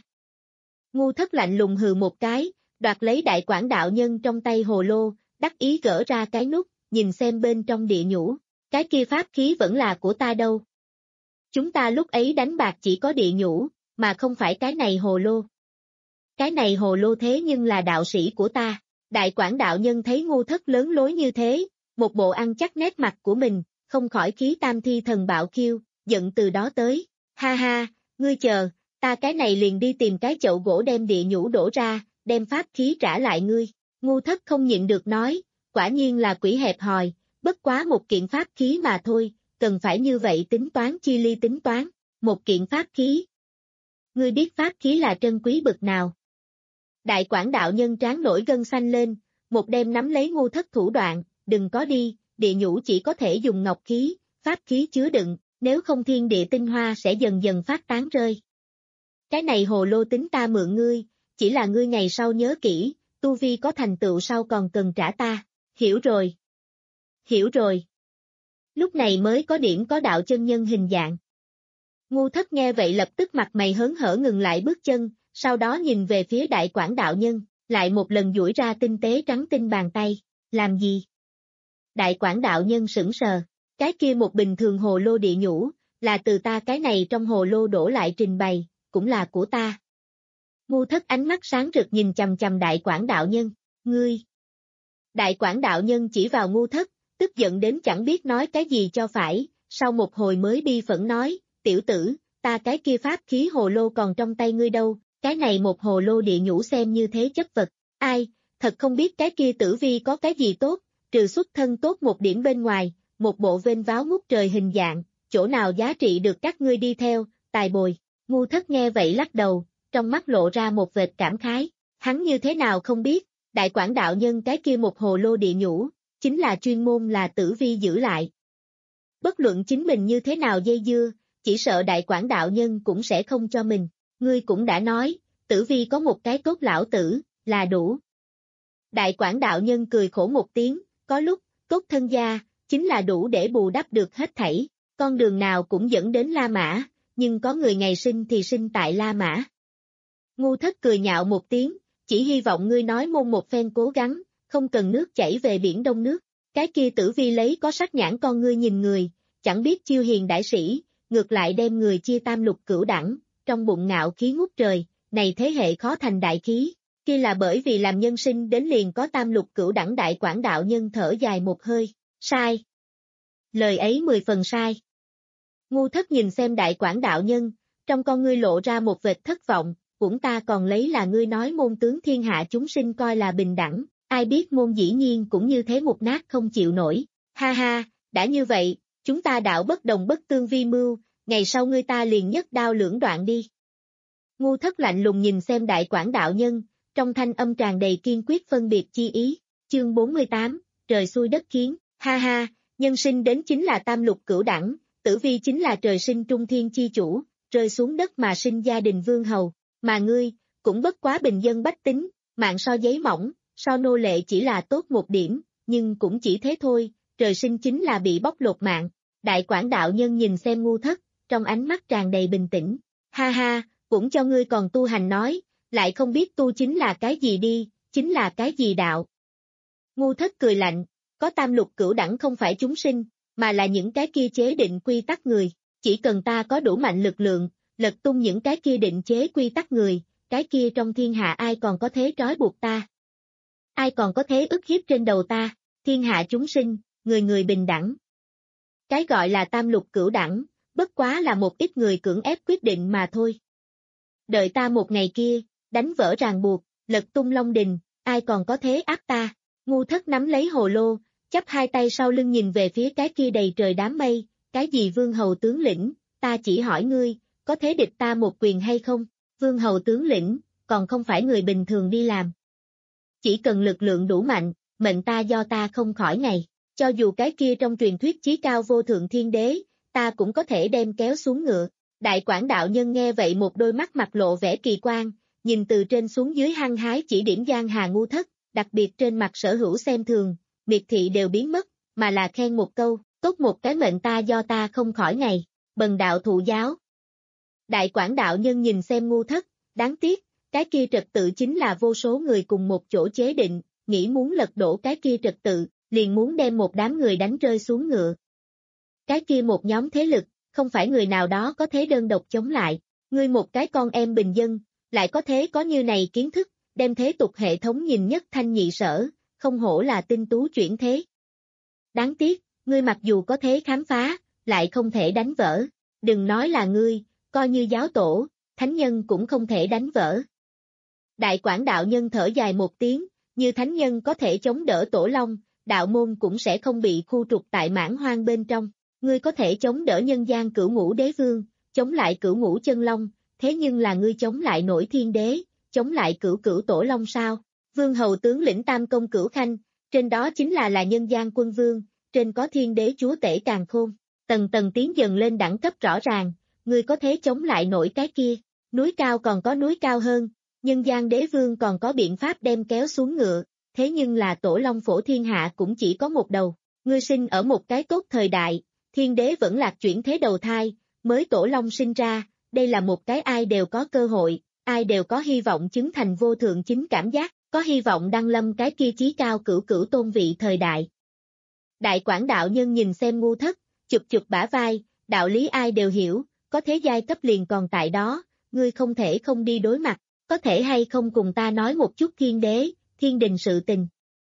Ngu Thất lạnh lùng hừ một cái, đoạt lấy Đại Quảng đạo nhân trong tay hồ lô, đắc ý gỡ ra cái nút, nhìn xem bên trong địa nhũ, cái kia pháp khí vẫn là của ta đâu. Chúng ta lúc ấy đánh bạc chỉ có địa nhũ, mà không phải cái này hồ lô. Cái này hồ lô thế nhưng là đạo sĩ của ta. Đại Quảng đạo nhân thấy Ngu Thất lớn lối như thế, một bộ ăn chắc nét mặt của mình, không khỏi khí tam thi thần bạo khiêu, giận từ đó tới. Ha ha, ngươi chờ, ta cái này liền đi tìm cái chậu gỗ đem địa nhũ đổ ra, đem pháp khí trả lại ngươi. Ngu Thất không nhịn được nói, quả nhiên là quỷ hẹp hòi, bất quá một kiện pháp khí mà thôi, cần phải như vậy tính toán chi ly tính toán, một kiện pháp khí. Ngươi biết pháp khí là trân quý bực nào? Đại Quảng đạo nhân trán nổi gân xanh lên, một đêm nắm lấy Ngu Thất thủ đoạn, đừng có đi, địa nhũ chỉ có thể dùng ngọc khí, pháp khí chứa đựng, nếu không thiên địa tinh hoa sẽ dần dần phát tán rơi. Cái này hồ lô tính ta mượn ngươi, chỉ là ngươi ngày sau nhớ kỹ, tu vi có thành tựu sau còn cần trả ta, hiểu rồi. Hiểu rồi. Lúc này mới có điểm có đạo chân nhân hình dạng. Ngu Thất nghe vậy lập tức mặt mày hớn hở ngừng lại bước chân, sau đó nhìn về phía Đại Quảng đạo nhân, lại một lần duỗi ra tinh tế trắng tinh bàn tay, làm gì? Đại Quảng đạo nhân sững sờ, cái kia một bình thường hồ lô địa nhũ, là từ ta cái này trong hồ lô đổ lại trình bày, cũng là của ta. Ngu Thất ánh mắt sáng rực nhìn chằm chằm Đại Quảng đạo nhân, ngươi. Đại Quảng đạo nhân chỉ vào Ngu Thất, tức giận đến chẳng biết nói cái gì cho phải, sau một hồi mới bi phẫn nói, tiểu tử, ta cái kia pháp khí hồ lô còn trong tay ngươi đâu, cái này một hồ lô địa nhũ xem như thế chất vật, ai, thật không biết cái kia tử vi có cái gì tốt, trừ xuất thân tốt một điểm bên ngoài, một bộ vênh váo ngút trời hình dạng, chỗ nào giá trị được các ngươi đi theo, tài bồi. Ngu Thất nghe vậy lắc đầu, trong mắt lộ ra một vệt cảm khái, hắn như thế nào không biết, Đại Quảng đạo nhân cái kia một hồ lô địa nhũ, chính là chuyên môn là tử vi giữ lại. Bất luận chính mình như thế nào dây dưa, chỉ sợ Đại Quảng đạo nhân cũng sẽ không cho mình, ngươi cũng đã nói, tử vi có một cái tốt lão tử, là đủ. Đại Quảng đạo nhân cười khổ một tiếng, có lúc, tốt thân gia, chính là đủ để bù đắp được hết thảy, con đường nào cũng dẫn đến La Mã, nhưng có người ngày sinh thì sinh tại La Mã. Ngu Thất cười nhạo một tiếng, chỉ hy vọng ngươi nói môn một phen cố gắng, không cần nước chảy về biển đông nước, cái kia tử vi lấy có sắc nhãn con ngươi nhìn người, chẳng biết chiêu hiền đại sĩ, ngược lại đem người chia tam lục cửu đẳng, trong bụng ngạo khí ngút trời, này thế hệ khó thành đại khí, kia là bởi vì làm nhân sinh đến liền có tam lục cửu đẳng. Đại Quảng đạo nhân thở dài một hơi, sai. Lời ấy mười phần sai. Ngu Thất nhìn xem Đại Quảng đạo nhân, trong con ngươi lộ ra một vệt thất vọng, cũng ta còn lấy là ngươi nói môn tướng thiên hạ chúng sinh coi là bình đẳng, ai biết môn dĩ nhiên cũng như thế mục nát không chịu nổi, ha ha, đã như vậy, chúng ta đạo bất đồng bất tương vi mưu, ngày sau ngươi ta liền nhất đao lưỡng đoạn đi. Ngu Thất lạnh lùng nhìn xem Đại Quảng đạo nhân, trong thanh âm tràn đầy kiên quyết phân biệt chi ý, chương bốn mươi tám, trời xui đất khiến, ha ha, nhân sinh đến chính là tam lục cửu đẳng, tử vi chính là trời sinh trung thiên chi chủ, rơi xuống đất mà sinh gia đình vương hầu, mà ngươi, cũng bất quá bình dân bách tính, mạng so giấy mỏng, so nô lệ chỉ là tốt một điểm, nhưng cũng chỉ thế thôi, trời sinh chính là bị bóc lột mạng. Đại Quảng đạo nhân nhìn xem Ngu Thất, trong ánh mắt tràn đầy bình tĩnh, ha ha, cũng cho ngươi còn tu hành nói, lại không biết tu chính là cái gì đi, chính là cái gì đạo. Ngu Thất cười lạnh, có tam lục cửu đẳng không phải chúng sinh, mà là những cái kia chế định quy tắc người, chỉ cần ta có đủ mạnh lực lượng, lật tung những cái kia định chế quy tắc người, cái kia trong thiên hạ ai còn có thế trói buộc ta. Ai còn có thế ức hiếp trên đầu ta, thiên hạ chúng sinh, người người bình đẳng. Cái gọi là tam lục cửu đẳng, bất quá là một ít người cưỡng ép quyết định mà thôi. Đợi ta một ngày kia, đánh vỡ ràng buộc, lật tung long đình, ai còn có thế áp ta. Ngu Thất nắm lấy hồ lô, chắp hai tay sau lưng nhìn về phía cái kia đầy trời đám mây, cái gì vương hầu tướng lĩnh, ta chỉ hỏi ngươi, có thế địch ta một quyền hay không? Vương hầu tướng lĩnh, còn không phải người bình thường đi làm. Chỉ cần lực lượng đủ mạnh, mệnh ta do ta không khỏi ngày, cho dù cái kia trong truyền thuyết chí cao vô thượng thiên đế, ta cũng có thể đem kéo xuống ngựa. Đại Quảng đạo nhân nghe vậy một đôi mắt mặt lộ vẻ kỳ quan, nhìn từ trên xuống dưới hăng hái chỉ điểm Giang Hà Ngu Thất, đặc biệt trên mặt sở hữu xem thường, miệt thị đều biến mất, mà là khen một câu, tốt một cái mệnh ta do ta không khỏi ngày, bần đạo thụ giáo. Đại Quảng đạo nhân nhìn xem Ngu Thất, đáng tiếc, cái kia trật tự chính là vô số người cùng một chỗ chế định, nghĩ muốn lật đổ cái kia trật tự, liền muốn đem một đám người đánh rơi xuống ngựa. Cái kia một nhóm thế lực, không phải người nào đó có thế đơn độc chống lại, ngươi một cái con em bình dân, lại có thế có như này kiến thức, đem thế tục hệ thống nhìn nhất thanh nhị sở, không hổ là tinh tú chuyển thế. Đáng tiếc, ngươi mặc dù có thế khám phá, lại không thể đánh vỡ, đừng nói là ngươi, coi như giáo tổ, thánh nhân cũng không thể đánh vỡ. Đại Quảng đạo nhân thở dài một tiếng, như thánh nhân có thể chống đỡ tổ long, đạo môn cũng sẽ không bị khu trục tại mãn hoang bên trong. Ngươi có thể chống đỡ nhân gian cửu ngũ đế vương, chống lại cửu ngũ chân long, thế nhưng là ngươi chống lại nổi thiên đế, chống lại cửu cửu tổ long sao? Vương hầu tướng lĩnh tam công cửu khanh, trên đó chính là là nhân gian quân vương, trên có thiên đế chúa tể càn khôn, tầng tầng tiến dần lên đẳng cấp rõ ràng, ngươi có thể chống lại nổi cái kia, núi cao còn có núi cao hơn, nhân gian đế vương còn có biện pháp đem kéo xuống ngựa, thế nhưng là tổ long phổ thiên hạ cũng chỉ có một đầu, ngươi sinh ở một cái tốt thời đại. Thiên đế vẫn lạc chuyển thế đầu thai, mới tổ long sinh ra, đây là một cái ai đều có cơ hội, ai đều có hy vọng chứng thành vô thượng chính cảm giác, có hy vọng đăng lâm cái kia chí cao cửu cửu tôn vị thời đại. Đại Quảng đạo nhân nhìn xem Ngu Thất, chụp chụp bả vai, đạo lý ai đều hiểu, có thế giai cấp liền còn tại đó, ngươi không thể không đi đối mặt, có thể hay không cùng ta nói một chút thiên đế, thiên đình sự tình.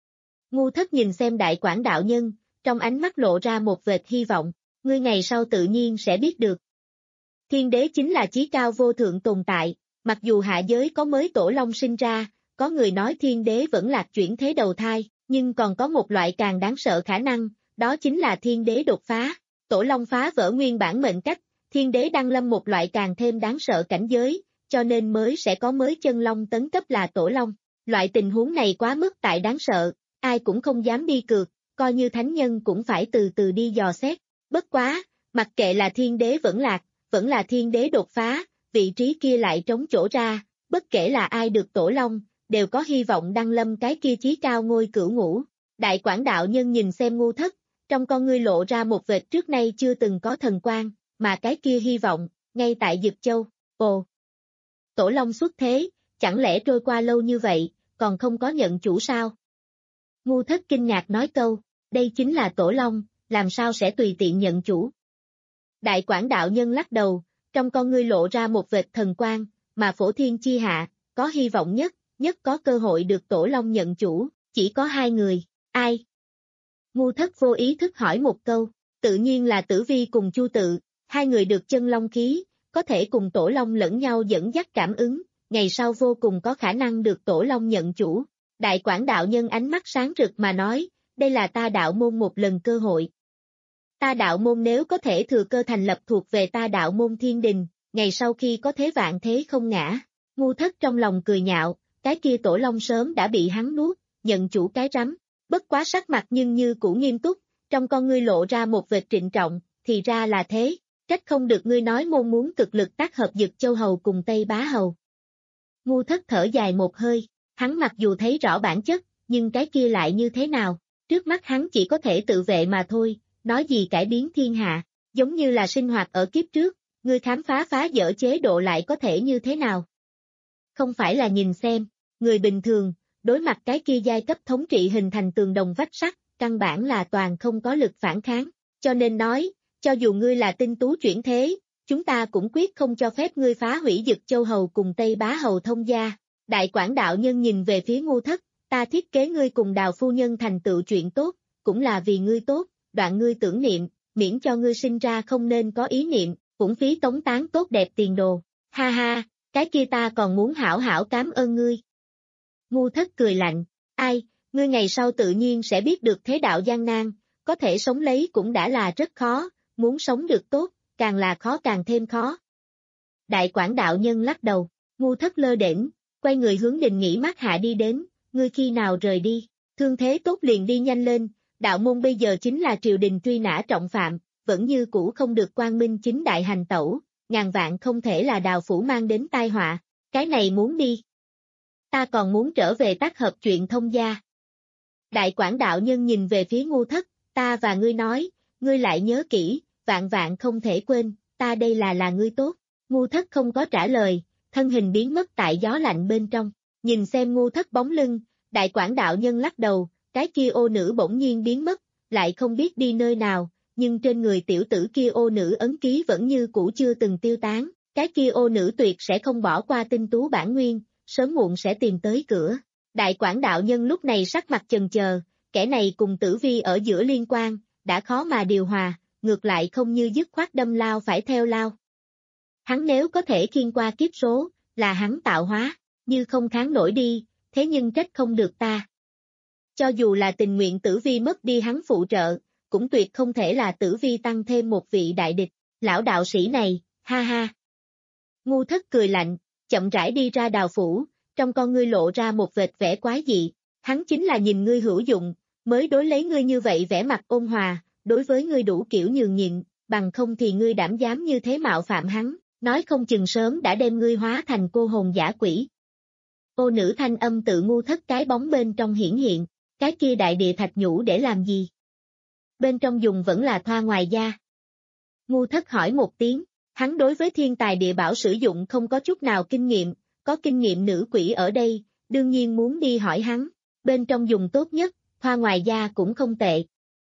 Ngu Thất nhìn xem Đại Quảng đạo nhân, trong ánh mắt lộ ra một vệt hy vọng, ngươi ngày sau tự nhiên sẽ biết được. Thiên đế chính là chí cao vô thượng tồn tại, mặc dù hạ giới có mới tổ long sinh ra, có người nói thiên đế vẫn lạc chuyển thế đầu thai, nhưng còn có một loại càng đáng sợ khả năng, đó chính là thiên đế đột phá, tổ long phá vỡ nguyên bản mệnh cách, thiên đế đăng lâm một loại càng thêm đáng sợ cảnh giới, cho nên mới sẽ có mới chân long tấn cấp là tổ long. Loại tình huống này quá mức tại đáng sợ, ai cũng không dám đi cược, coi như thánh nhân cũng phải từ từ đi dò xét. Bất quá, mặc kệ là thiên đế vẫn lạc, vẫn là thiên đế đột phá, vị trí kia lại trống chỗ ra, bất kể là ai được tổ long, đều có hy vọng đăng lâm cái kia chí cao ngôi cửu ngũ. Đại Quảng đạo nhân nhìn xem Ngu Thất, trong con ngươi lộ ra một vệt trước nay chưa từng có thần quang, mà cái kia hy vọng, ngay tại Dực Châu. Ồ! Tổ long xuất thế, chẳng lẽ trôi qua lâu như vậy, còn không có nhận chủ sao? Ngu Thất kinh ngạc nói câu, đây chính là tổ long, làm sao sẽ tùy tiện nhận chủ? Đại Quảng đạo nhân lắc đầu, trong con ngươi lộ ra một vệt thần quang, mà phổ thiên chi hạ, có hy vọng nhất, nhất có cơ hội được tổ long nhận chủ, chỉ có hai người, ai? Ngu Thất vô ý thức hỏi một câu, tự nhiên là Tử Vi cùng Chu Tự, hai người được chân long khí, có thể cùng tổ long lẫn nhau dẫn dắt cảm ứng, ngày sau vô cùng có khả năng được tổ long nhận chủ. Đại Quảng đạo nhân ánh mắt sáng rực mà nói, đây là ta đạo môn một lần cơ hội. Ta đạo môn nếu có thể thừa cơ thành lập thuộc về ta đạo môn thiên đình, ngày sau khi có thế vạn thế không ngã. Ngu Thất trong lòng cười nhạo, cái kia tổ long sớm đã bị hắn nuốt, nhận chủ cái rắm. Bất quá sắc mặt nhưng như cũ nghiêm túc, trong con ngươi lộ ra một vệt trịnh trọng, thì ra là thế, trách không được ngươi nói môn muốn cực lực tác hợp Dực Châu Hầu cùng Tây Bá Hầu. Ngu Thất thở dài một hơi, hắn mặc dù thấy rõ bản chất, nhưng cái kia lại như thế nào, trước mắt hắn chỉ có thể tự vệ mà thôi, nói gì cải biến thiên hạ, giống như là sinh hoạt ở kiếp trước, ngươi khám phá phá dở chế độ lại có thể như thế nào. Không phải là nhìn xem, người bình thường, đối mặt cái kia giai cấp thống trị hình thành tường đồng vách sắt, căn bản là toàn không có lực phản kháng, cho nên nói, cho dù ngươi là tinh tú chuyển thế, chúng ta cũng quyết không cho phép ngươi phá hủy Dực Châu Hầu cùng Tây Bá Hầu thông gia. Đại Quảng đạo nhân nhìn về phía Ngu Thất, ta thiết kế ngươi cùng Đào phu nhân thành tựu chuyện tốt, cũng là vì ngươi tốt, đoạn ngươi tưởng niệm, miễn cho ngươi sinh ra không nên có ý niệm, cũng phí tống tán tốt đẹp tiền đồ. Ha ha, cái kia ta còn muốn hảo hảo cảm ơn ngươi. Ngu Thất cười lạnh, ai, ngươi ngày sau tự nhiên sẽ biết được thế đạo gian nan, có thể sống lấy cũng đã là rất khó, muốn sống được tốt, càng là khó càng thêm khó. Đại Quảng đạo nhân lắc đầu, Ngu Thất lơ đễnh, quay người hướng Đình Nghỉ Mát Hạ đi đến, ngươi khi nào rời đi, thương thế tốt liền đi nhanh lên, đạo môn bây giờ chính là triều đình truy nã trọng phạm, vẫn như cũ không được quang minh chính đại hành tẩu, ngàn vạn không thể là Đào phủ mang đến tai họa, cái này muốn đi. Ta còn muốn trở về tác hợp chuyện thông gia. Đại Quảng đạo nhân nhìn về phía Ngu Thất, ta và ngươi nói, ngươi lại nhớ kỹ, vạn vạn không thể quên, ta đây là là ngươi tốt. Ngu Thất không có trả lời, thân hình biến mất tại gió lạnh bên trong, nhìn xem Ngu Thất bóng lưng, Đại Quảng đạo nhân lắc đầu, cái kia ô nữ bỗng nhiên biến mất, lại không biết đi nơi nào, nhưng trên người tiểu tử kia ô nữ ấn ký vẫn như cũ chưa từng tiêu tán, cái kia ô nữ tuyệt sẽ không bỏ qua tinh tú bản nguyên, sớm muộn sẽ tìm tới cửa. Đại Quảng đạo nhân lúc này sắc mặt chần chờ, kẻ này cùng Tử Vi ở giữa liên quan, đã khó mà điều hòa, ngược lại không như dứt khoát đâm lao phải theo lao. Hắn nếu có thể khiên qua kiếp số, là hắn tạo hóa, như không kháng nổi đi, thế nhưng trách không được ta. Cho dù là tình nguyện Tử Vi mất đi hắn phụ trợ, cũng tuyệt không thể là Tử Vi tăng thêm một vị đại địch, lão đạo sĩ này, ha ha. Ngu Thất cười lạnh, chậm rãi đi ra Đào phủ, trong con ngươi lộ ra một vệt vẻ quái dị, hắn chính là nhìn ngươi hữu dụng, mới đối lấy ngươi như vậy vẻ mặt ôn hòa, đối với ngươi đủ kiểu nhường nhịn, bằng không thì ngươi đảm dám như thế mạo phạm hắn, nói không chừng sớm đã đem ngươi hóa thành cô hồn dã quỷ. Ô nữ thanh âm tự Ngu Thất cái bóng bên trong hiển hiện, cái kia đại địa thạch nhũ để làm gì? Bên trong dùng vẫn là thoa ngoài da. Ngu Thất hỏi một tiếng, hắn đối với thiên tài địa bảo sử dụng không có chút nào kinh nghiệm, có kinh nghiệm nữ quỷ ở đây, đương nhiên muốn đi hỏi hắn, bên trong dùng tốt nhất, thoa ngoài da cũng không tệ.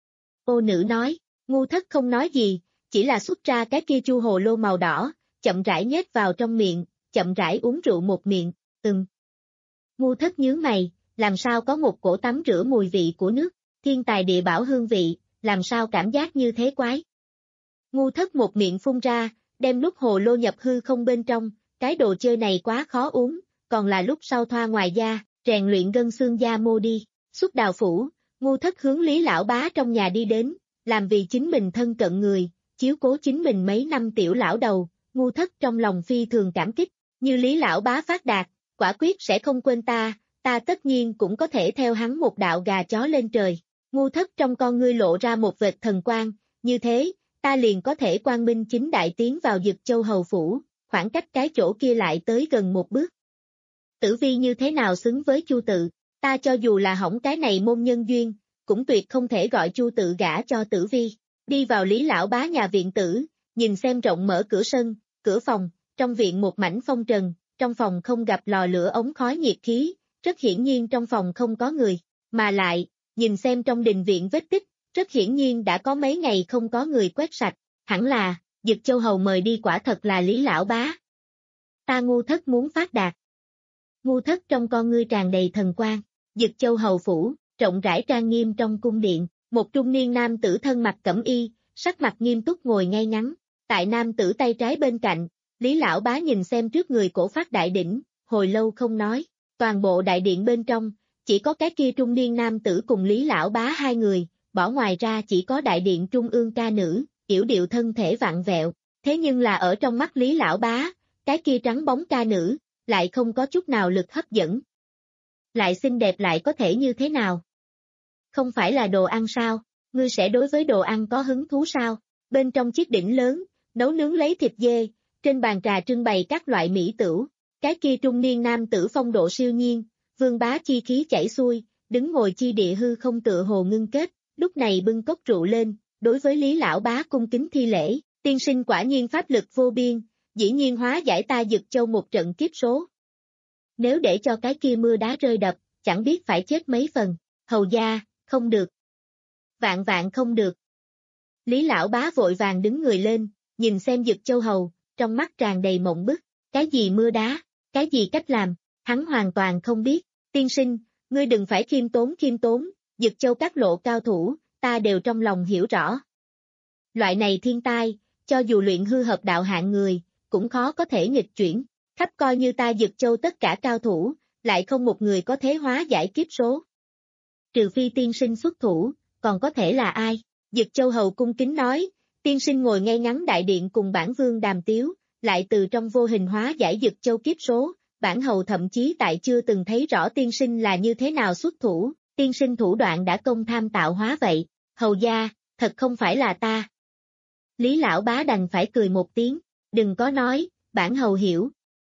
Ô nữ nói, Ngu Thất không nói gì, chỉ là xuất ra cái kia chu hồ lô màu đỏ, chậm rãi nhét vào trong miệng, chậm rãi uống rượu một miệng, ừm. Ngu Thất nhướng mày, làm sao có một cổ tắm rửa mùi vị của nước, thiên tài địa bảo hương vị, làm sao cảm giác như thế quái. Ngu Thất một miệng phun ra, đem lúc hồ lô nhập hư không bên trong, cái đồ chơi này quá khó uống, còn là lúc sau thoa ngoài da, rèn luyện gân xương da mô đi. Xuất Đào phủ, Ngu Thất hướng Lý lão bá trong nhà đi đến, làm vì chính mình thân cận người, chiếu cố chính mình mấy năm tiểu lão đầu, Ngu Thất trong lòng phi thường cảm kích, như Lý lão bá phát đạt, quả quyết sẽ không quên ta, ta tất nhiên cũng có thể theo hắn một đạo gà chó lên trời. Ngu Thất trong con ngươi lộ ra một vệt thần quang, như thế, ta liền có thể quang minh chính đại tiến vào Dực Châu Hầu phủ, khoảng cách cái chỗ kia lại tới gần một bước. Tử Vi như thế nào xứng với Chu Tự, ta cho dù là hỏng cái này môn nhân duyên, cũng tuyệt không thể gọi Chu Tự gả cho Tử Vi. Đi vào Lý lão bá nhà viện tử, nhìn xem rộng mở cửa sân, cửa phòng, trong viện một mảnh phong trần, trong phòng không gặp lò lửa ống khói nhiệt khí, rất hiển nhiên trong phòng không có người, mà lại, nhìn xem trong đình viện vết tích, rất hiển nhiên đã có mấy ngày không có người quét sạch, hẳn là, Dực Châu Hầu mời đi quả thật là Lý lão bá. Ta Ngu Thất muốn phát đạt. Ngu Thất trong con ngươi tràn đầy thần quang, Dực Châu Hầu phủ, rộng rãi trang nghiêm trong cung điện, một trung niên nam tử thân mặc cẩm y, sắc mặt nghiêm túc ngồi ngay ngắn, tại nam tử tay trái bên cạnh, Lý lão bá nhìn xem trước người cổ phát đại đỉnh, hồi lâu không nói, toàn bộ đại điện bên trong, chỉ có cái kia trung niên nam tử cùng Lý lão bá hai người, bỏ ngoài ra chỉ có đại điện trung ương ca nữ, yểu điệu thân thể vặn vẹo. Thế nhưng là ở trong mắt Lý lão bá, cái kia trắng bóng ca nữ, lại không có chút nào lực hấp dẫn. Lại xinh đẹp lại có thể như thế nào? Không phải là đồ ăn sao? Ngươi sẽ đối với đồ ăn có hứng thú sao? Bên trong chiếc đỉnh lớn, nấu nướng lấy thịt dê, trên bàn trà trưng bày các loại mỹ tửu, cái kia trung niên nam tử phong độ siêu nhiên, vương bá chi khí chảy xuôi, đứng ngồi chi địa hư không tựa hồ ngưng kết, lúc này bưng cốc rượu lên, đối với Lý lão bá cung kính thi lễ, tiên sinh quả nhiên pháp lực vô biên, dĩ nhiên hóa giải ta Dực Châu một trận kiếp số. Nếu để cho cái kia mưa đá rơi đập, chẳng biết phải chết mấy phần, hầu gia, không được. Vạn vạn không được. Lý lão bá vội vàng đứng người lên, nhìn xem Dực Châu hầu, trong mắt tràn đầy mộng bức, cái gì mưa đá, cái gì cách làm, hắn hoàn toàn không biết, tiên sinh, ngươi đừng phải khiêm tốn khiêm tốn, Dực Châu các lộ cao thủ, ta đều trong lòng hiểu rõ. Loại này thiên tai, cho dù luyện hư hợp đạo hạng người, cũng khó có thể nghịch chuyển, khắp coi như ta Dực Châu tất cả cao thủ, lại không một người có thế hóa giải kiếp số. Trừ phi tiên sinh xuất thủ, còn có thể là ai? Dực Châu hầu cung kính nói, tiên sinh ngồi ngay ngắn đại điện cùng bản vương đàm tiếu, lại từ trong vô hình hóa giải Dực Châu kiếp số, bản hầu thậm chí tại chưa từng thấy rõ tiên sinh là như thế nào xuất thủ, tiên sinh thủ đoạn đã công tham tạo hóa vậy, hầu gia, thật không phải là ta. Lý lão bá đành phải cười một tiếng, đừng có nói, bản hầu hiểu.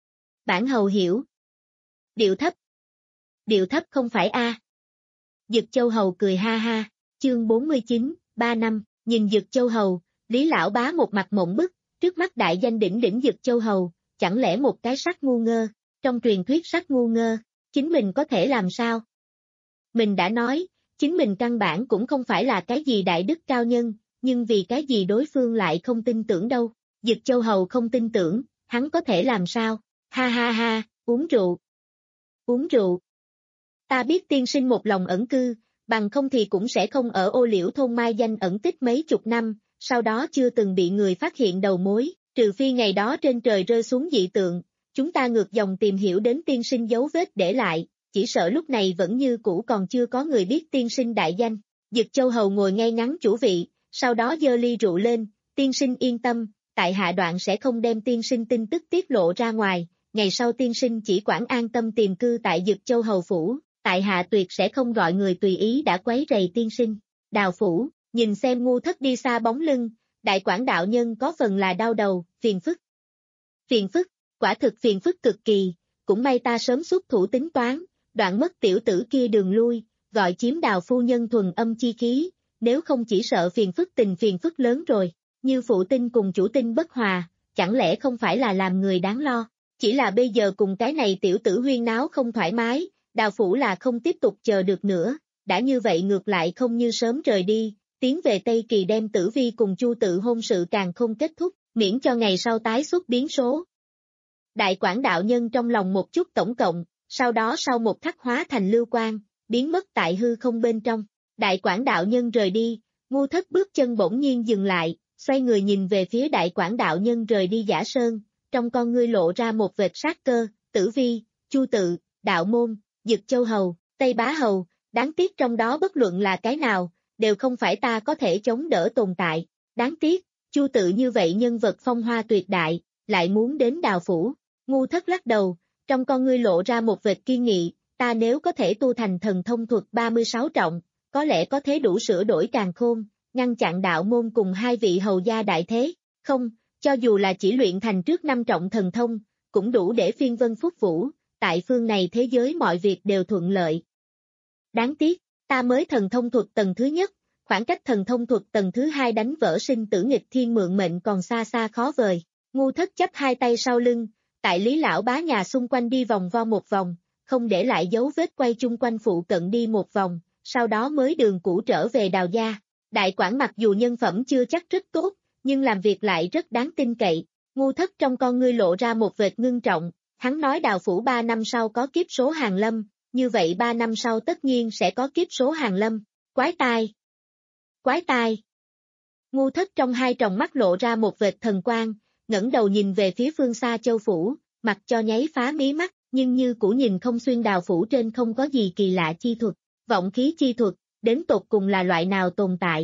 Bản hầu hiểu. Điệu thấp. Điệu thấp không phải a. À. Dực Châu hầu cười ha ha, chương bốn mươi chín, ba năm, nhìn Dực Châu hầu, Lý lão bá một mặt mộng bức, trước mắt đại danh đỉnh đỉnh Dực Châu hầu, chẳng lẽ một cái sắc ngu ngơ, trong truyền thuyết sắc ngu ngơ, chính mình có thể làm sao? Mình đã nói, chính mình căn bản cũng không phải là cái gì đại đức cao nhân, nhưng vì cái gì đối phương lại không tin tưởng đâu, Dực Châu hầu không tin tưởng, hắn có thể làm sao? Ha ha ha, uống rượu. Uống rượu. Ta biết tiên sinh một lòng ẩn cư, bằng không thì cũng sẽ không ở Ô Liễu thôn mai danh ẩn tích mấy chục năm, sau đó chưa từng bị người phát hiện đầu mối, trừ phi ngày đó trên trời rơi xuống dị tượng, chúng ta ngược dòng tìm hiểu đến tiên sinh dấu vết để lại, chỉ sợ lúc này vẫn như cũ còn chưa có người biết tiên sinh đại danh. Dực Châu hầu ngồi ngay ngắn chủ vị, sau đó giơ ly rượu lên, tiên sinh yên tâm, tại hạ đoạn sẽ không đem tiên sinh tin tức tiết lộ ra ngoài, ngày sau tiên sinh chỉ quản an tâm tìm cư tại Dực Châu hầu phủ, tại hạ tuyệt sẽ không gọi người tùy ý đã quấy rầy tiên sinh. Đào phủ, nhìn xem ngu thất đi xa bóng lưng, đại quản đạo nhân có phần là đau đầu, phiền phức. Phiền phức, quả thực phiền phức cực kỳ, cũng may ta sớm xuất thủ tính toán, đoạn mất tiểu tử kia đường lui, gọi chiếm Đào phu nhân thuần âm chi khí, nếu không chỉ sợ phiền phức tình phiền phức lớn rồi, như phụ tinh cùng chủ tinh bất hòa, chẳng lẽ không phải là làm người đáng lo, chỉ là bây giờ cùng cái này tiểu tử huyên náo không thoải mái, Đào phủ là không tiếp tục chờ được nữa, đã như vậy ngược lại không như sớm rời đi, tiến về Tây Kỳ đem Tử Vi cùng Chu tự hôn sự càng không kết thúc, miễn cho ngày sau tái xuất biến số. Đại quản đạo nhân trong lòng một chút tổng cộng, sau đó sau một khắc hóa thành lưu quang, biến mất tại hư không bên trong. Đại quản đạo nhân rời đi, ngu thất bước chân bỗng nhiên dừng lại, xoay người nhìn về phía đại quản đạo nhân rời đi Giả Sơn, trong con ngươi lộ ra một vệt sát cơ, Tử Vi, Chu tự, Đạo môn, Dực Châu hầu, Tây Bá hầu, đáng tiếc trong đó bất luận là cái nào, đều không phải ta có thể chống đỡ tồn tại, đáng tiếc, Chu tự như vậy nhân vật phong hoa tuyệt đại, lại muốn đến Đào phủ, ngu thất lắc đầu, trong con ngươi lộ ra một vệt kiên nghị, ta nếu có thể tu thành thần thông thuật ba mươi sáu trọng, có lẽ có thế đủ sửa đổi càn khôn, ngăn chặn đạo môn cùng hai vị hầu gia đại thế, không, cho dù là chỉ luyện thành trước năm trọng thần thông, cũng đủ để phiên vân phúc vũ, tại phương này thế giới mọi việc đều thuận lợi. Đáng tiếc, ta mới thần thông thuật tầng thứ nhất, khoảng cách thần thông thuật tầng thứ hai đánh vỡ sinh tử nghịch thiên mượn mệnh còn xa xa khó vời, ngu thất chấp hai tay sau lưng, tại Lý lão bá nhà xung quanh đi vòng vo một vòng, không để lại dấu vết quay chung quanh phụ cận đi một vòng, sau đó mới đường cũ trở về Đào gia. Đại quản mặc dù nhân phẩm chưa chắc rất tốt, nhưng làm việc lại rất đáng tin cậy, ngu thất trong con ngươi lộ ra một vệt ngưng trọng, hắn nói Đào phủ ba năm sau có kiếp số hàng lâm, như vậy ba năm sau tất nhiên sẽ có kiếp số hàng lâm, quái tai, quái tai. Ngu thất trong hai tròng mắt lộ ra một vệt thần quang, ngẩng đầu nhìn về phía phương xa Châu phủ, mặt cho nháy phá mí mắt, nhưng như cũ nhìn không xuyên Đào phủ trên không có gì kỳ lạ chi thuật, vọng khí chi thuật, đến tột cùng là loại nào tồn tại.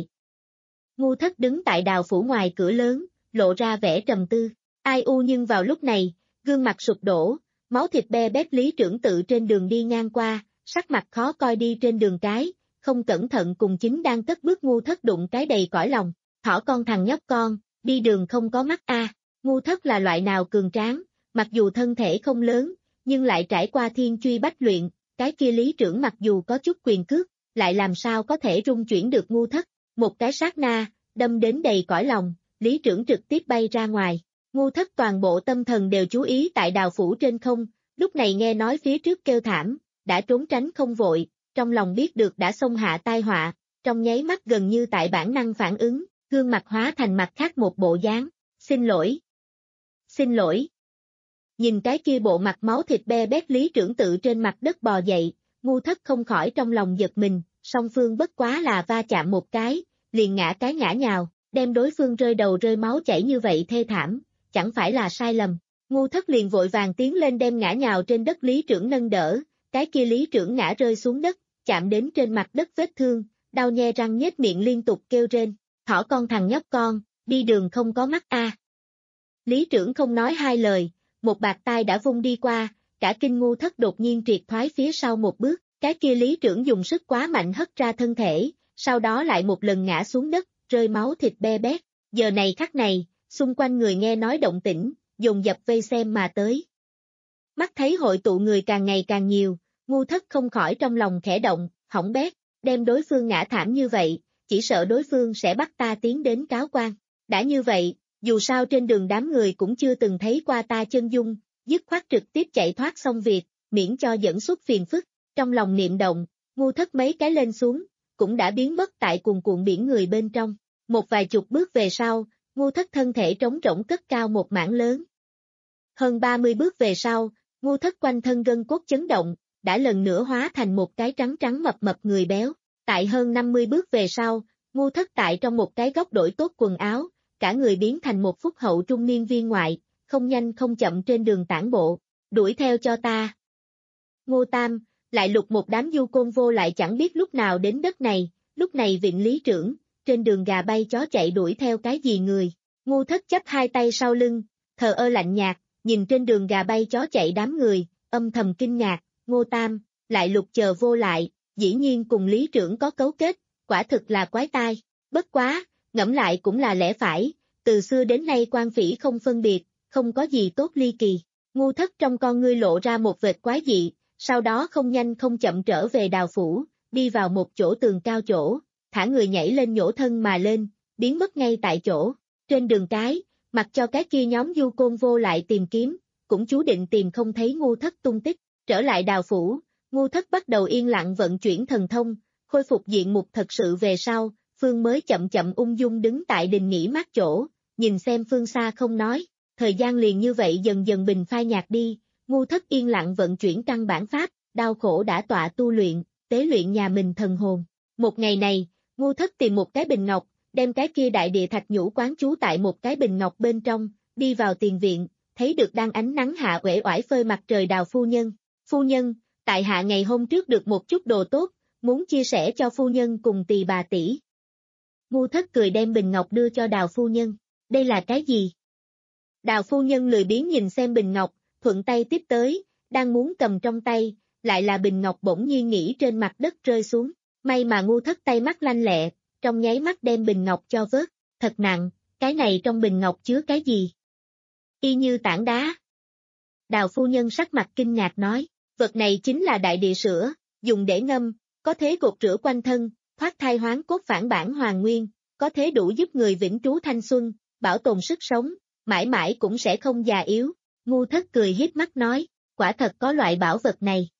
Ngu Thất đứng tại Đào phủ ngoài cửa lớn, lộ ra vẻ trầm tư. Ai u nhưng vào lúc này, gương mặt sụp đổ, máu thịt be bét Lý Trưởng Tự trên đường đi ngang qua, sắc mặt khó coi đi trên đường cái, không cẩn thận cùng chính đang cất bước Ngu Thất đụng cái đầy cõi lòng. Thỏ con thằng nhóc con, đi đường không có mắt a. À. Ngu Thất là loại nào cường tráng, mặc dù thân thể không lớn, nhưng lại trải qua thiên truy bách luyện, cái kia Lý Trưởng mặc dù có chút quyền cước, lại làm sao có thể rung chuyển được Ngu Thất. Một cái sát na, đâm đến đầy cõi lòng, Lý Trưởng trực tiếp bay ra ngoài. Ngu Thất toàn bộ tâm thần đều chú ý tại Đào phủ trên không, lúc này nghe nói phía trước kêu thảm, đã trốn tránh không vội, trong lòng biết được đã xông hạ tai họa, trong nháy mắt gần như tại bản năng phản ứng, gương mặt hóa thành mặt khác một bộ dáng. Xin lỗi. Xin lỗi. Nhìn cái kia bộ mặt máu thịt be bét Lý Trưởng Tự trên mặt đất bò dậy, Ngu Thất không khỏi trong lòng giật mình, song phương bất quá là va chạm một cái, liền ngã cái ngã nhào, đem đối phương rơi đầu rơi máu chảy như vậy thê thảm, chẳng phải là sai lầm. Ngu Thất liền vội vàng tiến lên đem ngã nhào trên đất Lý Trưởng nâng đỡ, cái kia Lý Trưởng ngã rơi xuống đất, chạm đến trên mặt đất vết thương, đau nhe răng nhếch miệng liên tục kêu rên, thỏ con thằng nhóc con, đi đường không có mắt a. À. Lý Trưởng không nói hai lời, một bạt tai đã vung đi qua, cả kinh Ngu Thất đột nhiên triệt thoái phía sau một bước, cái kia Lý Trưởng dùng sức quá mạnh hất ra thân thể, sau đó lại một lần ngã xuống đất, rơi máu thịt be bét. Giờ này khắc này, xung quanh người nghe nói động tĩnh, dồn dập vây xem mà tới. Mắt thấy hội tụ người càng ngày càng nhiều, Ngu Thất không khỏi trong lòng khẽ động, hỏng bét, đem đối phương ngã thảm như vậy, chỉ sợ đối phương sẽ bắt ta tiến đến cáo quan. Đã như vậy, dù sao trên đường đám người cũng chưa từng thấy qua ta chân dung, dứt khoát trực tiếp chạy thoát xong việc, miễn cho dẫn xuất phiền phức. Trong lòng niệm động, Ngu Thất mấy cái lên xuống, cũng đã biến mất tại cuồn cuộn biển người bên trong. Một vài chục bước về sau, Ngu Thất thân thể trống rỗng cất cao một mảng lớn. Hơn ba mươi bước về sau, Ngu Thất quanh thân gân cốt chấn động, đã lần nữa hóa thành một cái trắng trắng mập mập người béo. Tại hơn năm mươi bước về sau, Ngu Thất tại trong một cái góc đổi tốt quần áo, cả người biến thành một phúc hậu trung niên viên ngoại, không nhanh không chậm trên đường tản bộ, đuổi theo cho ta. Ngô Tam, lại lục một đám du côn vô lại chẳng biết lúc nào đến đất này, lúc này Vịnh Lý Trưởng, trên đường gà bay chó chạy đuổi theo cái gì người. Ngu Thất chắp hai tay sau lưng, thờ ơ lạnh nhạt, nhìn trên đường gà bay chó chạy đám người, âm thầm kinh ngạc, Ngô Tam, lại lục chờ vô lại, dĩ nhiên cùng Lý Trưởng có cấu kết, quả thực là quái tai. Bất quá, ngẫm lại cũng là lẽ phải, từ xưa đến nay quan phỉ không phân biệt, không có gì tốt ly kỳ. Ngu Thất trong con ngươi lộ ra một vệt quái dị, sau đó không nhanh không chậm trở về Đào phủ, đi vào một chỗ tường cao chỗ, thả người nhảy lên nhổ thân mà lên, biến mất ngay tại chỗ. Trên đường cái, mặc cho cái kia nhóm du côn vô lại tìm kiếm, cũng chú định tìm không thấy Ngu Thất tung tích. Trở lại Đào phủ, Ngu Thất bắt đầu yên lặng vận chuyển thần thông, khôi phục diện mục thật sự về sau, Phương mới chậm chậm ung dung đứng tại đình nghỉ mát chỗ, nhìn xem phương xa không nói, thời gian liền như vậy dần dần bình phai nhạt đi, Ngu Thất yên lặng vận chuyển căn bản pháp, đau khổ đã tọa tu luyện, tế luyện nhà mình thần hồn. Một ngày này, Ngu Thất tìm một cái bình ngọc, đem cái kia đại địa thạch nhũ quán trú tại một cái bình ngọc bên trong, đi vào tiền viện, thấy được đang ánh nắng hạ uể oải phơi mặt trời Đào phu nhân. Phu nhân, tại hạ ngày hôm trước được một chút đồ tốt, muốn chia sẻ cho phu nhân cùng Tỳ bà tỷ. Ngu Thất cười đem bình ngọc đưa cho Đào phu nhân. Đây là cái gì? Đào phu nhân lười biếng nhìn xem bình ngọc, thuận tay tiếp tới, đang muốn cầm trong tay, lại là bình ngọc bỗng nhiên nghỉ trên mặt đất rơi xuống. May mà Ngu Thất tay mắt lanh lẹ, trong nháy mắt đem bình ngọc cho vớt. Thật nặng, cái này trong bình ngọc chứa cái gì? Y như tảng đá. Đào phu nhân sắc mặt kinh ngạc nói, vật này chính là đại địa sữa, dùng để ngâm, có thế gột rửa quanh thân, thoát thai hoán cốt phản bản hoàn nguyên, có thế đủ giúp người vĩnh trú thanh xuân, bảo tồn sức sống, mãi mãi cũng sẽ không già yếu. Ngu Thất cười hiếp mắt nói, quả thật có loại bảo vật này.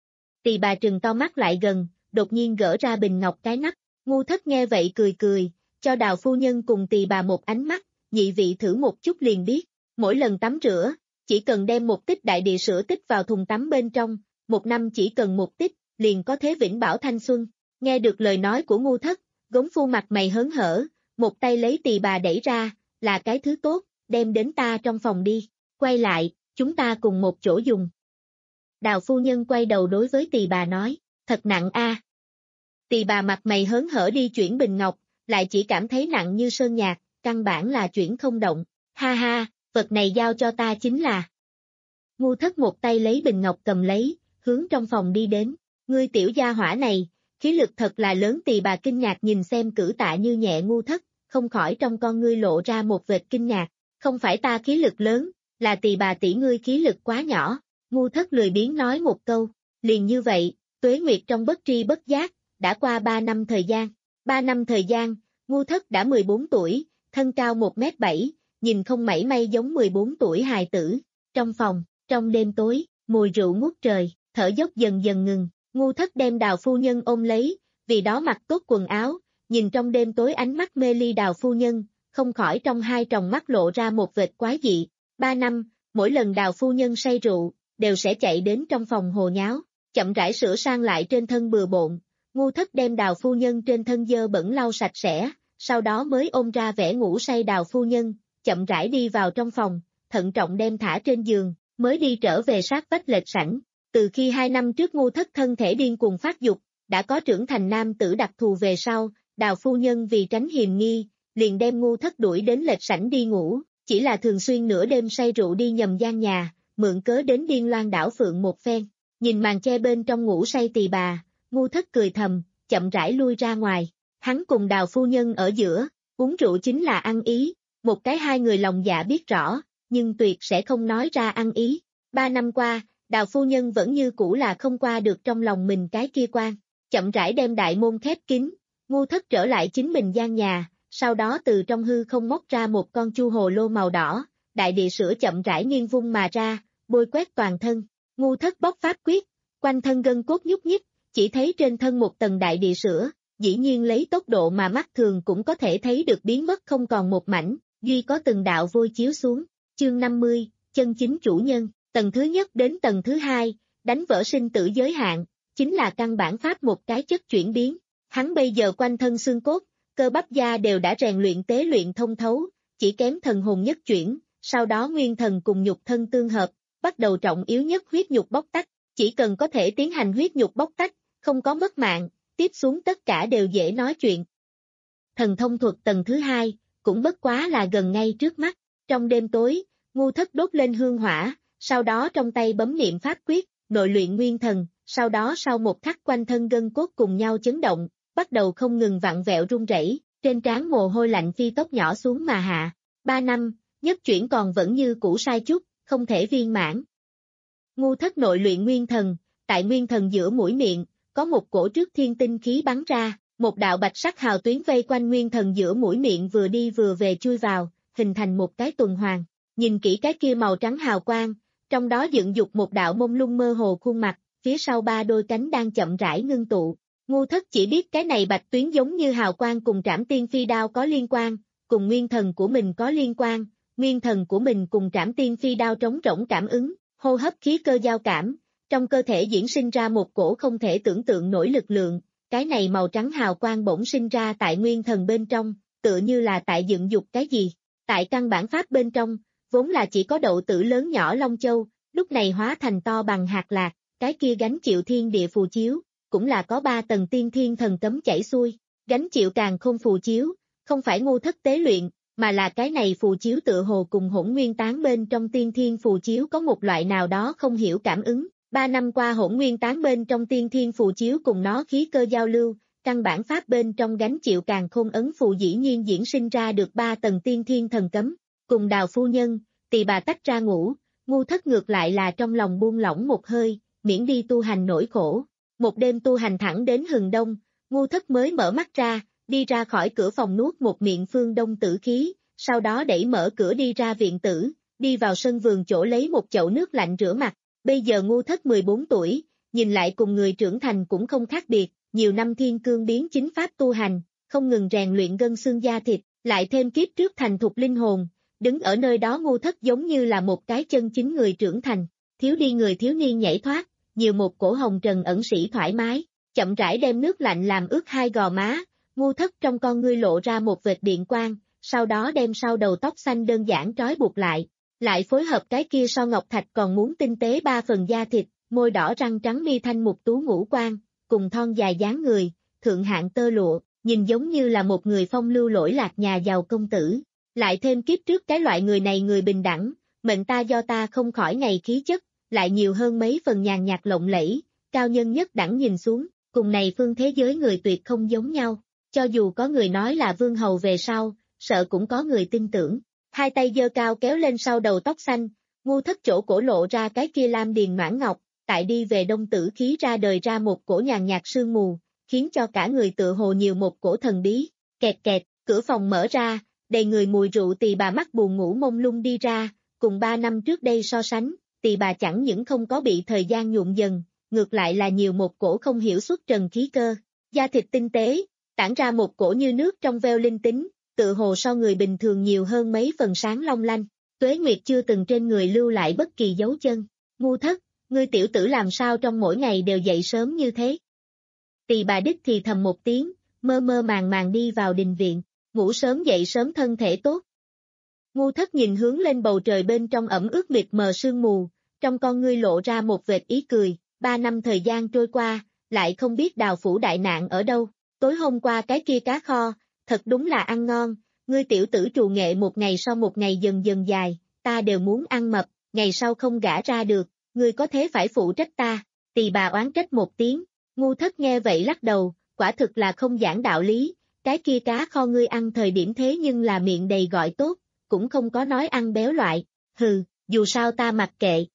Tỳ bà trừng to mắt lại gần, đột nhiên gỡ ra bình ngọc cái nắp. Ngu Thất nghe vậy cười cười, cho Đào phu nhân cùng tỳ bà một ánh mắt, nhị vị thử một chút liền biết. Mỗi lần tắm rửa, chỉ cần đem một tích đại địa sữa tích vào thùng tắm bên trong, một năm chỉ cần một tích, liền có thế vĩnh bảo thanh xuân. Nghe được lời nói của Ngu Thất, gống phu mặt mày hớn hở, một tay lấy tỳ bà đẩy ra, là cái thứ tốt, đem đến ta trong phòng đi, quay lại, chúng ta cùng một chỗ dùng. Đào phu nhân quay đầu đối với tỳ bà nói, thật nặng a. Tỳ bà mặt mày hớn hở đi chuyển bình ngọc, lại chỉ cảm thấy nặng như sơn nhạc, căn bản là chuyển không động. Ha ha, vật này giao cho ta chính là. Ngu Thất một tay lấy bình ngọc cầm lấy, hướng trong phòng đi đến. Ngươi tiểu gia hỏa này, khí lực thật là lớn. Tỳ bà kinh ngạc nhìn xem Cử Tạ Như nhẹ Ngu Thất, không khỏi trong con ngươi lộ ra một vệt kinh ngạc. Không phải ta khí lực lớn, là tỳ bà tỷ ngươi khí lực quá nhỏ. Ngu Thất lười biếng nói một câu, liền như vậy, tuế nguyệt trong bất tri bất giác, đã qua ba năm thời gian. Ba năm thời gian, Ngu Thất đã mười bốn tuổi, thân cao một mét bảy, nhìn không mảy may giống mười bốn tuổi hài tử. Trong phòng, trong đêm tối, mùi rượu ngút trời, thở dốc dần dần ngừng, Ngu Thất đem Đào phu nhân ôm lấy, vì đó mặc tốt quần áo, nhìn trong đêm tối ánh mắt mê ly Đào phu nhân, không khỏi trong hai tròng mắt lộ ra một vệt quái dị. Ba năm, mỗi lần Đào phu nhân say rượu, đều sẽ chạy đến trong phòng hồ nháo, chậm rãi sửa sang lại trên thân bừa bộn. Ngu Thất đem Đào phu nhân trên thân dơ bẩn lau sạch sẽ, sau đó mới ôm ra vẻ ngủ say Đào phu nhân, chậm rãi đi vào trong phòng, thận trọng đem thả trên giường, mới đi trở về sát vách lệch sảnh. Từ khi hai năm trước Ngu Thất thân thể điên cuồng phát dục, đã có trưởng thành nam tử đặc thù về sau, Đào phu nhân vì tránh hiềm nghi, liền đem Ngu Thất đuổi đến lệch sảnh đi ngủ, chỉ là thường xuyên nửa đêm say rượu đi nhầm gian nhà, mượn cớ đến điên loan đảo phượng một phen. Nhìn màn che bên trong ngủ say tỳ bà, Ngu Thất cười thầm, chậm rãi lui ra ngoài. Hắn cùng Đào phu nhân ở giữa, uống rượu chính là ăn ý, một cái hai người lòng dạ biết rõ, nhưng tuyệt sẽ không nói ra ăn ý. Ba năm qua, Đào phu nhân vẫn như cũ là không qua được trong lòng mình cái kia quan, chậm rãi đem đại môn khép kín. Ngu Thất trở lại chính mình gian nhà, sau đó từ trong hư không móc ra một con chu hồ lô màu đỏ, đại địa sữa chậm rãi nghiêng vung mà ra, bôi quét toàn thân. Ngu Thất bóc pháp quyết, quanh thân gân cốt nhúc nhích, chỉ thấy trên thân một tầng đại địa sữa, dĩ nhiên lấy tốc độ mà mắt thường cũng có thể thấy được biến mất không còn một mảnh, duy có từng đạo vôi chiếu xuống. Chương năm mươi, chân chính chủ nhân, tầng thứ nhất đến tầng thứ hai, đánh vỡ sinh tử giới hạn, chính là căn bản pháp một cái chất chuyển biến. Hắn bây giờ quanh thân xương cốt, cơ bắp da đều đã rèn luyện tế luyện thông thấu, chỉ kém thần hồn nhất chuyển, sau đó nguyên thần cùng nhục thân tương hợp, bắt đầu trọng yếu nhất huyết nhục bóc tách, chỉ cần có thể tiến hành huyết nhục bóc tách, không có mất mạng, tiếp xuống tất cả đều dễ nói chuyện. Thần thông thuật tầng thứ hai, cũng bất quá là gần ngay trước mắt, trong đêm tối, Ngu Thất đốt lên hương hỏa, sau đó trong tay bấm niệm pháp quyết, nội luyện nguyên thần, sau đó sau một khắc quanh thân gân cốt cùng nhau chấn động, bắt đầu không ngừng vặn vẹo rung rẩy, trên trán mồ hôi lạnh phi tốc nhỏ xuống mà hạ. Ba năm, nhất chuyển còn vẫn như cũ sai chút, không thể viên mãn. Ngu Thất nội luyện nguyên thần, tại nguyên thần giữa mũi miệng, có một cổ trước thiên tinh khí bắn ra, một đạo bạch sắc hào tuyến vây quanh nguyên thần giữa mũi miệng vừa đi vừa về chui vào, hình thành một cái tuần hoàn. Nhìn kỹ cái kia màu trắng hào quang, trong đó dựng dục một đạo mông lung mơ hồ khuôn mặt, phía sau ba đôi cánh đang chậm rãi ngưng tụ. Ngu Thất chỉ biết cái này bạch tuyến giống như hào quang cùng Trảm Tiên Phi Đao có liên quan, cùng nguyên thần của mình có liên quan, nguyên thần của mình cùng Trảm Tiên Phi Đao trống rỗng cảm ứng, hô hấp khí cơ giao cảm, trong cơ thể diễn sinh ra một cổ không thể tưởng tượng nổi lực lượng, cái này màu trắng hào quang bỗng sinh ra tại nguyên thần bên trong, tựa như là tại dựng dục cái gì. Tại căn bản pháp bên trong, vốn là chỉ có đậu tử lớn nhỏ Long Châu, lúc này hóa thành to bằng hạt lạc, cái kia gánh chịu thiên địa phù chiếu, cũng là có ba tầng tiên thiên thần cấm chảy xuôi, gánh chịu càng không phù chiếu, không phải Ngu Thất tế luyện, mà là cái này phù chiếu tựa hồ cùng hỗn nguyên tán bên trong tiên thiên phù chiếu có một loại nào đó không hiểu cảm ứng. Ba năm qua hỗn nguyên tán bên trong tiên thiên phù chiếu cùng nó khí cơ giao lưu, căn bản pháp bên trong gánh chịu càng khôn ấn phù dĩ nhiên diễn sinh ra được ba tầng tiên thiên thần cấm. Cùng Đào phu nhân, tỳ bà tách ra ngủ, Ngu Thất ngược lại là trong lòng buông lỏng một hơi, miễn đi tu hành nỗi khổ. Một đêm tu hành thẳng đến hừng đông, Ngu Thất mới mở mắt ra, đi ra khỏi cửa phòng nuốt một miệng phương đông tử khí, sau đó đẩy mở cửa đi ra viện tử, đi vào sân vườn chỗ lấy một chậu nước lạnh rửa mặt. Bây giờ Ngu Thất mười bốn tuổi, nhìn lại cùng người trưởng thành cũng không khác biệt, nhiều năm thiên cương biến chính pháp tu hành, không ngừng rèn luyện gân xương da thịt, lại thêm kiếp trước thành thục linh hồn, đứng ở nơi đó Ngu Thất giống như là một cái chân chính người trưởng thành, thiếu đi người thiếu niên nhảy thoát, nhiều một cổ hồng trần ẩn sĩ thoải mái, chậm rãi đem nước lạnh làm ướt hai gò má, Ngu Thất trong con ngươi lộ ra một vệt điện quang, sau đó đem sau đầu tóc xanh đơn giản trói buộc lại, lại phối hợp cái kia so ngọc thạch còn muốn tinh tế ba phần da thịt, môi đỏ răng trắng mi thanh mục tú ngũ quan, cùng thon dài dáng người, thượng hạng tơ lụa, nhìn giống như là một người phong lưu lỗi lạc nhà giàu công tử. Lại thêm kiếp trước cái loại người này người bình đẳng, mệnh ta do ta không khỏi ngày khí chất, lại nhiều hơn mấy phần nhàn nhạt lộng lẫy, cao nhân nhất đẳng nhìn xuống, cùng này phương thế giới người tuyệt không giống nhau, cho dù có người nói là vương hầu về sau, sợ cũng có người tin tưởng. Hai tay giơ cao kéo lên sau đầu tóc xanh, Ngu Thất chỗ cổ lộ ra cái kia lam điền noãn ngọc, tại đi về đông tử khí ra đời ra một cổ nhàn nhạt sương mù, khiến cho cả người tựa hồ nhiều một cổ thần bí. Kẹt kẹt, cửa phòng mở ra, đầy người mùi rượu tỳ bà mắt buồn ngủ mông lung đi ra, cùng ba năm trước đây so sánh, tỳ bà chẳng những không có bị thời gian nhuộm dần, ngược lại là nhiều một cổ không hiểu xuất trần khí cơ, da thịt tinh tế, tản ra một cổ như nước trong veo linh tính, tựa hồ so người bình thường nhiều hơn mấy phần sáng long lanh. Tuế Nguyệt chưa từng trên người lưu lại bất kỳ dấu chân. Ngu Thất, ngươi tiểu tử làm sao trong mỗi ngày đều dậy sớm như thế? Tỳ bà đích thì thầm một tiếng, mơ mơ màng màng đi vào đình viện, ngủ sớm dậy sớm thân thể tốt. Ngu Thất nhìn hướng lên bầu trời bên trong ẩm ướt mịt mờ sương mù, trong con ngươi lộ ra một vệt ý cười, ba năm thời gian trôi qua, lại không biết Đào phủ đại nạn ở đâu, tối hôm qua cái kia cá kho, thật đúng là ăn ngon, ngươi tiểu tử trù nghệ một ngày sau một ngày dần dần dài, ta đều muốn ăn mập, ngày sau không gả ra được, ngươi có thế phải phụ trách ta, tỳ bà oán trách một tiếng. Ngu Thất nghe vậy lắc đầu, quả thực là không giảng đạo lý, cái kia cá kho ngươi ăn thời điểm thế nhưng là miệng đầy gọi tốt, cũng không có nói ăn béo loại, hừ, dù sao ta mặc kệ.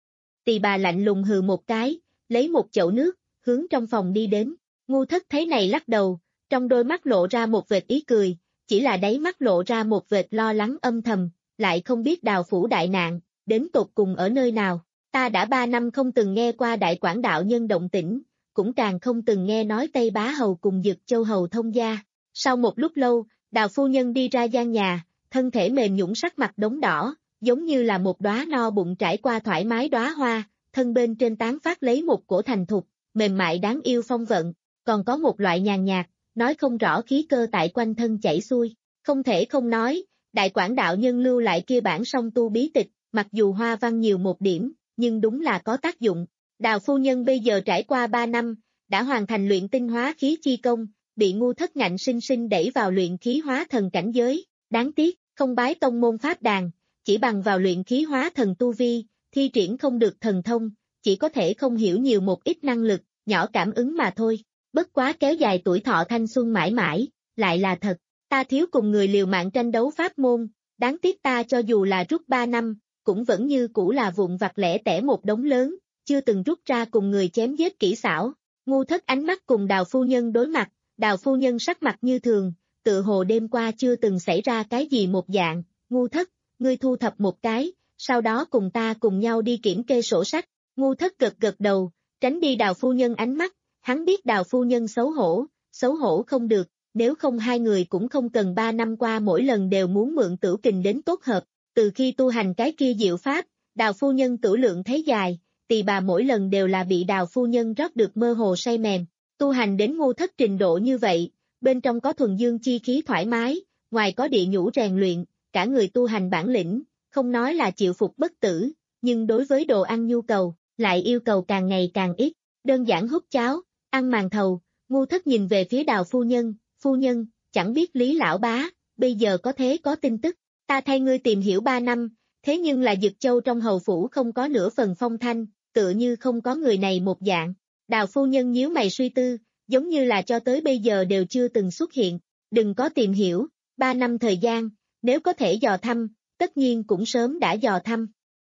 Tỳ bà lạnh lùng hừ một cái, lấy một chậu nước, hướng trong phòng đi đến. Ngu Thất thấy này lắc đầu, trong đôi mắt lộ ra một vệt ý cười, chỉ là đáy mắt lộ ra một vệt lo lắng âm thầm, lại không biết Đào phủ đại nạn, đến tột cùng ở nơi nào. Ta đã ba năm không từng nghe qua đại quảng đạo nhân động tĩnh, cũng càng không từng nghe nói Tây Bá Hầu cùng Dực Châu Hầu thông gia. Sau một lúc lâu, Đào phu nhân đi ra gian nhà, thân thể mềm nhũn sắc mặt đống đỏ, giống như là một đóa no bụng trải qua thoải mái đóa hoa, thân bên trên tán phát lấy một cổ thành thục, mềm mại đáng yêu phong vận, còn có một loại nhàn nhạt, nói không rõ khí cơ tại quanh thân chảy xuôi. Không thể không nói, đại quảng đạo nhân lưu lại kia bản song tu bí tịch, mặc dù hoa văn nhiều một điểm, nhưng đúng là có tác dụng. Đào phu nhân bây giờ trải qua ba năm, đã hoàn thành luyện tinh hóa khí chi công, bị Ngu Thất ngạnh sinh sinh đẩy vào luyện khí hóa thần cảnh giới, đáng tiếc, không bái tông môn pháp đàn, chỉ bằng vào luyện khí hóa thần tu vi, thi triển không được thần thông, chỉ có thể không hiểu nhiều một ít năng lực, nhỏ cảm ứng mà thôi. Bất quá kéo dài tuổi thọ thanh xuân mãi mãi, lại là thật, ta thiếu cùng người liều mạng tranh đấu pháp môn, đáng tiếc ta cho dù là rút ba năm, cũng vẫn như cũ là vụn vặt lẻ tẻ một đống lớn, chưa từng rút ra cùng người chém giết kỹ xảo. Ngu Thất ánh mắt cùng Đào phu nhân đối mặt, Đào phu nhân sắc mặt như thường, tự hồ đêm qua chưa từng xảy ra cái gì một dạng. Ngu Thất, ngươi thu thập một cái, sau đó cùng ta cùng nhau đi kiểm kê sổ sách. Ngu Thất gật gật đầu, tránh đi Đào phu nhân ánh mắt, hắn biết Đào phu nhân xấu hổ, xấu hổ không được, nếu không hai người cũng không cần ba năm qua mỗi lần đều muốn mượn tửu kình đến tốt hợp. Từ khi tu hành cái kia diệu pháp, Đào phu nhân tửu lượng thấy dài, tỳ bà mỗi lần đều là bị Đào phu nhân rót được mơ hồ say mềm. Tu hành đến Ngu Thất trình độ như vậy, bên trong có thuần dương chi khí thoải mái, ngoài có địa nhũ rèn luyện, cả người tu hành bản lĩnh, không nói là chịu phục bất tử, nhưng đối với đồ ăn nhu cầu, lại yêu cầu càng ngày càng ít, đơn giản hút cháo, ăn màn thầu. Ngu Thất nhìn về phía Đào phu nhân, phu nhân, chẳng biết Lý lão bá, bây giờ có thế có tin tức, ta thay ngươi tìm hiểu ba năm, thế nhưng là Dực Châu trong hầu phủ không có nửa phần phong thanh, tựa như không có người này một dạng. Đào phu nhân nhíu mày suy tư, giống như là cho tới bây giờ đều chưa từng xuất hiện, đừng có tìm hiểu, ba năm thời gian, nếu có thể dò thăm, tất nhiên cũng sớm đã dò thăm.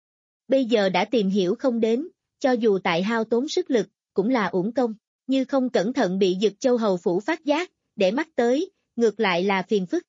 Bây giờ đã tìm hiểu không đến, cho dù tại hao tốn sức lực, cũng là uổng công, như không cẩn thận bị Dực Châu hầu phủ phát giác, để mắt tới, ngược lại là phiền phức.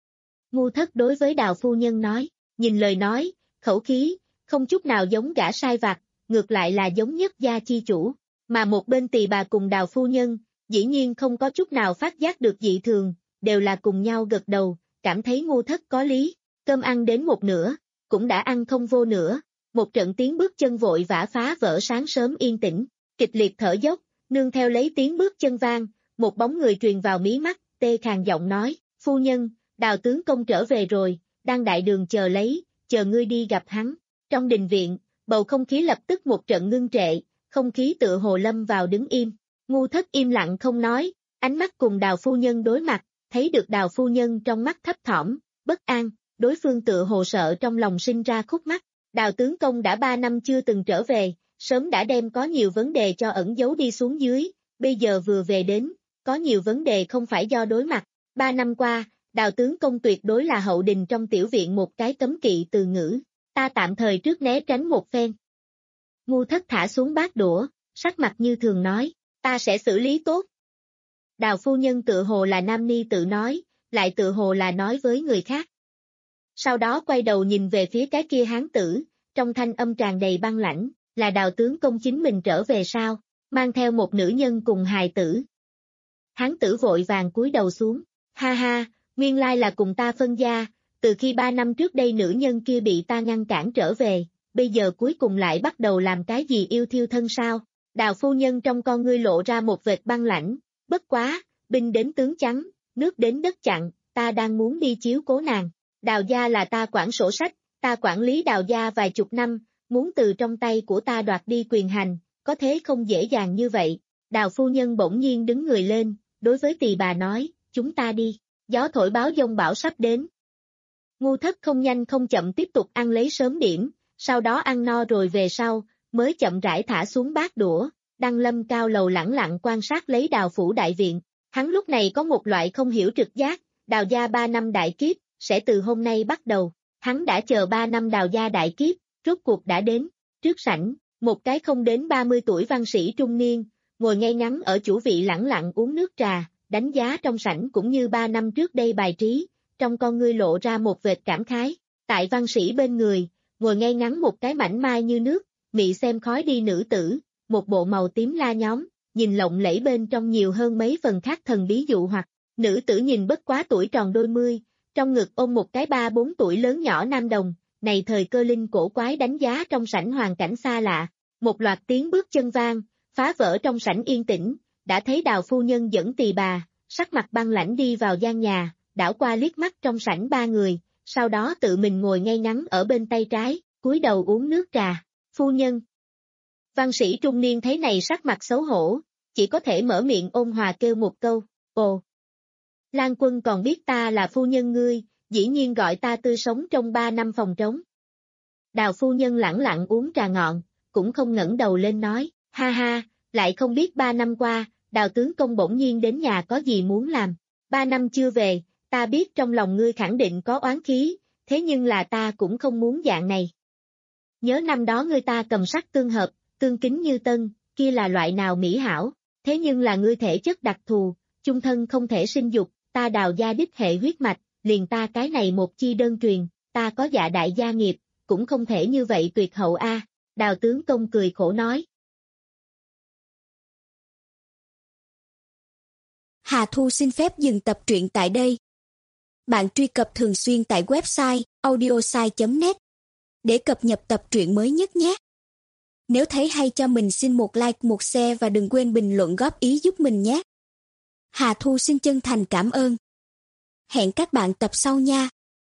Ngu Thất đối với Đào phu nhân nói, nhìn lời nói, khẩu khí, không chút nào giống gã sai vặt, ngược lại là giống nhất gia chi chủ, mà một bên tỳ bà cùng Đào phu nhân, dĩ nhiên không có chút nào phát giác được dị thường, đều là cùng nhau gật đầu, cảm thấy Ngu Thất có lý. Cơm ăn đến một nửa, cũng đã ăn không vô nữa, một trận tiếng bước chân vội vã phá vỡ sáng sớm yên tĩnh, kịch liệt thở dốc, nương theo lấy tiếng bước chân vang, một bóng người truyền vào mí mắt, tê khàn giọng nói, phu nhân, Đào tướng công trở về rồi, đang đại đường chờ lấy, chờ ngươi đi gặp hắn. Trong đình viện, bầu không khí lập tức một trận ngưng trệ, không khí tựa hồ lâm vào đứng im. Ngu Thất im lặng không nói, Ánh mắt cùng Đào phu nhân đối mặt, thấy được Đào phu nhân trong mắt thấp thỏm, bất an, đối phương tựa hồ sợ trong lòng sinh ra khúc mắc. Đào tướng công đã ba năm chưa từng trở về, sớm đã đem có nhiều vấn đề cho ẩn giấu đi xuống dưới, bây giờ vừa về đến, có nhiều vấn đề không phải do đối mặt. Ba năm qua, Đào tướng công tuyệt đối là hậu đình trong tiểu viện một cái cấm kỵ từ ngữ, ta tạm thời trước né tránh một phen. Ngu Thất thả xuống bát đũa, sắc mặt như thường nói, ta sẽ xử lý tốt. Đào phu nhân tự hồ là nam ni tự nói, lại tự hồ là nói với người khác. Sau đó quay đầu nhìn về phía cái kia hán tử, trong thanh âm tràn đầy băng lãnh, là Đào tướng công chính mình trở về sao, mang theo một nữ nhân cùng hài tử. Hán tử vội vàng cúi đầu xuống, ha ha, nguyên lai là cùng ta phân gia, từ khi ba năm trước đây nữ nhân kia bị ta ngăn cản trở về, bây giờ cuối cùng lại bắt đầu làm cái gì yêu thiêu thân sao. Đào phu nhân trong con ngươi lộ ra một vệt băng lãnh, bất quá, binh đến tướng trắng, nước đến đất chặn, ta đang muốn đi chiếu cố nàng. Đào gia là ta quản sổ sách, ta quản lý Đào gia vài chục năm, muốn từ trong tay của ta đoạt đi quyền hành, có thế không dễ dàng như vậy. Đào phu nhân bỗng nhiên đứng người lên, đối với Tỳ bà nói, chúng ta đi, gió thổi báo giông bão sắp đến. Ngu Thất không nhanh không chậm tiếp tục ăn lấy sớm điểm, sau đó ăn no rồi về sau, mới chậm rãi thả xuống bát đũa, Đăng Lâm cao lầu lẳng lặng quan sát lấy Đào phủ đại viện. Hắn lúc này có một loại không hiểu trực giác, Đào gia ba năm đại kiếp, sẽ từ hôm nay bắt đầu. Hắn đã chờ ba năm Đào gia đại kiếp, rốt cuộc đã đến. Trước sảnh, một cái không đến ba mươi tuổi văn sĩ trung niên, ngồi ngay ngắn ở chủ vị lẳng lặng uống nước trà, đánh giá trong sảnh cũng như ba năm trước đây bài trí, trong con ngươi lộ ra một vệt cảm khái. Tại văn sĩ bên người, ngồi ngay ngắn một cái mảnh mai như nước, mị xem khói đi nữ tử, một bộ màu tím la nhóm, nhìn lộng lẫy bên trong nhiều hơn mấy phần khác thần bí dụ hoặc. Nữ tử nhìn bất quá tuổi tròn đôi mươi, trong ngực ôm một cái ba bốn tuổi lớn nhỏ nam đồng, này thời cơ linh cổ quái đánh giá trong sảnh hoàn cảnh xa lạ. Một loạt tiếng bước chân vang, phá vỡ trong sảnh yên tĩnh, đã thấy Đào phu nhân dẫn Tỳ bà, sắc mặt băng lãnh đi vào gian nhà, đảo qua liếc mắt trong sảnh ba người, sau đó tự mình ngồi ngay ngắn ở bên tay trái, cúi đầu uống nước trà. Phu nhân. Văn sĩ trung niên thấy này sắc mặt xấu hổ, chỉ có thể mở miệng ôn hòa kêu một câu, ồ. Lan Quân còn biết ta là phu nhân ngươi, dĩ nhiên gọi ta tươi sống trong ba năm phòng trống. Đào phu nhân lẳng lặng uống trà ngọn, cũng không ngẩng đầu lên nói, ha ha, lại không biết ba năm qua, Đào tướng công bỗng nhiên đến nhà có gì muốn làm. Ba năm chưa về, ta biết trong lòng ngươi khẳng định có oán khí, thế nhưng là ta cũng không muốn dạng này. Nhớ năm đó ngươi ta cầm sắc tương hợp, tương kính như tân, kia là loại nào mỹ hảo, thế nhưng là ngươi thể chất đặc thù, chung thân không thể sinh dục, ta Đào gia đích hệ huyết mạch, liền ta cái này một chi đơn truyền, ta có dạ đại gia nghiệp, cũng không thể như vậy tuyệt hậu a. Đào tướng công cười khổ nói. Hà Thu xin phép dừng tập truyện tại đây. Bạn truy cập thường xuyên tại website audiosai chấm net để cập nhật tập truyện mới nhất nhé. Nếu thấy hay cho mình xin một like, một share và đừng quên bình luận góp ý giúp mình nhé. Hà Thu xin chân thành cảm ơn. Hẹn các bạn tập sau nha.